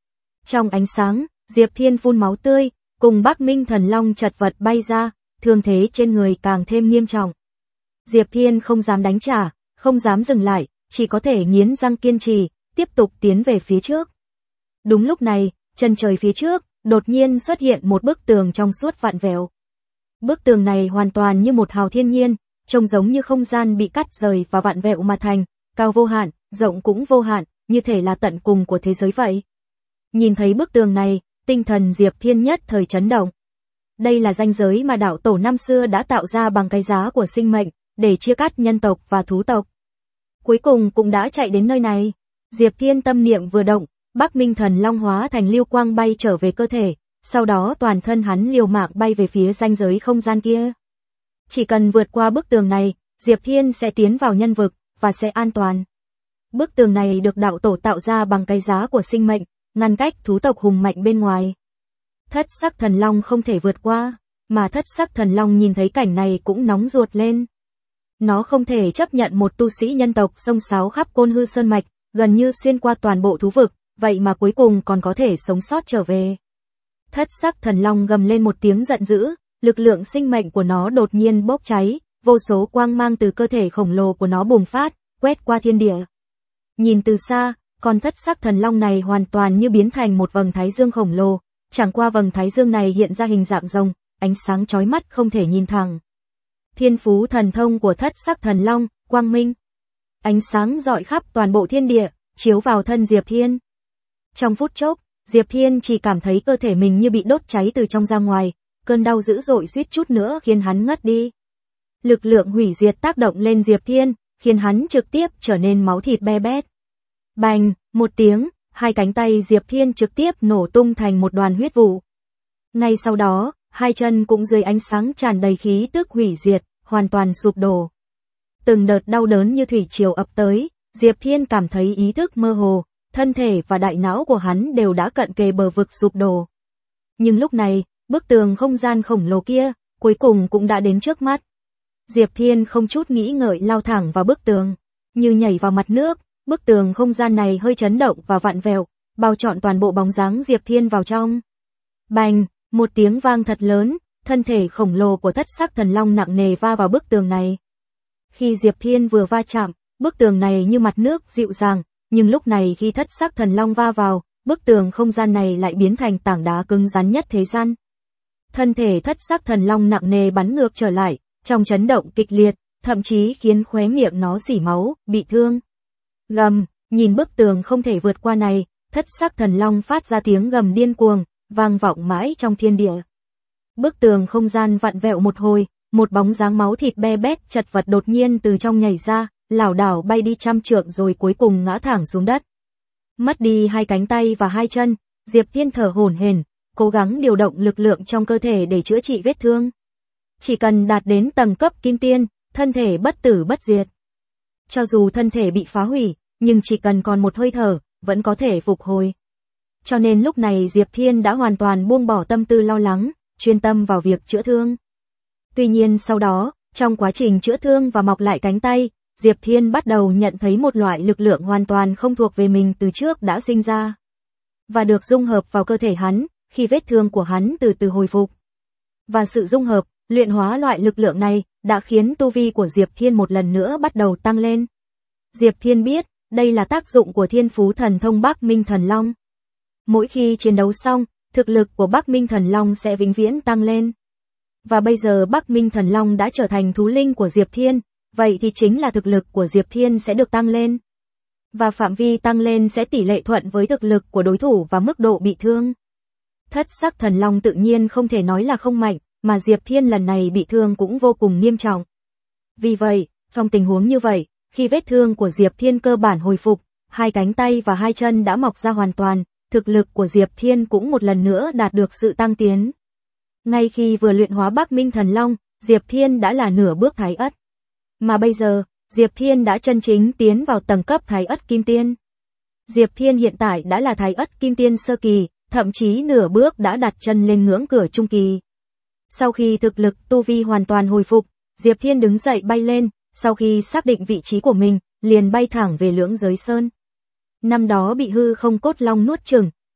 A: Trong ánh sáng, Diệp Thiên phun máu tươi, cùng Bắc Minh Thần Long chật vật bay ra, thương thế trên người càng thêm nghiêm trọng. Diệp Thiên không dám đánh trả, không dám dừng lại, chỉ có thể nghiến răng kiên trì, tiếp tục tiến về phía trước. Đúng lúc này, chân trời phía trước, đột nhiên xuất hiện một bức tường trong suốt vặn vẹo. Bức tường này hoàn toàn như một hào thiên nhiên, trông giống như không gian bị cắt rời và vặn vẹo mà thành, cao vô hạn, rộng cũng vô hạn, như thể là tận cùng của thế giới vậy. Nhìn thấy bức tường này, tinh thần Diệp Thiên nhất thời chấn động. Đây là ranh giới mà đạo tổ năm xưa đã tạo ra bằng cái giá của sinh mệnh, để chia cắt nhân tộc và thú tộc. Cuối cùng cũng đã chạy đến nơi này. Diệp Thiên tâm niệm vừa động, Bắc Minh Thần Long hóa thành lưu quang bay trở về cơ thể, sau đó toàn thân hắn liều mạng bay về phía ranh giới không gian kia. Chỉ cần vượt qua bức tường này, Diệp Thiên sẽ tiến vào nhân vực, và sẽ an toàn. Bức tường này được đạo tổ tạo ra bằng cái giá của sinh mệnh, ngăn cách thú tộc hùng mạnh bên ngoài. Thất sắc thần long không thể vượt qua, mà thất sắc thần long nhìn thấy cảnh này cũng nóng ruột lên. Nó không thể chấp nhận một tu sĩ nhân tộc xông xáo khắp Côn Hư Sơn Mạch, gần như xuyên qua toàn bộ thú vực, vậy mà cuối cùng còn có thể sống sót trở về. Thất sắc thần long gầm lên một tiếng giận dữ, lực lượng sinh mệnh của nó đột nhiên bốc cháy, vô số quang mang từ cơ thể khổng lồ của nó bùng phát, quét qua thiên địa. Nhìn từ xa, con thất sắc thần long này hoàn toàn như biến thành một vầng thái dương khổng lồ, chẳng qua vầng thái dương này hiện ra hình dạng rồng, ánh sáng chói mắt không thể nhìn thẳng. Thiên phú thần thông của thất sắc thần long, quang minh. Ánh sáng rọi khắp toàn bộ thiên địa, chiếu vào thân Diệp Thiên. Trong phút chốc, Diệp Thiên chỉ cảm thấy cơ thể mình như bị đốt cháy từ trong ra ngoài, cơn đau dữ dội suýt chút nữa khiến hắn ngất đi. Lực lượng hủy diệt tác động lên Diệp Thiên, khiến hắn trực tiếp trở nên máu thịt be bét. Bành, một tiếng, hai cánh tay Diệp Thiên trực tiếp nổ tung thành một đoàn huyết vụ. Ngay sau đó, hai chân cũng dưới ánh sáng tràn đầy khí tức hủy diệt, hoàn toàn sụp đổ. Từng đợt đau đớn như thủy triều ập tới, Diệp Thiên cảm thấy ý thức mơ hồ, thân thể và đại não của hắn đều đã cận kề bờ vực sụp đổ. Nhưng lúc này, bức tường không gian khổng lồ kia, cuối cùng cũng đã đến trước mắt. Diệp Thiên không chút nghĩ ngợi lao thẳng vào bức tường, như nhảy vào mặt nước, bức tường không gian này hơi chấn động và vặn vẹo, bao trọn toàn bộ bóng dáng Diệp Thiên vào trong. Bành, một tiếng vang thật lớn, thân thể khổng lồ của thất sắc thần long nặng nề va vào bức tường này. Khi Diệp Thiên vừa va chạm, bức tường này như mặt nước dịu dàng, nhưng lúc này khi thất sắc thần long va vào, bức tường không gian này lại biến thành tảng đá cứng rắn nhất thế gian. Thân thể thất sắc thần long nặng nề bắn ngược trở lại, trong chấn động kịch liệt, thậm chí khiến khóe miệng nó rỉ máu, bị thương. Gầm, nhìn bức tường không thể vượt qua này, thất sắc thần long phát ra tiếng gầm điên cuồng, vang vọng mãi trong thiên địa. Bức tường không gian vặn vẹo một hồi, một bóng dáng máu thịt be bét chật vật đột nhiên từ trong nhảy ra, lảo đảo bay đi trăm trượng rồi cuối cùng ngã thẳng xuống đất. Mất đi hai cánh tay và hai chân, Diệp Thiên thở hổn hển, cố gắng điều động lực lượng trong cơ thể để chữa trị vết thương. Chỉ cần đạt đến tầng cấp kim tiên, thân thể bất tử bất diệt. Cho dù thân thể bị phá hủy, nhưng chỉ cần còn một hơi thở, vẫn có thể phục hồi. Cho nên lúc này Diệp Thiên đã hoàn toàn buông bỏ tâm tư lo lắng, chuyên tâm vào việc chữa thương. Tuy nhiên sau đó, trong quá trình chữa thương và mọc lại cánh tay, Diệp Thiên bắt đầu nhận thấy một loại lực lượng hoàn toàn không thuộc về mình từ trước đã sinh ra. Và được dung hợp vào cơ thể hắn, khi vết thương của hắn từ từ hồi phục. Và sự dung hợp, luyện hóa loại lực lượng này, đã khiến tu vi của Diệp Thiên một lần nữa bắt đầu tăng lên. Diệp Thiên biết, đây là tác dụng của thiên phú thần thông Bắc Minh Thần Long. Mỗi khi chiến đấu xong, thực lực của Bắc Minh Thần Long sẽ vĩnh viễn tăng lên. Và bây giờ Bắc Minh Thần Long đã trở thành thú linh của Diệp Thiên, vậy thì chính là thực lực của Diệp Thiên sẽ được tăng lên. Và phạm vi tăng lên sẽ tỷ lệ thuận với thực lực của đối thủ và mức độ bị thương. Thất sắc thần long tự nhiên không thể nói là không mạnh, mà Diệp Thiên lần này bị thương cũng vô cùng nghiêm trọng. Vì vậy, trong tình huống như vậy, khi vết thương của Diệp Thiên cơ bản hồi phục, hai cánh tay và hai chân đã mọc ra hoàn toàn, thực lực của Diệp Thiên cũng một lần nữa đạt được sự tăng tiến. Ngay khi vừa luyện hóa Bắc Minh Thần Long, Diệp Thiên đã là nửa bước Thái Ất. Mà bây giờ, Diệp Thiên đã chân chính tiến vào tầng cấp Thái Ất Kim Tiên. Diệp Thiên hiện tại đã là Thái Ất Kim Tiên sơ kỳ, thậm chí nửa bước đã đặt chân lên ngưỡng cửa trung kỳ. Sau khi thực lực tu vi hoàn toàn hồi phục, Diệp Thiên đứng dậy bay lên, sau khi xác định vị trí của mình, liền bay thẳng về Lưỡng Giới Sơn. Năm đó bị hư không cốt long nuốt chửng,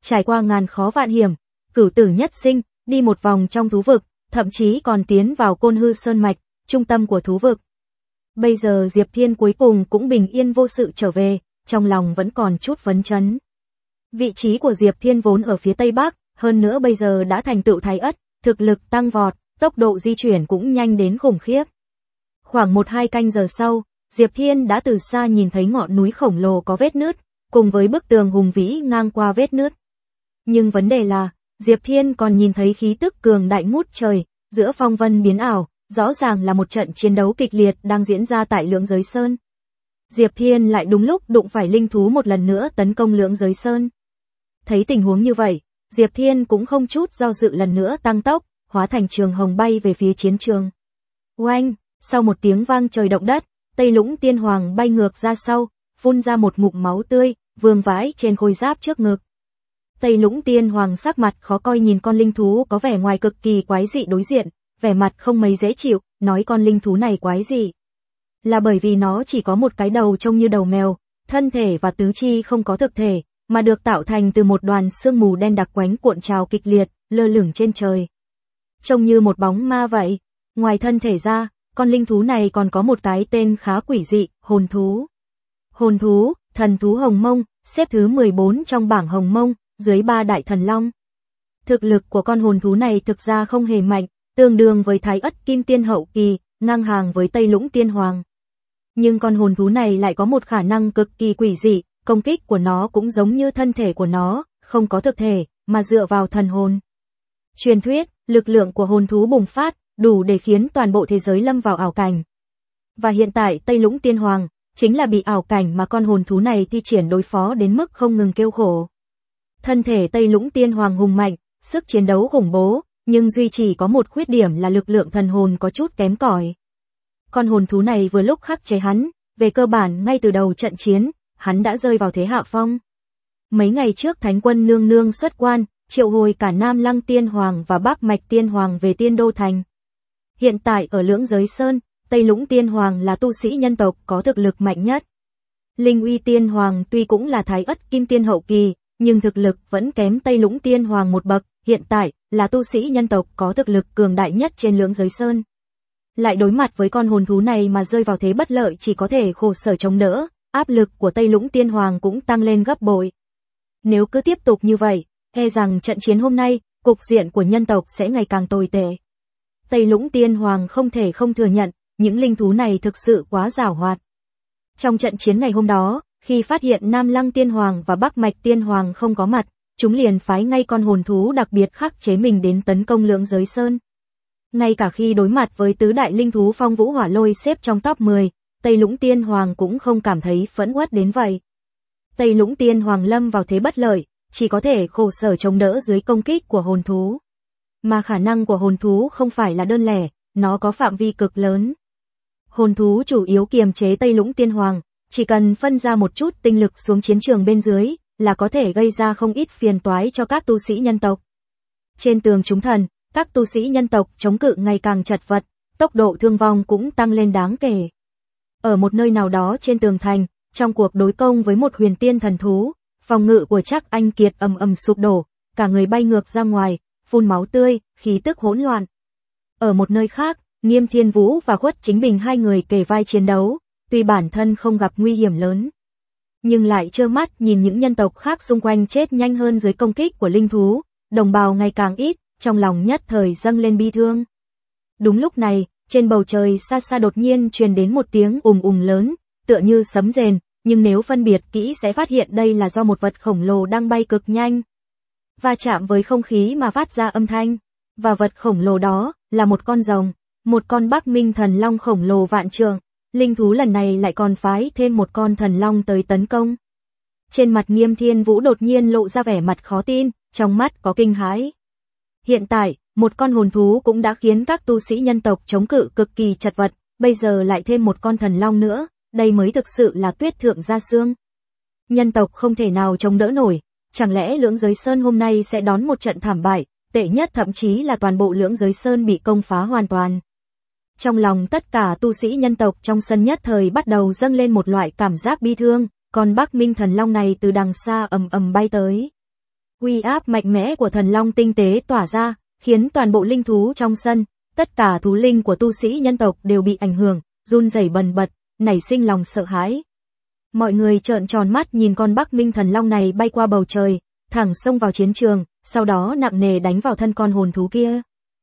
A: trải qua ngàn khó vạn hiểm, cửu tử nhất sinh, đi một vòng trong thú vực, thậm chí còn tiến vào Côn Hư Sơn Mạch, trung tâm của thú vực. Bây giờ Diệp Thiên cuối cùng cũng bình yên vô sự trở về, trong lòng vẫn còn chút phấn chấn. Vị trí của Diệp Thiên vốn ở phía Tây Bắc, hơn nữa bây giờ đã thành tựu Thái Ất, thực lực tăng vọt, tốc độ di chuyển cũng nhanh đến khủng khiếp. Khoảng 1-2 canh giờ sau, Diệp Thiên đã từ xa nhìn thấy ngọn núi khổng lồ có vết nứt, cùng với bức tường hùng vĩ ngang qua vết nứt. Nhưng vấn đề là, Diệp Thiên còn nhìn thấy khí tức cường đại ngút trời, giữa phong vân biến ảo, rõ ràng là một trận chiến đấu kịch liệt đang diễn ra tại Lưỡng Giới Sơn. Diệp Thiên lại đúng lúc đụng phải linh thú một lần nữa tấn công Lưỡng Giới Sơn. Thấy tình huống như vậy, Diệp Thiên cũng không chút do dự lần nữa tăng tốc, hóa thành trường hồng bay về phía chiến trường. Oanh, sau một tiếng vang trời động đất, Tây Lũng Tiên Hoàng bay ngược ra sau, phun ra một ngụm máu tươi, vương vãi trên khôi giáp trước ngực. Tây Lũng Tiên Hoàng sắc mặt khó coi nhìn con linh thú có vẻ ngoài cực kỳ quái dị đối diện, vẻ mặt không mấy dễ chịu, nói con linh thú này quái dị. Là bởi vì nó chỉ có một cái đầu trông như đầu mèo, thân thể và tứ chi không có thực thể, mà được tạo thành từ một đoàn sương mù đen đặc quánh cuộn trào kịch liệt, lơ lửng trên trời. Trông như một bóng ma vậy. Ngoài thân thể ra, con linh thú này còn có một cái tên khá quỷ dị, hồn thú. Hồn thú, thần thú Hồng Mông, xếp thứ 14 trong bảng Hồng Mông, dưới 3 đại thần long. Thực lực của con hồn thú này thực ra không hề mạnh, tương đương với Thái Ất Kim Tiên hậu kỳ, ngang hàng với Tây Lũng Tiên Hoàng. Nhưng con hồn thú này lại có một khả năng cực kỳ quỷ dị, công kích của nó cũng giống như thân thể của nó, không có thực thể, mà dựa vào thần hồn. Truyền thuyết, lực lượng của hồn thú bùng phát, đủ để khiến toàn bộ thế giới lâm vào ảo cảnh. Và hiện tại Tây Lũng Tiên Hoàng, chính là bị ảo cảnh mà con hồn thú này thi triển đối phó đến mức không ngừng kêu khổ. Thân thể Tây Lũng Tiên Hoàng hùng mạnh, sức chiến đấu khủng bố, nhưng duy chỉ có một khuyết điểm là lực lượng thần hồn có chút kém cỏi. Con hồn thú này vừa lúc khắc chế hắn, về cơ bản ngay từ đầu trận chiến, hắn đã rơi vào thế hạ phong. Mấy ngày trước Thánh Quân nương nương xuất quan, triệu hồi cả Nam Lăng Tiên Hoàng và Bắc Mạch Tiên Hoàng về Tiên Đô Thành. Hiện tại ở Lưỡng Giới Sơn, Tây Lũng Tiên Hoàng là tu sĩ nhân tộc có thực lực mạnh nhất. Linh Uy Tiên Hoàng tuy cũng là Thái Ất Kim Tiên hậu kỳ, nhưng thực lực vẫn kém Tây Lũng Tiên Hoàng một bậc, hiện tại là tu sĩ nhân tộc có thực lực cường đại nhất trên Lưỡng Giới Sơn. Lại đối mặt với con hồn thú này mà rơi vào thế bất lợi, chỉ có thể khổ sở chống đỡ, áp lực của Tây Lũng Tiên Hoàng cũng tăng lên gấp bội. Nếu cứ tiếp tục như vậy, e rằng trận chiến hôm nay, cục diện của nhân tộc sẽ ngày càng tồi tệ. Tây Lũng Tiên Hoàng không thể không thừa nhận, những linh thú này thực sự quá giảo hoạt. Trong trận chiến ngày hôm đó, khi phát hiện Nam Lăng Tiên Hoàng và Bắc Mạch Tiên Hoàng không có mặt, chúng liền phái ngay con hồn thú đặc biệt khắc chế mình đến tấn công Lưỡng Giới Sơn. Ngay cả khi đối mặt với tứ đại linh thú Phong Vũ Hỏa Lôi xếp trong top 10, Tây Lũng Tiên Hoàng cũng không cảm thấy phẫn uất đến vậy. Tây Lũng Tiên Hoàng lâm vào thế bất lợi, chỉ có thể khổ sở chống đỡ dưới công kích của hồn thú. Mà khả năng của hồn thú không phải là đơn lẻ, nó có phạm vi cực lớn. Hồn thú chủ yếu kiềm chế Tây Lũng Tiên Hoàng, chỉ cần phân ra một chút tinh lực xuống chiến trường bên dưới, là có thể gây ra không ít phiền toái cho các tu sĩ nhân tộc. Trên tường chúng thần, các tu sĩ nhân tộc chống cự ngày càng chật vật, tốc độ thương vong cũng tăng lên đáng kể. Ở một nơi nào đó trên tường thành, trong cuộc đối công với một huyền tiên thần thú, phòng ngự của Trác Anh Kiệt ầm ầm sụp đổ, cả người bay ngược ra ngoài, phun máu tươi, khí tức hỗn loạn. Ở một nơi khác, Nghiêm Thiên Vũ và Khuất Chính Bình hai người kề vai chiến đấu, tuy bản thân không gặp nguy hiểm lớn, nhưng lại trơ mắt nhìn những nhân tộc khác xung quanh chết nhanh hơn dưới công kích của linh thú, đồng bào ngày càng ít, trong lòng nhất thời dâng lên bi thương. Đúng lúc này, trên bầu trời xa xa đột nhiên truyền đến một tiếng ùng lớn, tựa như sấm rền, nhưng nếu phân biệt kỹ sẽ phát hiện đây là do một vật khổng lồ đang bay cực nhanh, va chạm với không khí mà phát ra âm thanh. Và vật khổng lồ đó là một con rồng, một con Bắc Minh thần long khổng lồ vạn trượng. Linh thú lần này lại còn phái thêm một con thần long tới tấn công. Trên mặt Nghiêm Thiên Vũ đột nhiên lộ ra vẻ mặt khó tin, trong mắt có kinh hãi. Hiện tại, một con hồn thú cũng đã khiến các tu sĩ nhân tộc chống cự cực kỳ chật vật, bây giờ lại thêm một con thần long nữa, đây mới thực sự là tuyết thượng gia xương. Nhân tộc không thể nào chống đỡ nổi, chẳng lẽ Lưỡng Giới Sơn hôm nay sẽ đón một trận thảm bại, tệ nhất thậm chí là toàn bộ Lưỡng Giới Sơn bị công phá hoàn toàn. Trong lòng tất cả tu sĩ nhân tộc trong sân nhất thời bắt đầu dâng lên một loại cảm giác bi thương, còn Bắc Minh thần long này từ đằng xa ầm ầm bay tới. Uy áp mạnh mẽ của thần long tinh tế tỏa ra, khiến toàn bộ linh thú trong sân, tất cả thú linh của tu sĩ nhân tộc đều bị ảnh hưởng, run rẩy bần bật, nảy sinh lòng sợ hãi. Mọi người trợn tròn mắt nhìn con Bắc Minh thần long này bay qua bầu trời, thẳng xông vào chiến trường, sau đó nặng nề đánh vào thân con hồn thú kia.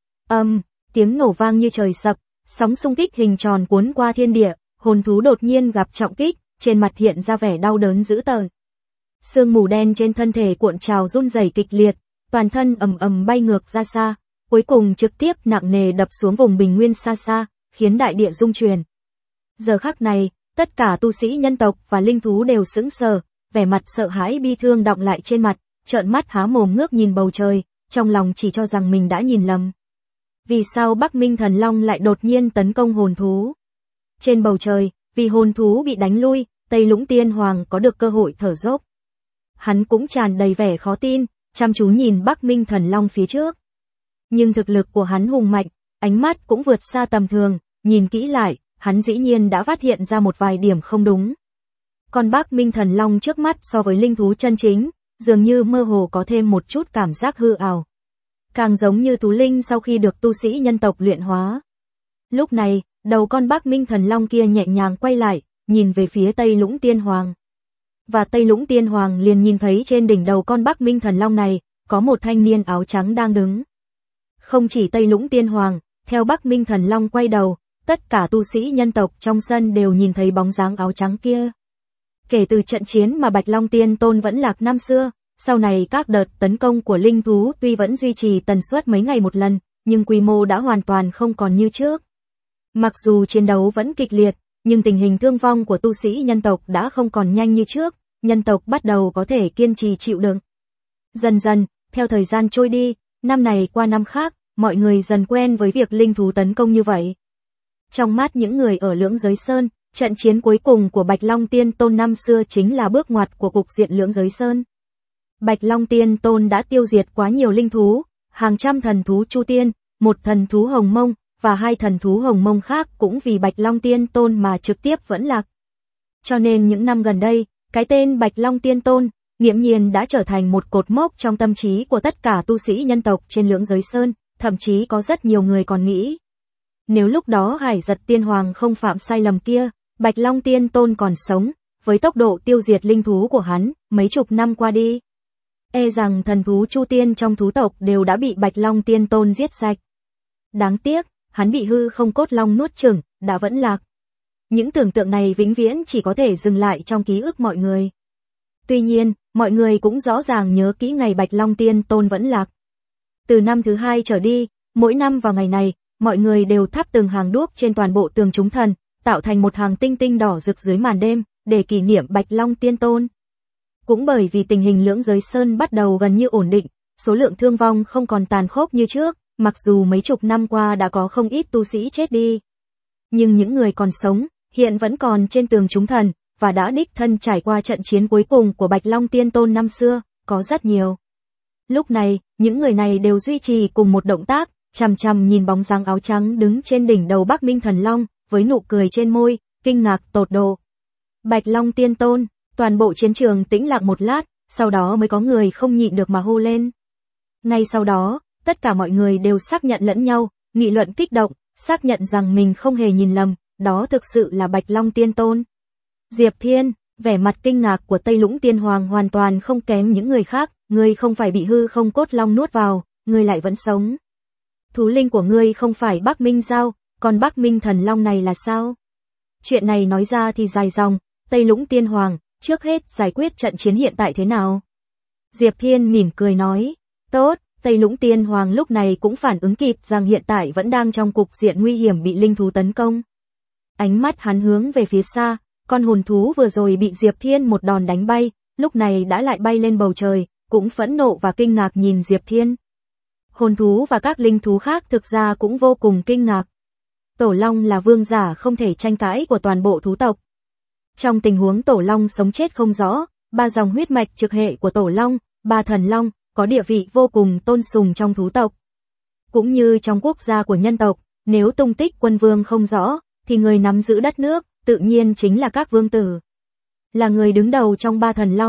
A: Tiếng nổ vang như trời sập, sóng xung kích hình tròn cuốn qua thiên địa, hồn thú đột nhiên gặp trọng kích, trên mặt hiện ra vẻ đau đớn dữ tợn. Sương mù đen trên thân thể cuộn trào run rẩy kịch liệt, toàn thân ầm ầm bay ngược ra xa, cuối cùng trực tiếp nặng nề đập xuống vùng bình nguyên xa xa, khiến đại địa rung chuyển. Giờ khắc này, tất cả tu sĩ nhân tộc và linh thú đều sững sờ, vẻ mặt sợ hãi bi thương đọng lại trên mặt, trợn mắt há mồm ngước nhìn bầu trời, trong lòng chỉ cho rằng mình đã nhìn lầm. Vì sao Bắc Minh thần long lại đột nhiên tấn công hồn thú? Trên bầu trời, vì hồn thú bị đánh lui, Tây Lũng Tiên Hoàng có được cơ hội thở dốc. Hắn cũng tràn đầy vẻ khó tin, chăm chú nhìn Bắc Minh thần long phía trước. Nhưng thực lực của hắn hùng mạnh, ánh mắt cũng vượt xa tầm thường, nhìn kỹ lại, hắn dĩ nhiên đã phát hiện ra một vài điểm không đúng. Con Bắc Minh thần long trước mắt so với linh thú chân chính, dường như mơ hồ có thêm một chút cảm giác hư ảo. Càng giống như thú linh sau khi được tu sĩ nhân tộc luyện hóa. Lúc này, đầu con Bắc Minh thần long kia nhẹ nhàng quay lại, nhìn về phía Tây Lũng Tiên Hoàng. Và Tây Lũng Tiên Hoàng liền nhìn thấy trên đỉnh đầu con Bắc Minh thần long này, có một thanh niên áo trắng đang đứng. Không chỉ Tây Lũng Tiên Hoàng, theo Bắc Minh thần long quay đầu, tất cả tu sĩ nhân tộc trong sân đều nhìn thấy bóng dáng áo trắng kia. Kể từ trận chiến mà Bạch Long Tiên Tôn vẫn lạc năm xưa, sau này các đợt tấn công của linh thú tuy vẫn duy trì tần suất mấy ngày một lần, nhưng quy mô đã hoàn toàn không còn như trước. Mặc dù chiến đấu vẫn kịch liệt, nhưng tình hình thương vong của tu sĩ nhân tộc đã không còn nhanh như trước, nhân tộc bắt đầu có thể kiên trì chịu đựng. Dần dần, theo thời gian trôi đi, năm này qua năm khác, mọi người dần quen với việc linh thú tấn công như vậy. Trong mắt những người ở Lưỡng Giới Sơn, trận chiến cuối cùng của Bạch Long Tiên Tôn năm xưa chính là bước ngoặt của cục diện Lưỡng Giới Sơn. Bạch Long Tiên Tôn đã tiêu diệt quá nhiều linh thú, hàng trăm thần thú Chu Tiên, một thần thú Hồng Mông, và hai thần thú Hồng Mông khác cũng vì Bạch Long Tiên Tôn mà trực tiếp vẫn lạc. Cho nên những năm gần đây, cái tên Bạch Long Tiên Tôn, nghiễm nhiên đã trở thành một cột mốc trong tâm trí của tất cả tu sĩ nhân tộc trên Lưỡng Giới Sơn, thậm chí có rất nhiều người còn nghĩ. Nếu lúc đó Hải Giật Tiên Hoàng không phạm sai lầm kia, Bạch Long Tiên Tôn còn sống, với tốc độ tiêu diệt linh thú của hắn, mấy chục năm qua đi. E rằng thần thú Chu Tiên trong thú tộc đều đã bị Bạch Long Tiên Tôn giết sạch. Đáng tiếc, hắn bị hư không cốt long nuốt chửng, đã vẫn lạc. Những tưởng tượng này vĩnh viễn chỉ có thể dừng lại trong ký ức mọi người. Tuy nhiên, mọi người cũng rõ ràng nhớ kỹ ngày Bạch Long Tiên Tôn vẫn lạc. Từ năm thứ 2 trở đi, mỗi năm vào ngày này, mọi người đều thắp từng hàng đuốc trên toàn bộ tường chúng thần, tạo thành một hàng tinh tinh đỏ rực dưới màn đêm, để kỷ niệm Bạch Long Tiên Tôn. Cũng bởi vì tình hình Lưỡng Giới Sơn bắt đầu gần như ổn định, số lượng thương vong không còn tàn khốc như trước, mặc dù mấy chục năm qua đã có không ít tu sĩ chết đi. Nhưng những người còn sống, hiện vẫn còn trên tường chúng thần, và đã đích thân trải qua trận chiến cuối cùng của Bạch Long Tiên Tôn năm xưa, có rất nhiều. Lúc này, những người này đều duy trì cùng một động tác, chằm chằm nhìn bóng dáng áo trắng đứng trên đỉnh đầu Bắc Minh thần long, với nụ cười trên môi, kinh ngạc tột độ. Bạch Long Tiên Tôn, toàn bộ chiến trường tĩnh lặng một lát, sau đó mới có người không nhịn được mà hô lên. Ngay sau đó, tất cả mọi người đều xác nhận lẫn nhau, nghị luận kích động, xác nhận rằng mình không hề nhìn lầm, đó thực sự là Bạch Long Tiên Tôn. Diệp Thiên, vẻ mặt kinh ngạc của Tây Lũng Tiên Hoàng hoàn toàn không kém những người khác, ngươi không phải bị hư không cốt long nuốt vào, ngươi lại vẫn sống. Thú linh của ngươi không phải Bắc Minh sao, còn Bắc Minh thần long này là sao? Chuyện này nói ra thì dài dòng, Tây Lũng Tiên Hoàng, trước hết giải quyết trận chiến hiện tại thế nào? Diệp Thiên mỉm cười nói, tốt. Tây Lũng Tiên Hoàng lúc này cũng phản ứng kịp rằng hiện tại vẫn đang trong cục diện nguy hiểm bị linh thú tấn công. Ánh mắt hắn hướng về phía xa, con hồn thú vừa rồi bị Diệp Thiên một đòn đánh bay, lúc này đã lại bay lên bầu trời, cũng phẫn nộ và kinh ngạc nhìn Diệp Thiên. Hồn thú và các linh thú khác thực ra cũng vô cùng kinh ngạc. Tổ Long là vương giả không thể tranh cãi của toàn bộ thú tộc. Trong tình huống Tổ Long sống chết không rõ, 3 dòng huyết mạch trực hệ của Tổ Long, 3 thần Long, có địa vị vô cùng tôn sùng trong thú tộc. Cũng như trong quốc gia của nhân tộc, nếu tung tích quân vương không rõ, thì người nắm giữ đất nước, tự nhiên chính là các vương tử. Là người đứng đầu trong 3 thần Long,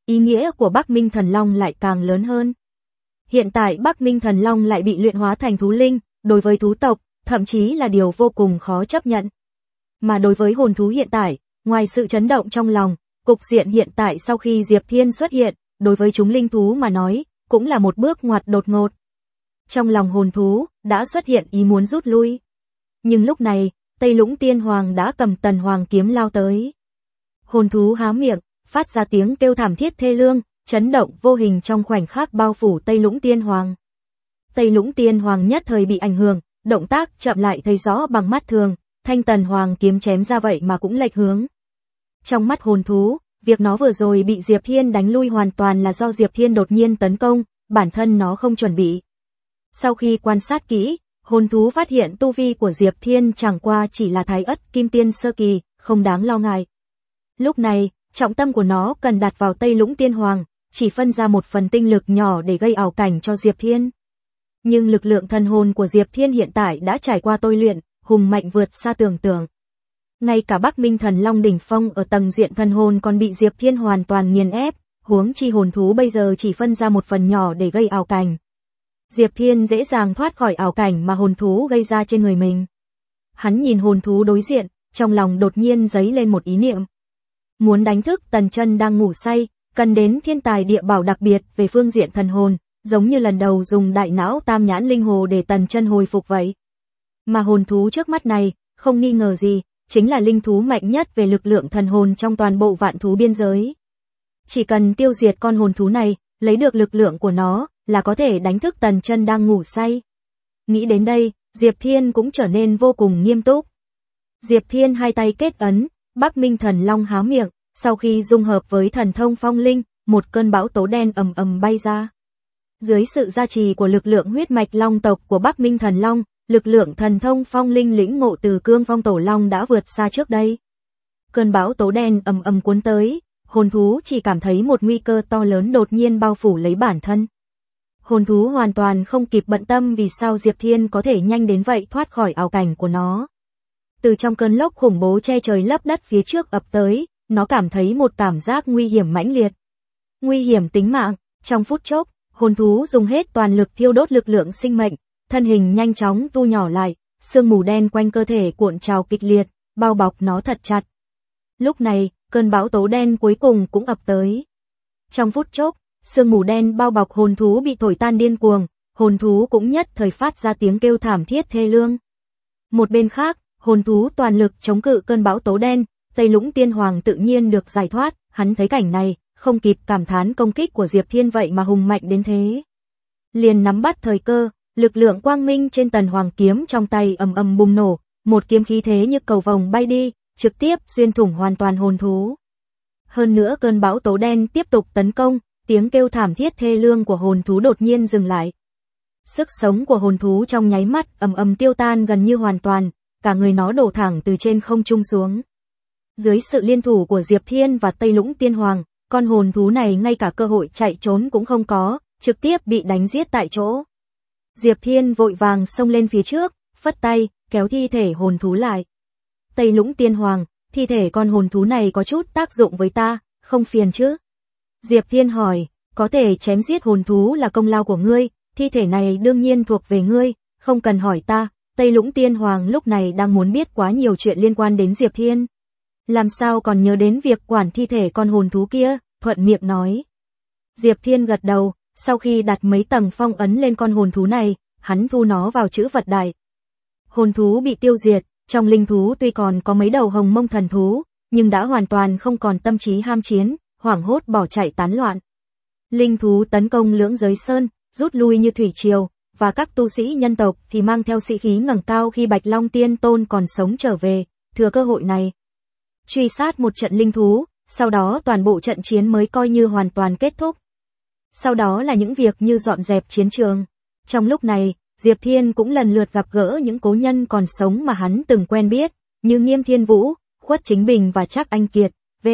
A: ý nghĩa của Bắc Minh Thần Long lại càng lớn hơn. Hiện tại Bắc Minh Thần Long lại bị luyện hóa thành thú linh, đối với thú tộc, thậm chí là điều vô cùng khó chấp nhận. Mà đối với hồn thú hiện tại, ngoài sự chấn động trong lòng, cục diện hiện tại sau khi Diệp Thiên xuất hiện, đối với chúng linh thú mà nói, cũng là một bước ngoặt đột ngột. Trong lòng hồn thú, đã xuất hiện ý muốn rút lui. Nhưng lúc này, Tây Lũng Tiên Hoàng đã cầm Tần Hoàng kiếm lao tới. Hồn thú há miệng, phát ra tiếng kêu thảm thiết thê lương, chấn động vô hình trong khoảnh khắc bao phủ Tây Lũng Tiên Hoàng. Tây Lũng Tiên Hoàng nhất thời bị ảnh hưởng, động tác chậm lại thấy rõ bằng mắt thường, thanh Tần Hoàng kiếm chém ra vậy mà cũng lệch hướng. Trong mắt hồn thú, việc nó vừa rồi bị Diệp Thiên đánh lui hoàn toàn là do Diệp Thiên đột nhiên tấn công, bản thân nó không chuẩn bị. Sau khi quan sát kỹ, hồn thú phát hiện tu vi của Diệp Thiên chẳng qua chỉ là Thái Ất Kim Tiên sơ kỳ, không đáng lo ngại. Lúc này, trọng tâm của nó cần đặt vào Tây Lũng Tiên Hoàng, chỉ phân ra một phần tinh lực nhỏ để gây ảo cảnh cho Diệp Thiên. Nhưng lực lượng thần hồn của Diệp Thiên hiện tại đã trải qua tôi luyện, hùng mạnh vượt xa tưởng tượng. Ngay cả Bắc Minh Thần Long đỉnh phong ở tầng diện thần hồn còn bị Diệp Thiên hoàn toàn nghiền ép, huống chi hồn thú bây giờ chỉ phân ra một phần nhỏ để gây ảo cảnh. Diệp Thiên dễ dàng thoát khỏi ảo cảnh mà hồn thú gây ra trên người mình. Hắn nhìn hồn thú đối diện, trong lòng đột nhiên dấy lên một ý niệm. Muốn đánh thức Tần Chân đang ngủ say, cần đến thiên tài địa bảo đặc biệt về phương diện thần hồn, giống như lần đầu dùng đại não tam nhãn linh hồ để Tần Chân hồi phục vậy. Mà hồn thú trước mắt này, không nghi ngờ gì, chính là linh thú mạnh nhất về lực lượng thần hồn trong toàn bộ vạn thú biên giới. Chỉ cần tiêu diệt con hồn thú này, lấy được lực lượng của nó, là có thể đánh thức Tần Chân đang ngủ say. Nghĩ đến đây, Diệp Thiên cũng trở nên vô cùng nghiêm túc. Diệp Thiên hai tay kết ấn, Bắc Minh Thần Long há miệng, sau khi dung hợp với thần thông phong linh, một cơn bão tố đen ầm ầm bay ra. Dưới sự gia trì của lực lượng huyết mạch long tộc của Bắc Minh Thần Long, lực lượng thần thông phong linh lĩnh ngộ từ Cương Phong Tổ Long đã vượt xa trước đây. Cơn bão tố đen ầm ầm cuốn tới, hồn thú chỉ cảm thấy một nguy cơ to lớn đột nhiên bao phủ lấy bản thân. Hồn thú hoàn toàn không kịp bận tâm vì sao Diệp Thiên có thể nhanh đến vậy thoát khỏi ảo cảnh của nó. Từ trong cơn lốc khủng bố che trời lấp đất phía trước ập tới, nó cảm thấy một cảm giác nguy hiểm mãnh liệt. Nguy hiểm tính mạng, trong phút chốc, hồn thú dùng hết toàn lực thiêu đốt lực lượng sinh mệnh, thân hình nhanh chóng thu nhỏ lại, sương mù đen quanh cơ thể cuộn trào kịch liệt, bao bọc nó thật chặt. Lúc này, cơn bão tố đen cuối cùng cũng ập tới. Trong phút chốc, sương mù đen bao bọc hồn thú bị thổi tan điên cuồng, hồn thú cũng nhất thời phát ra tiếng kêu thảm thiết thê lương. Một bên khác, hồn thú toàn lực chống cự cơn bão tố đen, Tây Lũng Tiên Hoàng tự nhiên được giải thoát, hắn thấy cảnh này, không kịp cảm thán công kích của Diệp Thiên vậy mà hùng mạnh đến thế. Liền nắm bắt thời cơ, lực lượng quang minh trên Tần Hoàng kiếm trong tay ầm ầm bùng nổ, một kiếm khí thế như cầu vồng bay đi, trực tiếp xuyên thủng hoàn toàn hồn thú. Hơn nữa cơn bão tố đen tiếp tục tấn công, tiếng kêu thảm thiết thê lương của hồn thú đột nhiên dừng lại. Sức sống của hồn thú trong nháy mắt ầm ầm tiêu tan gần như hoàn toàn, cả người nó đổ thẳng từ trên không trung xuống. Dưới sự liên thủ của Diệp Thiên và Tây Lũng Tiên Hoàng, con hồn thú này ngay cả cơ hội chạy trốn cũng không có, trực tiếp bị đánh giết tại chỗ. Diệp Thiên vội vàng xông lên phía trước, phất tay, kéo thi thể hồn thú lại. Tây Lũng Tiên Hoàng, thi thể con hồn thú này có chút tác dụng với ta, không phiền chứ? Diệp Thiên hỏi, có thể chém giết hồn thú là công lao của ngươi, thi thể này đương nhiên thuộc về ngươi, không cần hỏi ta. Tây Lũng Tiên Hoàng lúc này đang muốn biết quá nhiều chuyện liên quan đến Diệp Thiên. Làm sao còn nhớ đến việc quản thi thể con hồn thú kia, thuận miệng nói. Diệp Thiên gật đầu, sau khi đặt mấy tầng phong ấn lên con hồn thú này, hắn thu nó vào trữ vật đại. Hồn thú bị tiêu diệt, trong linh thú tuy còn có mấy đầu hồng mông thần thú, nhưng đã hoàn toàn không còn tâm trí ham chiến, hoảng hốt bỏ chạy tán loạn. Linh thú tấn công Lưỡng Giới Sơn, rút lui như thủy triều, và các tu sĩ nhân tộc thì mang theo sĩ khí ngẩng cao khi Bạch Long Tiên Tôn còn sống trở về, thừa cơ hội này truy sát một trận linh thú, sau đó toàn bộ trận chiến mới coi như hoàn toàn kết thúc. Sau đó là những việc như dọn dẹp chiến trường. Trong lúc này, Diệp Thiên cũng lần lượt gặp gỡ những cố nhân còn sống mà hắn từng quen biết, như Nghiêm Thiên Vũ, Khuất Chính Bình và Trác Anh Kiệt,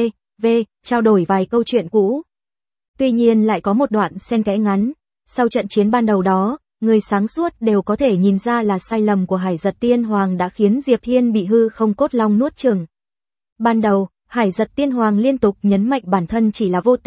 A: trao đổi vài câu chuyện cũ. Tuy nhiên lại có một đoạn xen kẽ ngắn, sau trận chiến ban đầu đó, người sáng suốt đều có thể nhìn ra là sai lầm của Hải Giật Tiên Hoàng đã khiến Diệp Thiên bị hư không cốt long nuốt chửng. Ban đầu, Hải Giật Tiên Hoàng liên tục nhấn mạnh bản thân chỉ là vô tình,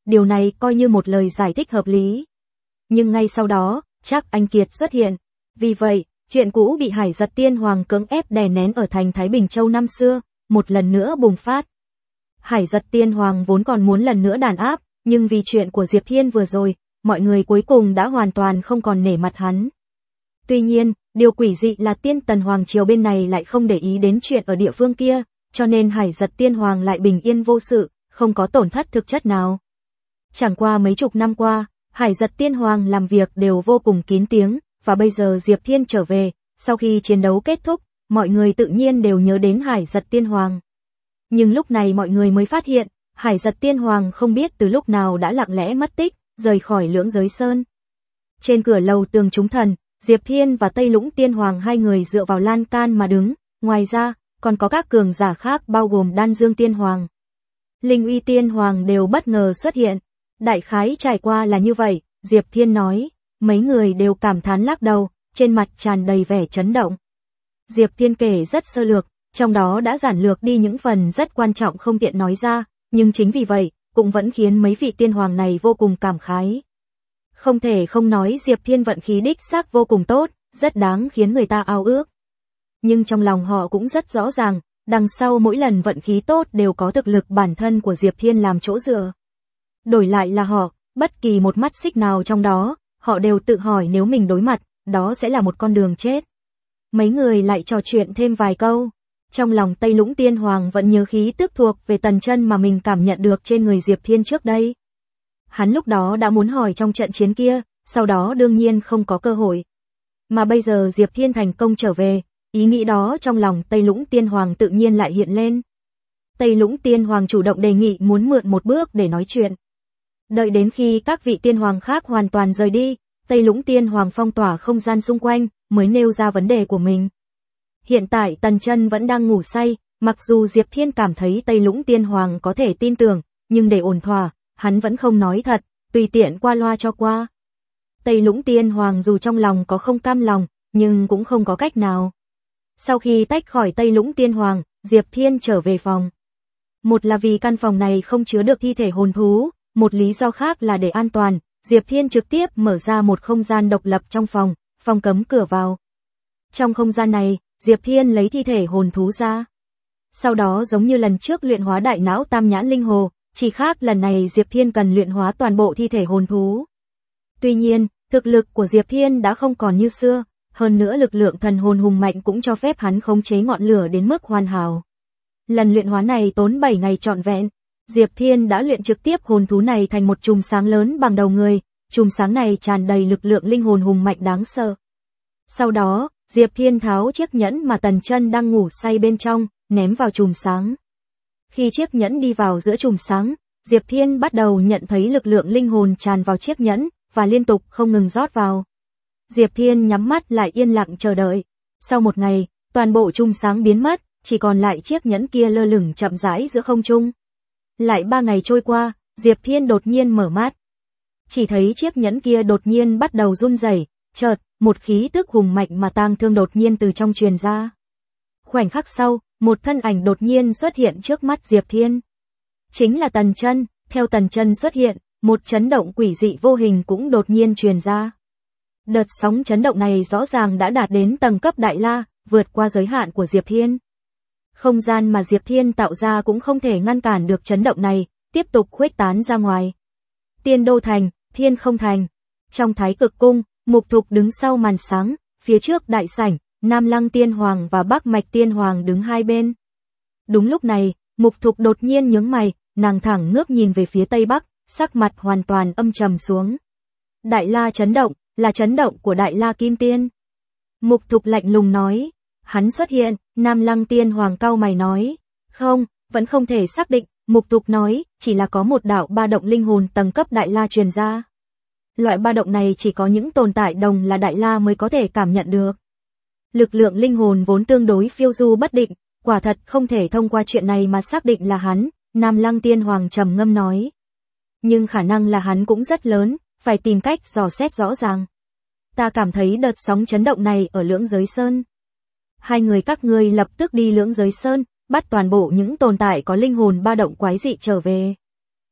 A: điều này coi như một lời giải thích hợp lý. Nhưng ngay sau đó, Trác Anh Kiệt xuất hiện. Vì vậy, chuyện cũ bị Hải Giật Tiên Hoàng cưỡng ép đè nén ở thành Thái Bình Châu năm xưa, một lần nữa bùng phát. Hải Giật Tiên Hoàng vốn còn muốn lần nữa đàn áp, nhưng vì chuyện của Diệp Thiên vừa rồi, mọi người cuối cùng đã hoàn toàn không còn nể mặt hắn. Tuy nhiên, điều quỷ dị là Tiên Tần Hoàng triều bên này lại không để ý đến chuyện ở địa phương kia, cho nên Hải Giật Tiên Hoàng lại bình yên vô sự, không có tổn thất thực chất nào. Chẳng qua mấy chục năm qua, Hải Giật Tiên Hoàng làm việc đều vô cùng kín tiếng, và bây giờ Diệp Thiên trở về, sau khi chiến đấu kết thúc, mọi người tự nhiên đều nhớ đến Hải Giật Tiên Hoàng. Nhưng lúc này mọi người mới phát hiện, Hải Giật Tiên Hoàng không biết từ lúc nào đã lặng lẽ mất tích, rời khỏi Lưỡng Giới Sơn. Trên cửa lầu tường chúng thần, Diệp Thiên và Tây Lũng Tiên Hoàng hai người dựa vào lan can mà đứng, ngoài ra, còn có các cường giả khác bao gồm Đan Dương Tiên Hoàng, Linh Uy Tiên Hoàng đều bất ngờ xuất hiện. Đại khái trải qua là như vậy, Diệp Thiên nói, mấy người đều cảm thán lắc đầu, trên mặt tràn đầy vẻ chấn động. Diệp Thiên kể rất sơ lược, trong đó đã giản lược đi những phần rất quan trọng không tiện nói ra, nhưng chính vì vậy, cũng vẫn khiến mấy vị tiên hoàng này vô cùng cảm khái. Không thể không nói Diệp Thiên vận khí đích xác vô cùng tốt, rất đáng khiến người ta ao ước. Nhưng trong lòng họ cũng rất rõ ràng, đằng sau mỗi lần vận khí tốt đều có thực lực bản thân của Diệp Thiên làm chỗ dựa. Đổi lại là họ, bất kỳ một mắt xích nào trong đó, họ đều tự hỏi nếu mình đối mặt, đó sẽ là một con đường chết. Mấy người lại trò chuyện thêm vài câu. Trong lòng Tây Lũng Tiên Hoàng vẫn nhớ khí tức thuộc về Tần Chân mà mình cảm nhận được trên người Diệp Thiên trước đây. Hắn lúc đó đã muốn hỏi trong trận chiến kia, sau đó đương nhiên không có cơ hội. Mà bây giờ Diệp Thiên thành công trở về, ý nghĩ đó trong lòng Tây Lũng Tiên Hoàng tự nhiên lại hiện lên. Tây Lũng Tiên Hoàng chủ động đề nghị muốn mượn một bước để nói chuyện. Đợi đến khi các vị tiên hoàng khác hoàn toàn rời đi, Tây Lũng Tiên Hoàng phong tỏa không gian xung quanh, mới nêu ra vấn đề của mình. Hiện tại Tần Chân vẫn đang ngủ say, mặc dù Diệp Thiên cảm thấy Tây Lũng Tiên Hoàng có thể tin tưởng, nhưng để ổn thỏa, hắn vẫn không nói thật, tùy tiện qua loa cho qua. Tây Lũng Tiên Hoàng dù trong lòng có không cam lòng, nhưng cũng không có cách nào. Sau khi tách khỏi Tây Lũng Tiên Hoàng, Diệp Thiên trở về phòng. Một là vì căn phòng này không chứa được thi thể hồn thú, một lý do khác là để an toàn, Diệp Thiên trực tiếp mở ra một không gian độc lập trong phòng, phong cấm cửa vào. Trong không gian này, Diệp Thiên lấy thi thể hồn thú ra. Sau đó giống như lần trước luyện hóa đại não Tam Nhãn Linh Hồ, chỉ khác lần này Diệp Thiên cần luyện hóa toàn bộ thi thể hồn thú. Tuy nhiên, thực lực của Diệp Thiên đã không còn như xưa, hơn nữa lực lượng thần hồn hùng mạnh cũng cho phép hắn khống chế ngọn lửa đến mức hoàn hảo. Lần luyện hóa này tốn 7 ngày trọn vẹn. Diệp Thiên đã luyện trực tiếp hồn thú này thành một chùm sáng lớn bằng đầu người, chùm sáng này tràn đầy lực lượng linh hồn hùng mạnh đáng sợ. Sau đó, Diệp Thiên tháo chiếc nhẫn mà Tần Chân đang ngủ say bên trong, ném vào chùm sáng. Khi chiếc nhẫn đi vào giữa chùm sáng, Diệp Thiên bắt đầu nhận thấy lực lượng linh hồn tràn vào chiếc nhẫn, và liên tục không ngừng rót vào. Diệp Thiên nhắm mắt lại yên lặng chờ đợi. Sau một ngày, toàn bộ chùm sáng biến mất, chỉ còn lại chiếc nhẫn kia lơ lửng chậm rãi giữa không trung. Lại 3 ngày trôi qua, Diệp Thiên đột nhiên mở mắt. Chỉ thấy chiếc nhẫn kia đột nhiên bắt đầu run rẩy, chợt, một khí tức hùng mạnh mà tang thương đột nhiên từ trong truyền ra. Khoảnh khắc sau, một thân ảnh đột nhiên xuất hiện trước mắt Diệp Thiên. Chính là Tần Chân, theo Tần Chân xuất hiện, một chấn động quỷ dị vô hình cũng đột nhiên truyền ra. Đợt sóng chấn động này rõ ràng đã đạt đến tầng cấp Đại La, vượt qua giới hạn của Diệp Thiên. Không gian mà Diệp Thiên tạo ra cũng không thể ngăn cản được chấn động này, tiếp tục khuếch tán ra ngoài. Tiên Đô Thành, Thiên Không Thành. Trong Thái Cực Cung, Mục Thục đứng sau màn sáng, phía trước đại sảnh, Nam Lăng Tiên Hoàng và Bắc Mạch Tiên Hoàng đứng hai bên. Đúng lúc này, Mục Thục đột nhiên nhướng mày, nàng thẳng ngước nhìn về phía Tây Bắc, sắc mặt hoàn toàn âm trầm xuống. Đại La chấn động, là chấn động của Đại La Kim Tiên. Mục Thục lạnh lùng nói. Hắn xuất hiện, Nam Lăng Tiên Hoàng cau mày nói. Không, vẫn không thể xác định, Mục Thục nói, chỉ là có một đạo ba động linh hồn tầng cấp Đại La truyền ra. Loại ba động này chỉ có những tồn tại đồng là Đại La mới có thể cảm nhận được. Lực lượng linh hồn vốn tương đối phiêu du bất định, quả thật không thể thông qua chuyện này mà xác định là hắn, Nam Lăng Tiên Hoàng trầm ngâm nói. Nhưng khả năng là hắn cũng rất lớn, phải tìm cách dò xét rõ ràng. Ta cảm thấy đợt sóng chấn động này ở Lưỡng Giới Sơn. Hai người các ngươi lập tức đi Lưỡng Giới Sơn, bắt toàn bộ những tồn tại có linh hồn ba động quái dị trở về.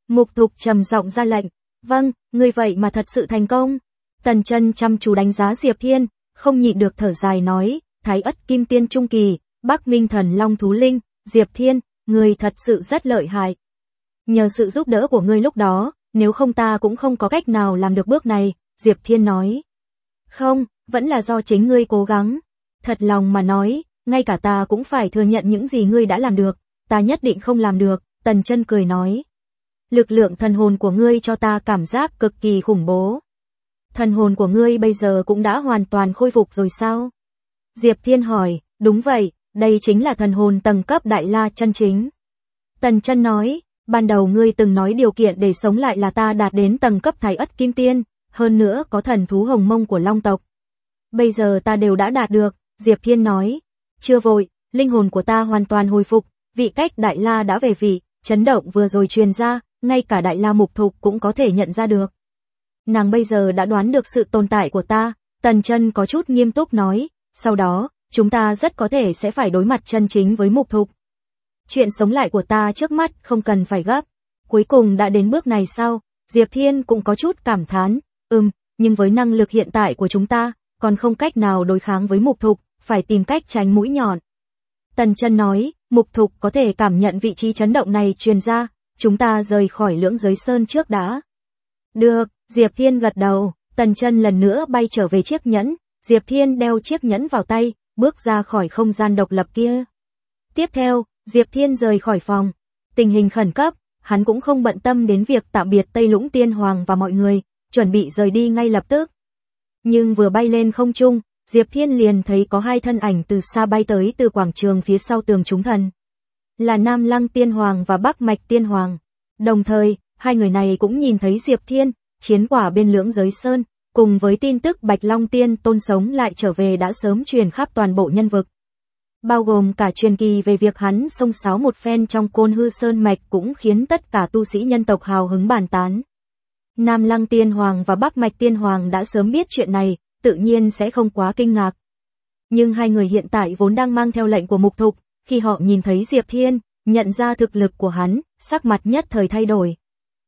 A: Mục Thục trầm giọng ra lệnh. Vâng, ngươi vậy mà thật sự thành công. Tần Chân chăm chú đánh giá Diệp Thiên, không nhịn được thở dài nói, Thái Ất Kim Tiên Trung Kỳ, Bắc Minh Thần Long Thú Linh, Diệp Thiên, ngươi thật sự rất lợi hại. Nhờ sự giúp đỡ của ngươi lúc đó, nếu không ta cũng không có cách nào làm được bước này, Diệp Thiên nói. Không, vẫn là do chính ngươi cố gắng. Thật lòng mà nói, ngay cả ta cũng phải thừa nhận những gì ngươi đã làm được, ta nhất định không làm được, Tần Chân cười nói. Lực lượng thần hồn của ngươi cho ta cảm giác cực kỳ khủng bố. Thần hồn của ngươi bây giờ cũng đã hoàn toàn khôi phục rồi sao? Diệp Thiên hỏi, đúng vậy, đây chính là thần hồn tầng cấp Đại La chân chính. Tần Chân nói, ban đầu ngươi từng nói điều kiện để sống lại là ta đạt đến tầng cấp Thái Ất Kim Tiên, hơn nữa có thần thú hồng mông của Long tộc. Bây giờ ta đều đã đạt được, Diệp Thiên nói. Chưa vội, linh hồn của ta hoàn toàn hồi phục, vị cách Đại La đã về vị, chấn động vừa rồi truyền ra, ngay cả Đại La Mục Thục cũng có thể nhận ra được. Nàng bây giờ đã đoán được sự tồn tại của ta, Tần Chân có chút nghiêm túc nói, sau đó, chúng ta rất có thể sẽ phải đối mặt chân chính với Mục Thục. Chuyện sống lại của ta trước mắt không cần phải gấp. Cuối cùng đã đến bước này sao? Diệp Thiên cũng có chút cảm thán, nhưng với năng lực hiện tại của chúng ta, còn không cách nào đối kháng với Mục Thục, phải tìm cách tránh mũi nhọn. Tần Chân nói, Mục Thục có thể cảm nhận vị trí chấn động này truyền ra, chúng ta rời khỏi Lưỡng Giới Sơn trước đã. Được, Diệp Thiên gật đầu, Tần Chân lần nữa bay trở về chiếc nhẫn, Diệp Thiên đeo chiếc nhẫn vào tay, bước ra khỏi không gian độc lập kia. Tiếp theo, Diệp Thiên rời khỏi phòng. Tình hình khẩn cấp, hắn cũng không bận tâm đến việc tạm biệt Tây Lũng Tiên Hoàng và mọi người, chuẩn bị rời đi ngay lập tức. Nhưng vừa bay lên không trung, Diệp Thiên liền thấy có hai thân ảnh từ xa bay tới từ quảng trường phía sau tường chúng thần. Là Nam Lăng Tiên Hoàng và Bắc Mạch Tiên Hoàng. Đồng thời, hai người này cũng nhìn thấy Diệp Thiên, chiến quả bên Lưỡng Giới Sơn, cùng với tin tức Bạch Long Tiên Tôn sống lại trở về đã sớm truyền khắp toàn bộ nhân vực. Bao gồm cả truyền kỳ về việc hắn xông xáo một phen trong Côn Hư Sơn Mạch cũng khiến tất cả tu sĩ nhân tộc hào hứng bàn tán. Nam Lăng Tiên Hoàng và Bắc Mạch Tiên Hoàng đã sớm biết chuyện này, tự nhiên sẽ không quá kinh ngạc. Nhưng hai người hiện tại vốn đang mang theo lệnh của Mục Thục, khi họ nhìn thấy Diệp Thiên, nhận ra thực lực của hắn, sắc mặt nhất thời thay đổi.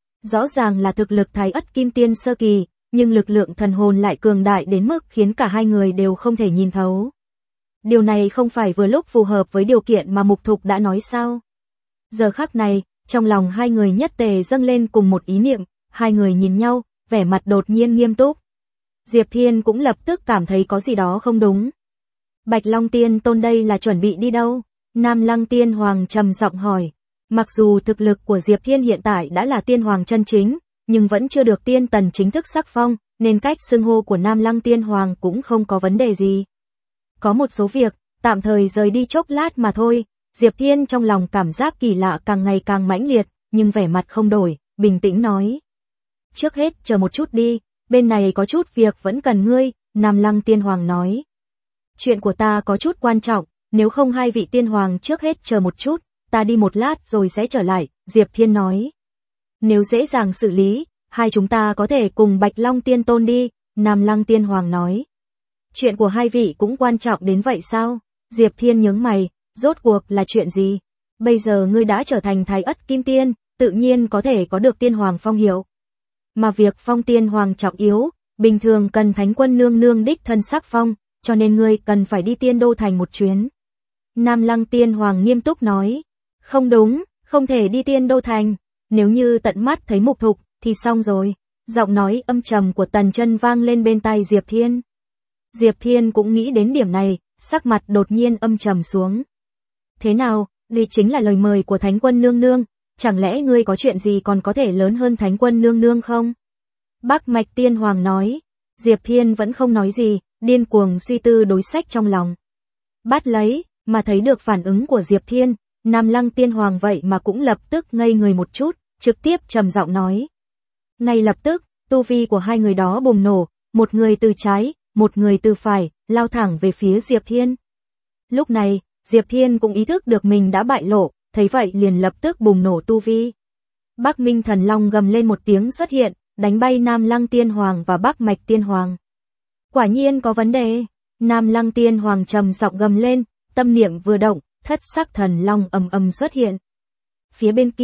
A: Rõ ràng là thực lực Thái Ất Kim Tiên sơ kỳ, nhưng lực lượng thần hồn lại cường đại đến mức khiến cả hai người đều không thể nhìn thấu. Điều này không phải vừa lúc phù hợp với điều kiện mà Mục Thục đã nói sao? Giờ khắc này, trong lòng hai người nhất tề dâng lên cùng một ý niệm, hai người nhìn nhau, vẻ mặt đột nhiên nghiêm túc. Diệp Thiên cũng lập tức cảm thấy có gì đó không đúng. Bạch Long Tiên Tôn đây là chuẩn bị đi đâu? Nam Lăng Tiên Hoàng trầm giọng hỏi. Mặc dù thực lực của Diệp Thiên hiện tại đã là Tiên Hoàng chân chính, nhưng vẫn chưa được Tiên Tần chính thức sắc phong, nên cách xưng hô của Nam Lăng Tiên Hoàng cũng không có vấn đề gì. Có một số việc, tạm thời rời đi chốc lát mà thôi. Diệp Thiên trong lòng cảm giác kỳ lạ càng ngày càng mãnh liệt, nhưng vẻ mặt không đổi, bình tĩnh nói. Trước hết chờ một chút đi, bên này có chút việc vẫn cần ngươi, Nam Lăng Tiên Hoàng nói. Chuyện của ta có chút quan trọng, nếu không hai vị Tiên Hoàng trước hết chờ một chút, ta đi một lát rồi sẽ trở lại, Diệp Thiên nói. Nếu dễ dàng xử lý, hai chúng ta có thể cùng Bạch Long Tiên Tôn đi, Nam Lăng Tiên Hoàng nói. Chuyện của hai vị cũng quan trọng đến vậy sao? Diệp Thiên nhướng mày, rốt cuộc là chuyện gì? Bây giờ ngươi đã trở thành Thái Ất Kim Tiên, tự nhiên có thể có được Tiên Hoàng phong hiệu. Mà việc phong Tiên Hoàng trọng yếu, bình thường cần Thánh Quân nương nương đích thân sắc phong, cho nên ngươi cần phải đi Tiên Đô Thành một chuyến. Nam Lăng Tiên Hoàng nghiêm túc nói. Không đúng, không thể đi Tiên Đô Thành, nếu như tận mắt thấy Mục Thục, thì xong rồi. Giọng nói âm trầm của Tần Chân vang lên bên tai Diệp Thiên. Diệp Thiên cũng nghĩ đến điểm này, sắc mặt đột nhiên âm trầm xuống. Thế nào, đây chính là lời mời của Thánh Quân nương nương, chẳng lẽ ngươi có chuyện gì còn có thể lớn hơn Thánh Quân nương nương không? Bắc Mạch Tiên Hoàng nói. Diệp Thiên vẫn không nói gì, điên cuồng suy tư đối sách trong lòng. Bắt lấy, mà thấy được phản ứng của Diệp Thiên, Nam Lăng Tiên Hoàng vậy mà cũng lập tức ngây người một chút, trực tiếp trầm giọng nói. Ngay lập tức, tu vi của hai người đó bùng nổ, một người từ trái, một người từ phải, lao thẳng về phía Diệp Thiên. Lúc này, Diệp Thiên cũng ý thức được mình đã bại lộ, thấy vậy liền lập tức bùng nổ tu vi. Bắc Minh Thần Long gầm lên một tiếng xuất hiện, đánh bay Nam Lăng Tiên Hoàng và Bắc Mạch Tiên Hoàng. Quả nhiên có vấn đề. Nam Lăng Tiên Hoàng trầm giọng gầm lên, tâm niệm vừa động, thất sắc thần long ầm ầm xuất hiện. Phía bên kia,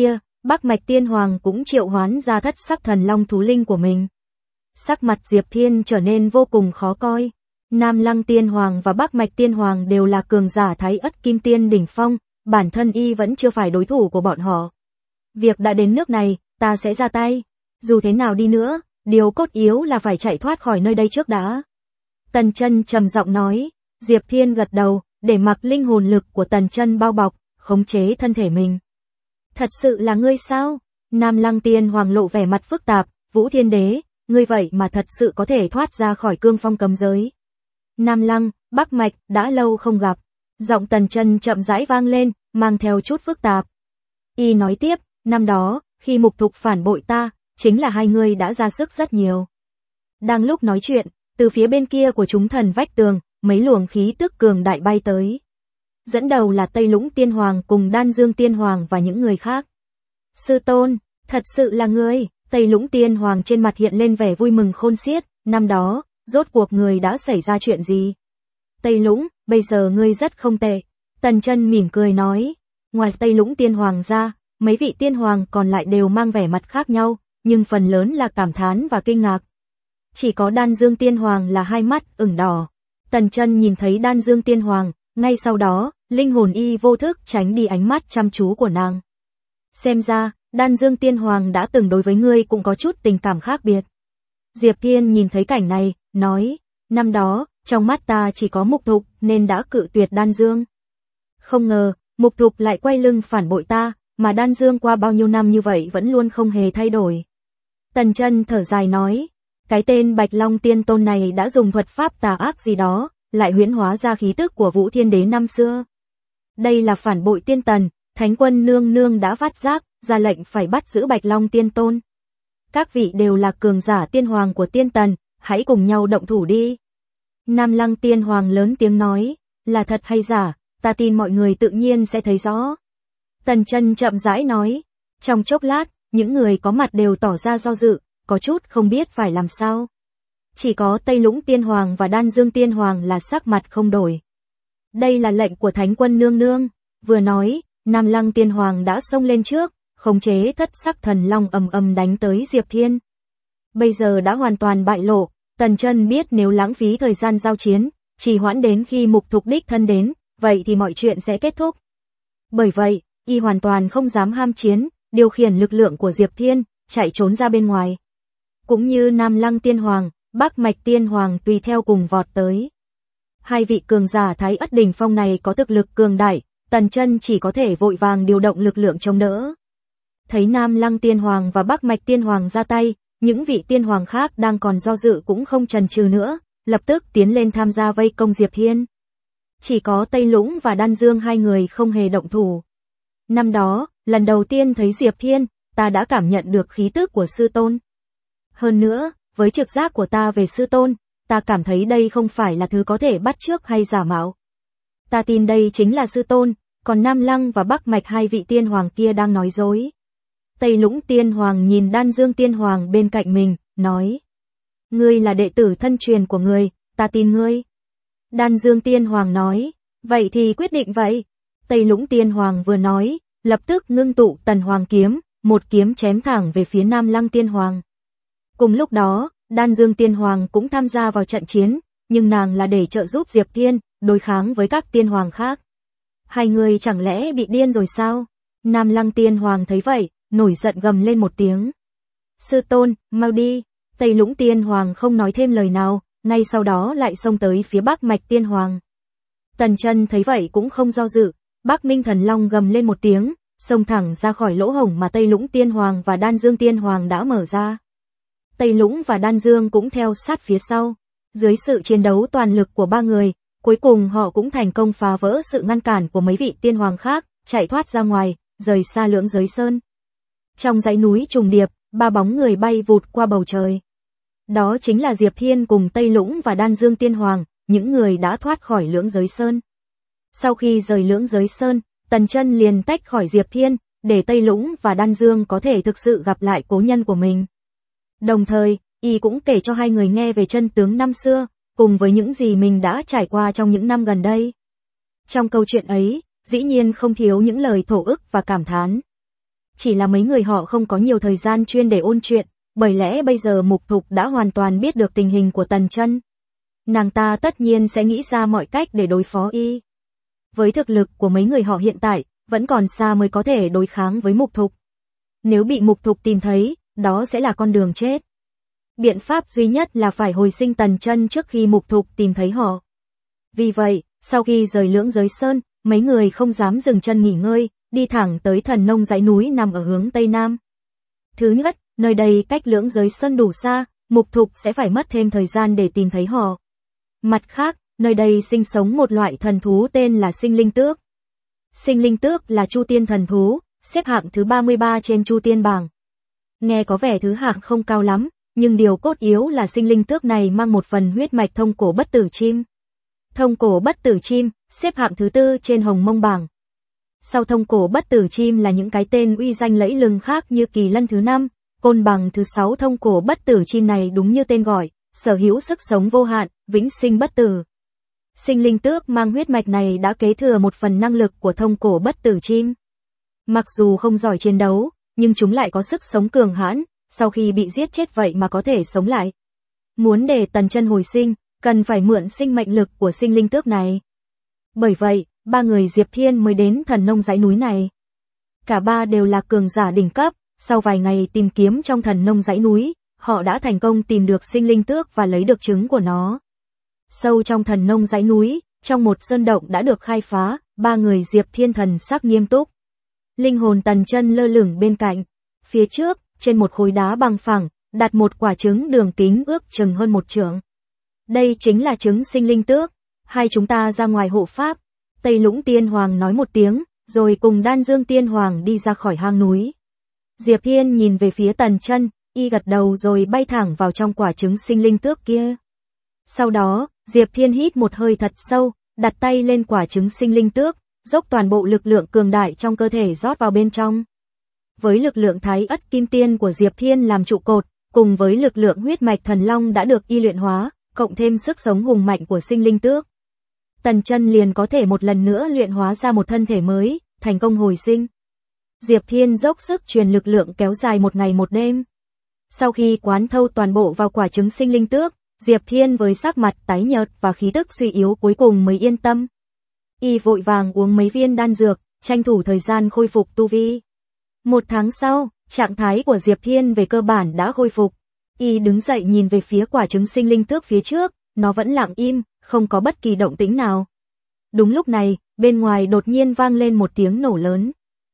A: Bắc Mạch Tiên Hoàng cũng triệu hoán ra thất sắc thần long thú linh của mình. Sắc mặt Diệp Thiên trở nên vô cùng khó coi. Nam Lăng Tiên Hoàng và Bắc Mạch Tiên Hoàng đều là cường giả Thái Ất Kim Tiên đỉnh phong, bản thân y vẫn chưa phải đối thủ của bọn họ. Việc đã đến nước này, ta sẽ ra tay. Dù thế nào đi nữa, điều cốt yếu là phải chạy thoát khỏi nơi đây trước đã. Tần Chân trầm giọng nói. Diệp Thiên gật đầu, để mặc linh hồn lực của Tần Chân bao bọc, khống chế thân thể mình. Thật sự là ngươi sao? Nam Lăng Tiên Hoàng lộ vẻ mặt phức tạp. Vũ Thiên Đế, ngươi vậy mà thật sự có thể thoát ra khỏi cương phong cấm giới. Nam Lăng, Bắc Mạch, đã lâu không gặp. Giọng Tần Chân chậm rãi vang lên, mang theo chút phức tạp. Y nói tiếp, năm đó, khi Mục Thục phản bội ta, chính là hai người đã ra sức rất nhiều. Đang lúc nói chuyện, từ phía bên kia của chúng thần vách tường, mấy luồng khí tức cường đại bay tới. Dẫn đầu là Tây Lũng Tiên Hoàng cùng Đan Dương Tiên Hoàng và những người khác. Sư tôn, thật sự là ngươi. Tây Lũng Tiên Hoàng trên mặt hiện lên vẻ vui mừng khôn xiết. Năm đó, rốt cuộc người đã xảy ra chuyện gì? Tây Lũng, bây giờ ngươi rất không tệ. Tần Chân mỉm cười nói. Ngoài Tây Lũng Tiên Hoàng ra, mấy vị tiên hoàng còn lại đều mang vẻ mặt khác nhau, nhưng phần lớn là cảm thán và kinh ngạc. Chỉ có Đan Dương Tiên Hoàng là hai mắt ửng đỏ. Tần Chân nhìn thấy Đan Dương Tiên Hoàng, ngay sau đó, linh hồn y vô thức tránh đi ánh mắt chăm chú của nàng. Xem ra, Đan Dương Tiên Hoàng đã từng đối với ngươi cũng có chút tình cảm khác biệt. Diệp Thiên nhìn thấy cảnh này, nói, năm đó, trong mắt ta chỉ có Mục Thục nên đã cự tuyệt Đan Dương. Không ngờ, Mục Thục lại quay lưng phản bội ta, mà Đan Dương qua bao nhiêu năm như vậy vẫn luôn không hề thay đổi. Tần Chân thở dài nói, cái tên Bạch Long Tiên Tôn này đã dùng thuật pháp tà ác gì đó, lại huyễn hóa ra khí tức của Vũ Thiên Đế năm xưa. Đây là phản bội tiên tần, Thánh Quân nương nương đã phát giác, ra lệnh phải bắt giữ Bạch Long Tiên Tôn. Các vị đều là cường giả tiên hoàng của tiên tần, hãy cùng nhau động thủ đi. Nam Lăng Tiên Hoàng lớn tiếng nói, là thật hay giả, ta tin mọi người tự nhiên sẽ thấy rõ. Tần Chân chậm rãi nói, trong chốc lát, những người có mặt đều tỏ ra do dự, có chút không biết phải làm sao. Chỉ có Tây Lũng Tiên Hoàng và Đan Dương Tiên Hoàng là sắc mặt không đổi. Đây là lệnh của Thánh Quân nương nương. Vừa nói, Nam Lăng Tiên Hoàng đã xông lên trước, khống chế thất sắc thần long ầm ầm đánh tới Diệp Thiên. Bây giờ đã hoàn toàn bại lộ, Tần Chân biết nếu lãng phí thời gian giao chiến, trì hoãn đến khi Mục Thục đích thân đến, vậy thì mọi chuyện sẽ kết thúc. Bởi vậy, y hoàn toàn không dám ham chiến, điều khiển lực lượng của Diệp Thiên, chạy trốn ra bên ngoài. Cũng như Nam Lăng Tiên Hoàng, Bắc Mạch Tiên Hoàng tùy theo cùng vọt tới. Hai vị cường giả Thái Ất đỉnh phong này có thực lực cường đại, Tần Chân chỉ có thể vội vàng điều động lực lượng chống đỡ. Thấy Nam Lăng Tiên Hoàng và Bắc Mạch Tiên Hoàng ra tay, những vị tiên hoàng khác đang còn do dự cũng không chần chừ nữa, lập tức tiến lên tham gia vây công Diệp Thiên. Chỉ có Tây Lũng và Đan Dương hai người không hề động thủ. Năm đó, lần đầu tiên thấy Diệp Thiên, ta đã cảm nhận được khí tức của sư tôn. Hơn nữa, với trực giác của ta về sư tôn, ta cảm thấy đây không phải là thứ có thể bắt chước hay giả mạo. Ta tin đây chính là sư tôn, còn Nam Lăng và Bắc Mạch hai vị tiên hoàng kia đang nói dối. Tây Lũng Tiên Hoàng nhìn Đan Dương Tiên Hoàng bên cạnh mình, nói. Ngươi là đệ tử thân truyền của ngươi, ta tin ngươi. Đan Dương Tiên Hoàng nói, vậy thì quyết định vậy. Tây Lũng Tiên Hoàng vừa nói, lập tức ngưng tụ Tần Hoàng kiếm, một kiếm chém thẳng về phía Nam Lăng Tiên Hoàng. Cùng lúc đó, Đan Dương Tiên Hoàng cũng tham gia vào trận chiến, nhưng nàng là để trợ giúp Diệp Thiên, đối kháng với các tiên hoàng khác. Hai người chẳng lẽ bị điên rồi sao? Nam Lăng Tiên Hoàng thấy vậy, nổi giận gầm lên một tiếng. Sư tôn, mau đi. Tây Lũng Tiên Hoàng không nói thêm lời nào, ngay sau đó lại xông tới phía Bắc Mạch Tiên Hoàng. Tần Chân thấy vậy cũng không do dự, Bắc Minh Thần Long gầm lên một tiếng, xông thẳng ra khỏi lỗ hổng mà Tây Lũng Tiên Hoàng và Đan Dương Tiên Hoàng đã mở ra. Tây Lũng và Đan Dương cũng theo sát phía sau. Dưới sự chiến đấu toàn lực của ba người, cuối cùng họ cũng thành công phá vỡ sự ngăn cản của mấy vị tiên hoàng khác, chạy thoát ra ngoài, rời xa Lưỡng Giới Sơn. Trong dãy núi trùng điệp, ba bóng người bay vụt qua bầu trời. Đó chính là Diệp Thiên cùng Tây Lũng và Đan Dương Tiên Hoàng, những người đã thoát khỏi Lưỡng Giới Sơn. Sau khi rời Lưỡng Giới Sơn, Tần Chân liền tách khỏi Diệp Thiên, để Tây Lũng và Đan Dương có thể thực sự gặp lại cố nhân của mình. Đồng thời, y cũng kể cho hai người nghe về chân tướng năm xưa, cùng với những gì mình đã trải qua trong những năm gần đây. Trong câu chuyện ấy, dĩ nhiên không thiếu những lời thổ ức và cảm thán. chỉ là mấy người họ không có nhiều thời gian chuyên để ôn chuyện, bởi lẽ bây giờ Mục Thục đã hoàn toàn biết được tình hình của Tần Chân. Nàng ta tất nhiên sẽ nghĩ ra mọi cách để đối phó y. Với thực lực của mấy người họ hiện tại, vẫn còn xa mới có thể đối kháng với Mục Thục. Nếu bị Mục Thục tìm thấy, đó sẽ là con đường chết. Biện pháp duy nhất là phải hồi sinh Tần Chân trước khi Mục Thục tìm thấy họ. Vì vậy, sau khi rời Lưỡng Giới Sơn, mấy người không dám dừng chân nghỉ ngơi, đi thẳng tới Thần Nông dãy núi nằm ở hướng Tây Nam. Thứ nhất, nơi đây cách Lưỡng Giới Sơn đủ xa, Mục Thục sẽ phải mất thêm thời gian để tìm thấy họ. Mặt khác, nơi đây sinh sống một loại thần thú tên là Sinh Linh Tước. Sinh Linh Tước là Chu Tiên thần thú, xếp hạng thứ 33 trên Chu Tiên bảng. Nghe có vẻ thứ hạng không cao lắm, nhưng điều cốt yếu là Sinh Linh Tước này mang một phần huyết mạch thông cổ bất tử chim. Thông cổ bất tử chim, xếp hạng thứ 4 trên Hồng Mông bảng. Sau thông cổ bất tử chim là những cái tên uy danh lẫy lừng khác như Kỳ Lân thứ 5, Côn Bằng thứ 6. Thông cổ bất tử chim này đúng như tên gọi, sở hữu sức sống vô hạn, vĩnh sinh bất tử. Sinh Linh Tước mang huyết mạch này đã kế thừa một phần năng lực của thông cổ bất tử chim. Mặc dù không giỏi chiến đấu, nhưng chúng lại có sức sống cường hãn, sau khi bị giết chết vậy mà có thể sống lại. Muốn để Tần Chân hồi sinh, cần phải mượn sinh mệnh lực của Sinh Linh Tước này. Bởi vậy, ba người Diệp Thiên mới đến Thần Nông dãy núi này. Cả ba đều là cường giả đỉnh cấp, sau vài ngày tìm kiếm trong Thần Nông dãy núi, họ đã thành công tìm được Sinh Linh Tước và lấy được trứng của nó. Sâu trong Thần Nông dãy núi, trong một sơn động đã được khai phá, ba người Diệp Thiên thần sắc nghiêm túc. Linh hồn Tần Chân lơ lửng bên cạnh. Phía trước, trên một khối đá bằng phẳng, đặt một quả trứng đường kính ước chừng hơn 1 trượng. Đây chính là trứng Sinh Linh Tước. Hai chúng ta ra ngoài hộ pháp. Tây Lũng Tiên Hoàng nói một tiếng, rồi cùng Đan Dương Tiên Hoàng đi ra khỏi hang núi. Diệp Thiên nhìn về phía Tần Chân, y gật đầu rồi bay thẳng vào trong quả trứng Sinh Linh Tước kia. Sau đó, Diệp Thiên hít một hơi thật sâu, đặt tay lên quả trứng Sinh Linh Tước, dốc toàn bộ lực lượng cường đại trong cơ thể rót vào bên trong. Với lực lượng Thái Ất Kim Tiên của Diệp Thiên làm trụ cột, cùng với lực lượng huyết mạch thần long đã được y luyện hóa, cộng thêm sức sống hùng mạnh của Sinh Linh Tước, Tần Chân liền có thể một lần nữa luyện hóa ra một thân thể mới, thành công hồi sinh. Diệp Thiên dốc sức truyền lực lượng kéo dài một ngày một đêm. Sau khi quán thâu toàn bộ vào quả trứng Sinh Linh Tước, Diệp Thiên với sắc mặt tái nhợt và khí tức suy yếu cuối cùng mới yên tâm. Y vội vàng uống mấy viên đan dược, tranh thủ thời gian khôi phục tu vi. 1 tháng sau, trạng thái của Diệp Thiên về cơ bản đã khôi phục. Y đứng dậy nhìn về phía quả trứng Sinh Linh Tước phía trước, nó vẫn lặng im, không có bất kỳ động tĩnh nào. Đúng lúc này, bên ngoài đột nhiên vang lên một tiếng nổ lớn.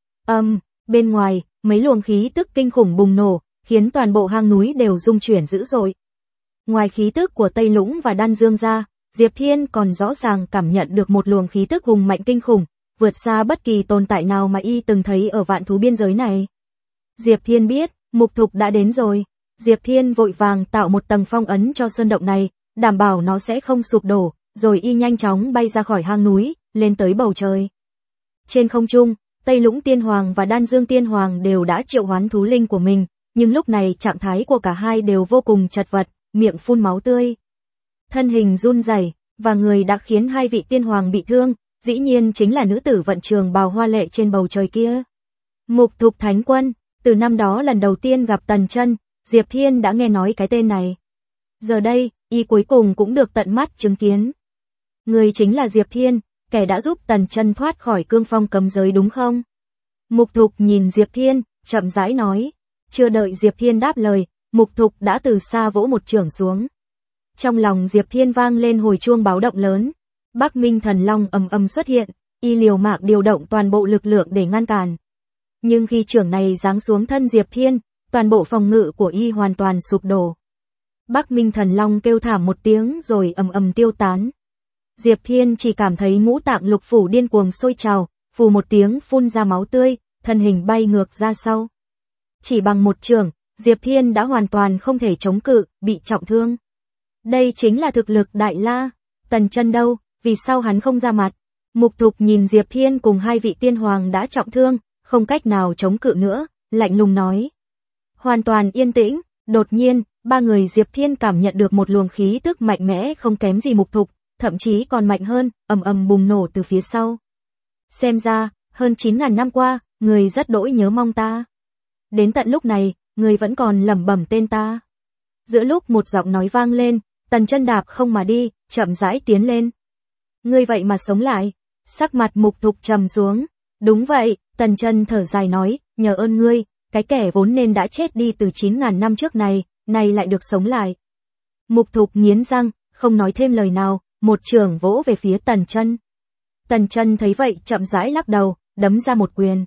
A: Bên ngoài, mấy luồng khí tức kinh khủng bùng nổ, khiến toàn bộ hang núi đều rung chuyển dữ dội. Ngoài khí tức của Tây Lũng và Đan Dương ra, Diệp Thiên còn rõ ràng cảm nhận được một luồng khí tức hùng mạnh kinh khủng, vượt xa bất kỳ tồn tại nào mà y từng thấy ở vạn thú biên giới này. Diệp Thiên biết, Mục Thục đã đến rồi. Diệp Thiên vội vàng tạo một tầng phong ấn cho sơn động này, đảm bảo nó sẽ không sụp đổ, rồi y nhanh chóng bay ra khỏi hang núi, lên tới bầu trời. Trên không trung, Tây Lũng Tiên Hoàng và Đan Dương Tiên Hoàng đều đã triệu hoán thú linh của mình, nhưng lúc này trạng thái của cả hai đều vô cùng chật vật, miệng phun máu tươi. Thân hình run rẩy, và người đã khiến hai vị tiên hoàng bị thương, dĩ nhiên chính là nữ tử vận trường bào hoa lệ trên bầu trời kia. Mục Thục Thánh Quân, từ năm đó lần đầu tiên gặp Tần Chân, Diệp Thiên đã nghe nói cái tên này. Giờ đây, y cuối cùng cũng được tận mắt chứng kiến. Người chính là Diệp Thiên, kẻ đã giúp Tần Chân thoát khỏi cương phong cấm giới đúng không? Mục Thục nhìn Diệp Thiên, chậm rãi nói. Chưa đợi Diệp Thiên đáp lời, Mục Thục đã từ xa vỗ một chưởng xuống. Trong lòng Diệp Thiên vang lên hồi chuông báo động lớn. Bắc Minh Thần Long ầm ầm xuất hiện, y liều mạng điều động toàn bộ lực lượng để ngăn cản. Nhưng khi chưởng này giáng xuống thân Diệp Thiên, toàn bộ phòng ngự của y hoàn toàn sụp đổ. Bắc Minh Thần Long kêu thảm một tiếng rồi ầm ầm tiêu tán. Diệp Thiên chỉ cảm thấy ngũ tạng lục phủ điên cuồng sôi trào, phù một tiếng phun ra máu tươi, thân hình bay ngược ra sau. Chỉ bằng một chưởng, Diệp Thiên đã hoàn toàn không thể chống cự, bị trọng thương. Đây chính là thực lực Đại La. Tần Chân đâu, vì sao hắn không ra mặt? Mục Thục nhìn Diệp Thiên cùng hai vị tiên hoàng đã trọng thương, không cách nào chống cự nữa, lạnh lùng nói. Hoàn toàn yên tĩnh, đột nhiên, ba người Diệp Thiên cảm nhận được một luồng khí tức mạnh mẽ không kém gì Mục Thục, thậm chí còn mạnh hơn, ầm ầm bùng nổ từ phía sau. Xem ra, hơn 9.000 năm qua, người rất đỗi nhớ mong ta. Đến tận lúc này, người vẫn còn lẩm bẩm tên ta. Giữa lúc một giọng nói vang lên, Tần Chân đạp không mà đi, chậm rãi tiến lên. Ngươi vậy mà sống lại. Sắc mặt Mục Thục trầm xuống. Đúng vậy, Tần Chân thở dài nói, nhờ ơn ngươi, cái kẻ vốn nên đã chết đi từ 9.000 năm trước này, nay lại được sống lại. Mục Thục nghiến răng, không nói thêm lời nào, một chưởng vỗ về phía Tần Chân. Tần Chân thấy vậy chậm rãi lắc đầu, đấm ra một quyền.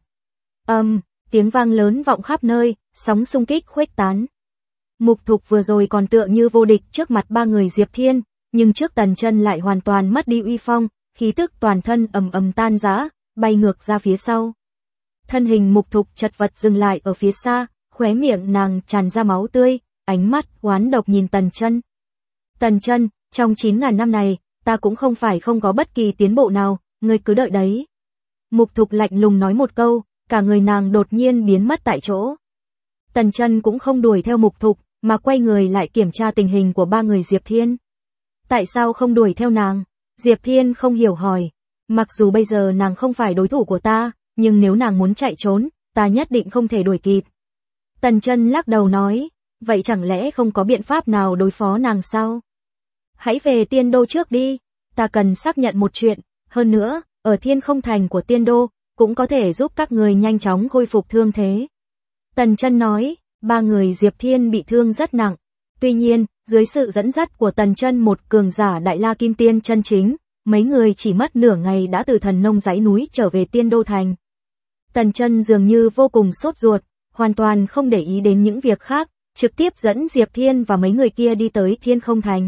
A: Tiếng vang lớn vọng khắp nơi, sóng xung kích khuếch tán. Mục Thục vừa rồi còn tựa như vô địch trước mặt ba người Diệp Thiên, nhưng trước Tần Chân lại hoàn toàn mất đi uy phong, khí tức toàn thân ầm ầm tan rã, bay ngược ra phía sau. Thân hình Mục Thục chật vật dừng lại ở phía xa, khóe miệng nàng tràn ra máu tươi, ánh mắt oán độc nhìn Tần Chân. Tần Chân, trong 9.000 năm này, ta cũng không phải không có bất kỳ tiến bộ nào, ngươi cứ đợi đấy. Mục Thục lạnh lùng nói một câu, cả người nàng đột nhiên biến mất tại chỗ. Tần Chân cũng không đuổi theo Mục Thục, mà quay người lại kiểm tra tình hình của ba người Diệp Thiên. Tại sao không đuổi theo nàng? Diệp Thiên không hiểu hỏi. Mặc dù bây giờ nàng không phải đối thủ của ta, nhưng nếu nàng muốn chạy trốn, ta nhất định không thể đuổi kịp. Tần Chân lắc đầu nói, vậy chẳng lẽ không có biện pháp nào đối phó nàng sao? Hãy về Tiên Đô trước đi, ta cần xác nhận một chuyện, hơn nữa, ở Thiên Không Thành của Tiên Đô, cũng có thể giúp các người nhanh chóng khôi phục thương thế. Tần Chân nói, ba người Diệp Thiên bị thương rất nặng. Tuy nhiên, dưới sự dẫn dắt của Tần Chân một cường giả Đại La Kim Tiên chân chính, mấy người chỉ mất nửa ngày đã từ Thần Nông dãy núi trở về Tiên Đô Thành. Tần Chân dường như vô cùng sốt ruột, hoàn toàn không để ý đến những việc khác, trực tiếp dẫn Diệp Thiên và mấy người kia đi tới Thiên Không Thành.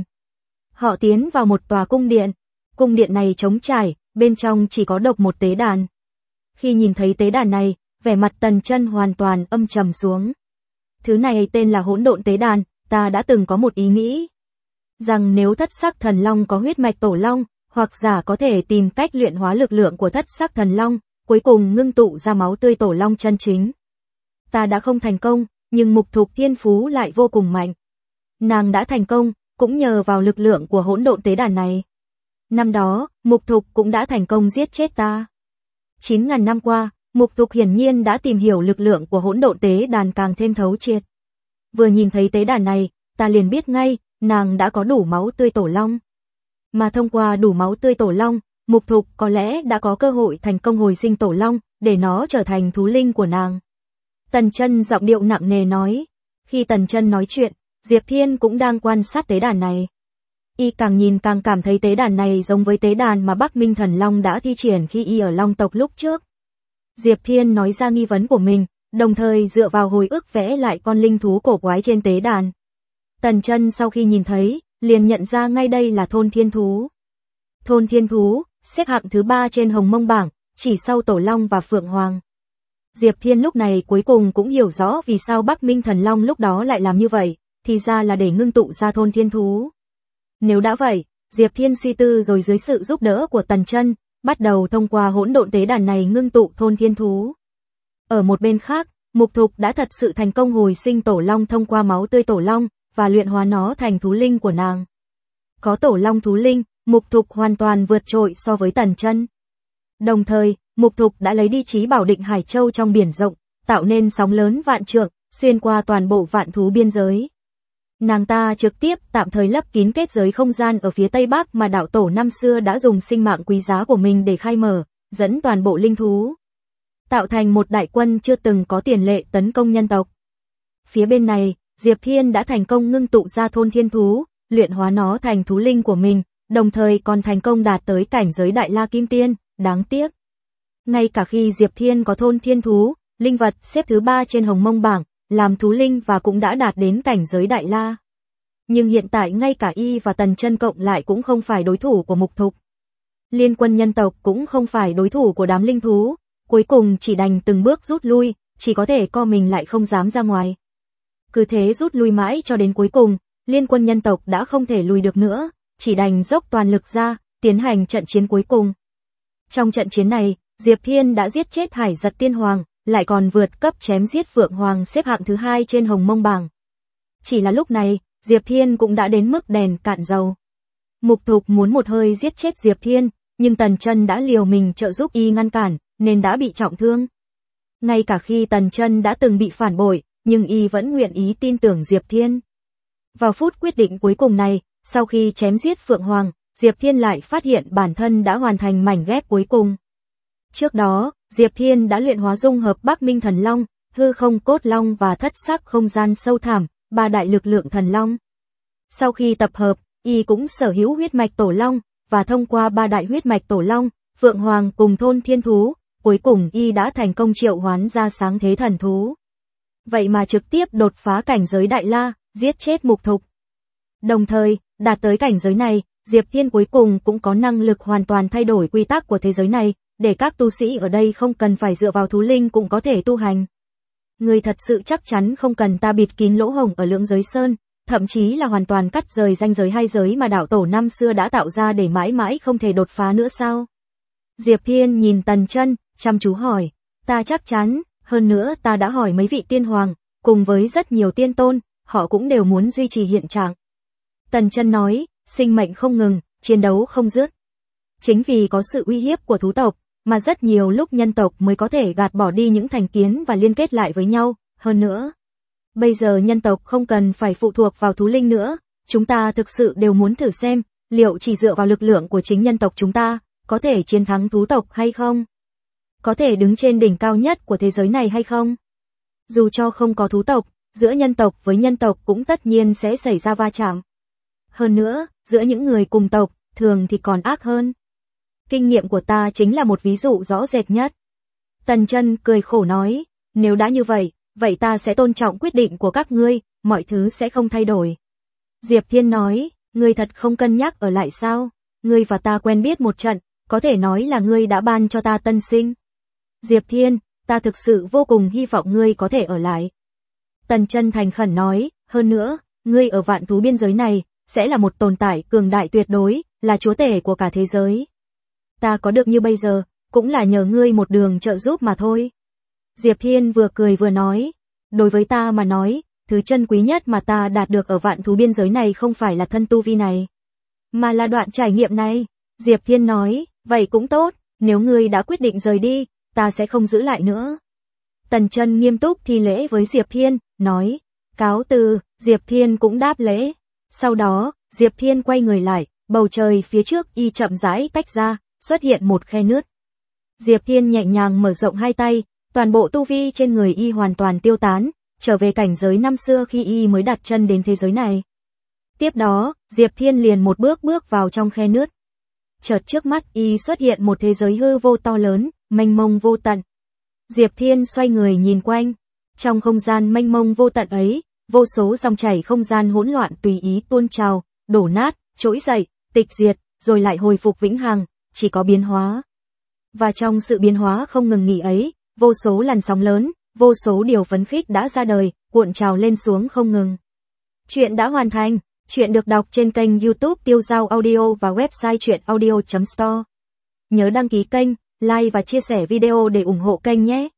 A: Họ tiến vào một tòa cung điện này trống trải, bên trong chỉ có độc một tế đàn. Khi nhìn thấy tế đàn này, vẻ mặt Tần Chân hoàn toàn âm trầm xuống. Thứ này tên là Hỗn Độn Tế Đàn, ta đã từng có một ý nghĩ. Rằng nếu thất sắc thần long có huyết mạch tổ long, hoặc giả có thể tìm cách luyện hóa lực lượng của thất sắc thần long, cuối cùng ngưng tụ ra máu tươi tổ long chân chính. Ta đã không thành công, nhưng Mục Thục thiên phú lại vô cùng mạnh. Nàng đã thành công, cũng nhờ vào lực lượng của hỗn độn tế đàn này. Năm đó, Mục Thục cũng đã thành công giết chết ta. 9.000 năm qua, Mục Thục hiển nhiên đã tìm hiểu lực lượng của hỗn độn tế đàn càng thêm thấu triệt. Vừa nhìn thấy tế đàn này, ta liền biết ngay, nàng đã có đủ máu tươi tổ long. Mà thông qua đủ máu tươi tổ long, Mục Thục có lẽ đã có cơ hội thành công hồi sinh tổ long, để nó trở thành thú linh của nàng. Tần Chân giọng điệu nặng nề nói. Khi Tần Chân nói chuyện, Diệp Thiên cũng đang quan sát tế đàn này. Y càng nhìn càng cảm thấy tế đàn này giống với tế đàn mà Bắc Minh Thần Long đã thi triển khi y ở Long tộc lúc trước. Diệp Thiên nói ra nghi vấn của mình, đồng thời dựa vào hồi ức vẽ lại con linh thú cổ quái trên tế đàn. Tần Chân sau khi nhìn thấy, liền nhận ra ngay đây là thôn thiên thú. Thôn thiên thú, xếp hạng thứ 3 trên Hồng Mông bảng, chỉ sau Tổ Long và Phượng Hoàng. Diệp Thiên lúc này cuối cùng cũng hiểu rõ vì sao Bắc Minh Thần Long lúc đó lại làm như vậy, thì ra là để ngưng tụ ra thôn thiên thú. Nếu đã vậy, Diệp Thiên suy tư rồi dưới sự giúp đỡ của Tần Chân, bắt đầu thông qua hỗn độn tế đàn này ngưng tụ thôn thiên thú. Ở một bên khác, Mục Thục đã thật sự thành công hồi sinh tổ long thông qua máu tươi tổ long và luyện hóa nó thành thú linh của nàng. Có tổ long thú linh, Mục Thục hoàn toàn vượt trội so với Tần Chân. Đồng thời, Mục Thục đã lấy đi Chí Bảo Định Hải Châu trong biển rộng, tạo nên sóng lớn vạn trượng, xuyên qua toàn bộ vạn thú biên giới. Nàng ta trực tiếp tạm thời lấp kín kết giới không gian ở phía tây bắc mà đạo tổ năm xưa đã dùng sinh mạng quý giá của mình để khai mở, dẫn toàn bộ linh thú, tạo thành một đại quân chưa từng có tiền lệ tấn công nhân tộc. Phía bên này, Diệp Thiên đã thành công ngưng tụ ra thôn thiên thú, luyện hóa nó thành thú linh của mình, đồng thời còn thành công đạt tới cảnh giới Đại La Kim Tiên, đáng tiếc. Ngay cả khi Diệp Thiên có thôn thiên thú, linh vật xếp thứ 3 trên Hồng Mông bảng, làm thú linh và cũng đã đạt đến cảnh giới Đại La. Nhưng hiện tại ngay cả y và Tần Chân cộng lại cũng không phải đối thủ của Mục Thục. Liên quân nhân tộc cũng không phải đối thủ của đám linh thú, cuối cùng chỉ đành từng bước rút lui, chỉ có thể co mình lại không dám ra ngoài. Cứ thế rút lui mãi cho đến cuối cùng, liên quân nhân tộc đã không thể lùi được nữa, chỉ đành dốc toàn lực ra, tiến hành trận chiến cuối cùng. Trong trận chiến này, Diệp Thiên đã giết chết Hải Giật Tiên Hoàng, lại còn vượt cấp chém giết Phượng Hoàng xếp hạng thứ 2 trên Hồng Mông bảng. Chỉ là lúc này, Diệp Thiên cũng đã đến mức đèn cạn dầu. Mục Thục muốn một hơi giết chết Diệp Thiên, nhưng Tần Chân đã liều mình trợ giúp y ngăn cản, nên đã bị trọng thương. Ngay cả khi Tần Chân đã từng bị phản bội, nhưng y vẫn nguyện ý tin tưởng Diệp Thiên. Vào phút quyết định cuối cùng này, sau khi chém giết Phượng Hoàng, Diệp Thiên lại phát hiện bản thân đã hoàn thành mảnh ghép cuối cùng. Trước đó, Diệp Thiên đã luyện hóa dung hợp Bắc Minh Thần Long, Hư Không Cốt Long và Thất Sắc Không Gian Sâu Thẳm, ba đại lực lượng thần long. Sau khi tập hợp, y cũng sở hữu huyết mạch Tổ Long, và thông qua ba đại huyết mạch Tổ Long, Phượng Hoàng cùng thôn thiên thú, cuối cùng y đã thành công triệu hoán ra sáng thế thần thú. Vậy mà trực tiếp đột phá cảnh giới Đại La, giết chết Mục Thục. Đồng thời, đạt tới cảnh giới này, Diệp Thiên cuối cùng cũng có năng lực hoàn toàn thay đổi quy tắc của thế giới này, để các tu sĩ ở đây không cần phải dựa vào thú linh cũng có thể tu hành. Ngươi thật sự chắc chắn không cần ta bịt kín lỗ hổng ở Lưỡng Giới Sơn, thậm chí là hoàn toàn cắt rời ranh giới hai giới mà đạo tổ năm xưa đã tạo ra để mãi mãi không thể đột phá nữa sao? Diệp Thiên nhìn Tần Chân, chăm chú hỏi, ta chắc chắn, hơn nữa ta đã hỏi mấy vị tiên hoàng, cùng với rất nhiều tiên tôn, họ cũng đều muốn duy trì hiện trạng. Tần Chân nói, sinh mệnh không ngừng, chiến đấu không dứt. Chính vì có sự uy hiếp của thú tộc, mà rất nhiều lúc nhân tộc mới có thể gạt bỏ đi những thành kiến và liên kết lại với nhau, hơn nữa. Bây giờ nhân tộc không cần phải phụ thuộc vào thú linh nữa, chúng ta thực sự đều muốn thử xem, liệu chỉ dựa vào lực lượng của chính nhân tộc chúng ta, có thể chiến thắng thú tộc hay không? Có thể đứng trên đỉnh cao nhất của thế giới này hay không? Dù cho không có thú tộc, giữa nhân tộc với nhân tộc cũng tất nhiên sẽ xảy ra va chạm. Hơn nữa, giữa những người cùng tộc, thường thì còn ác hơn. Kinh nghiệm của ta chính là một ví dụ rõ rệt nhất. Tần Chân cười khổ nói, nếu đã như vậy, vậy ta sẽ tôn trọng quyết định của các ngươi, mọi thứ sẽ không thay đổi. Diệp Thiên nói, ngươi thật không cân nhắc ở lại sao? Ngươi và ta quen biết một trận, có thể nói là ngươi đã ban cho ta tân sinh. Diệp Thiên, ta thực sự vô cùng hy vọng ngươi có thể ở lại. Tần Chân thành khẩn nói, hơn nữa, ngươi ở vạn thú biên giới này, sẽ là một tồn tại cường đại tuyệt đối, là chúa tể của cả thế giới. Ta có được như bây giờ, cũng là nhờ ngươi một đường trợ giúp mà thôi. Diệp Thiên vừa cười vừa nói, đối với ta mà nói, thứ chân quý nhất mà ta đạt được ở vạn thú biên giới này không phải là thân tu vi này, mà là đoạn trải nghiệm này. Diệp Thiên nói, vậy cũng tốt, nếu ngươi đã quyết định rời đi, ta sẽ không giữ lại nữa. Tần Chân nghiêm túc thi lễ với Diệp Thiên, nói, cáo từ. Diệp Thiên cũng đáp lễ. Sau đó, Diệp Thiên quay người lại, bầu trời phía trước y chậm rãi tách ra, xuất hiện một khe nứt. Diệp Thiên nhẹ nhàng mở rộng hai tay, toàn bộ tu vi trên người y hoàn toàn tiêu tán, trở về cảnh giới năm xưa khi y mới đặt chân đến thế giới này. Tiếp đó, Diệp Thiên liền một bước bước vào trong khe nứt. Chợt trước mắt y xuất hiện một thế giới hư vô to lớn, mênh mông vô tận. Diệp Thiên xoay người nhìn quanh, trong không gian mênh mông vô tận ấy, vô số dòng chảy không gian hỗn loạn tùy ý tuôn trào, đổ nát, trỗi dậy, tịch diệt, rồi lại hồi phục vĩnh hằng, chỉ có biến hóa. Và trong sự biến hóa không ngừng nghỉ ấy, vô số làn sóng lớn, vô số điều phấn khích đã ra đời, cuộn trào lên xuống không ngừng. Chuyện đã hoàn thành, chuyện được đọc trên kênh YouTube Tiêu Dao Audio và website chuyenaudio.store. Nhớ đăng ký kênh, like và chia sẻ video để ủng hộ kênh nhé.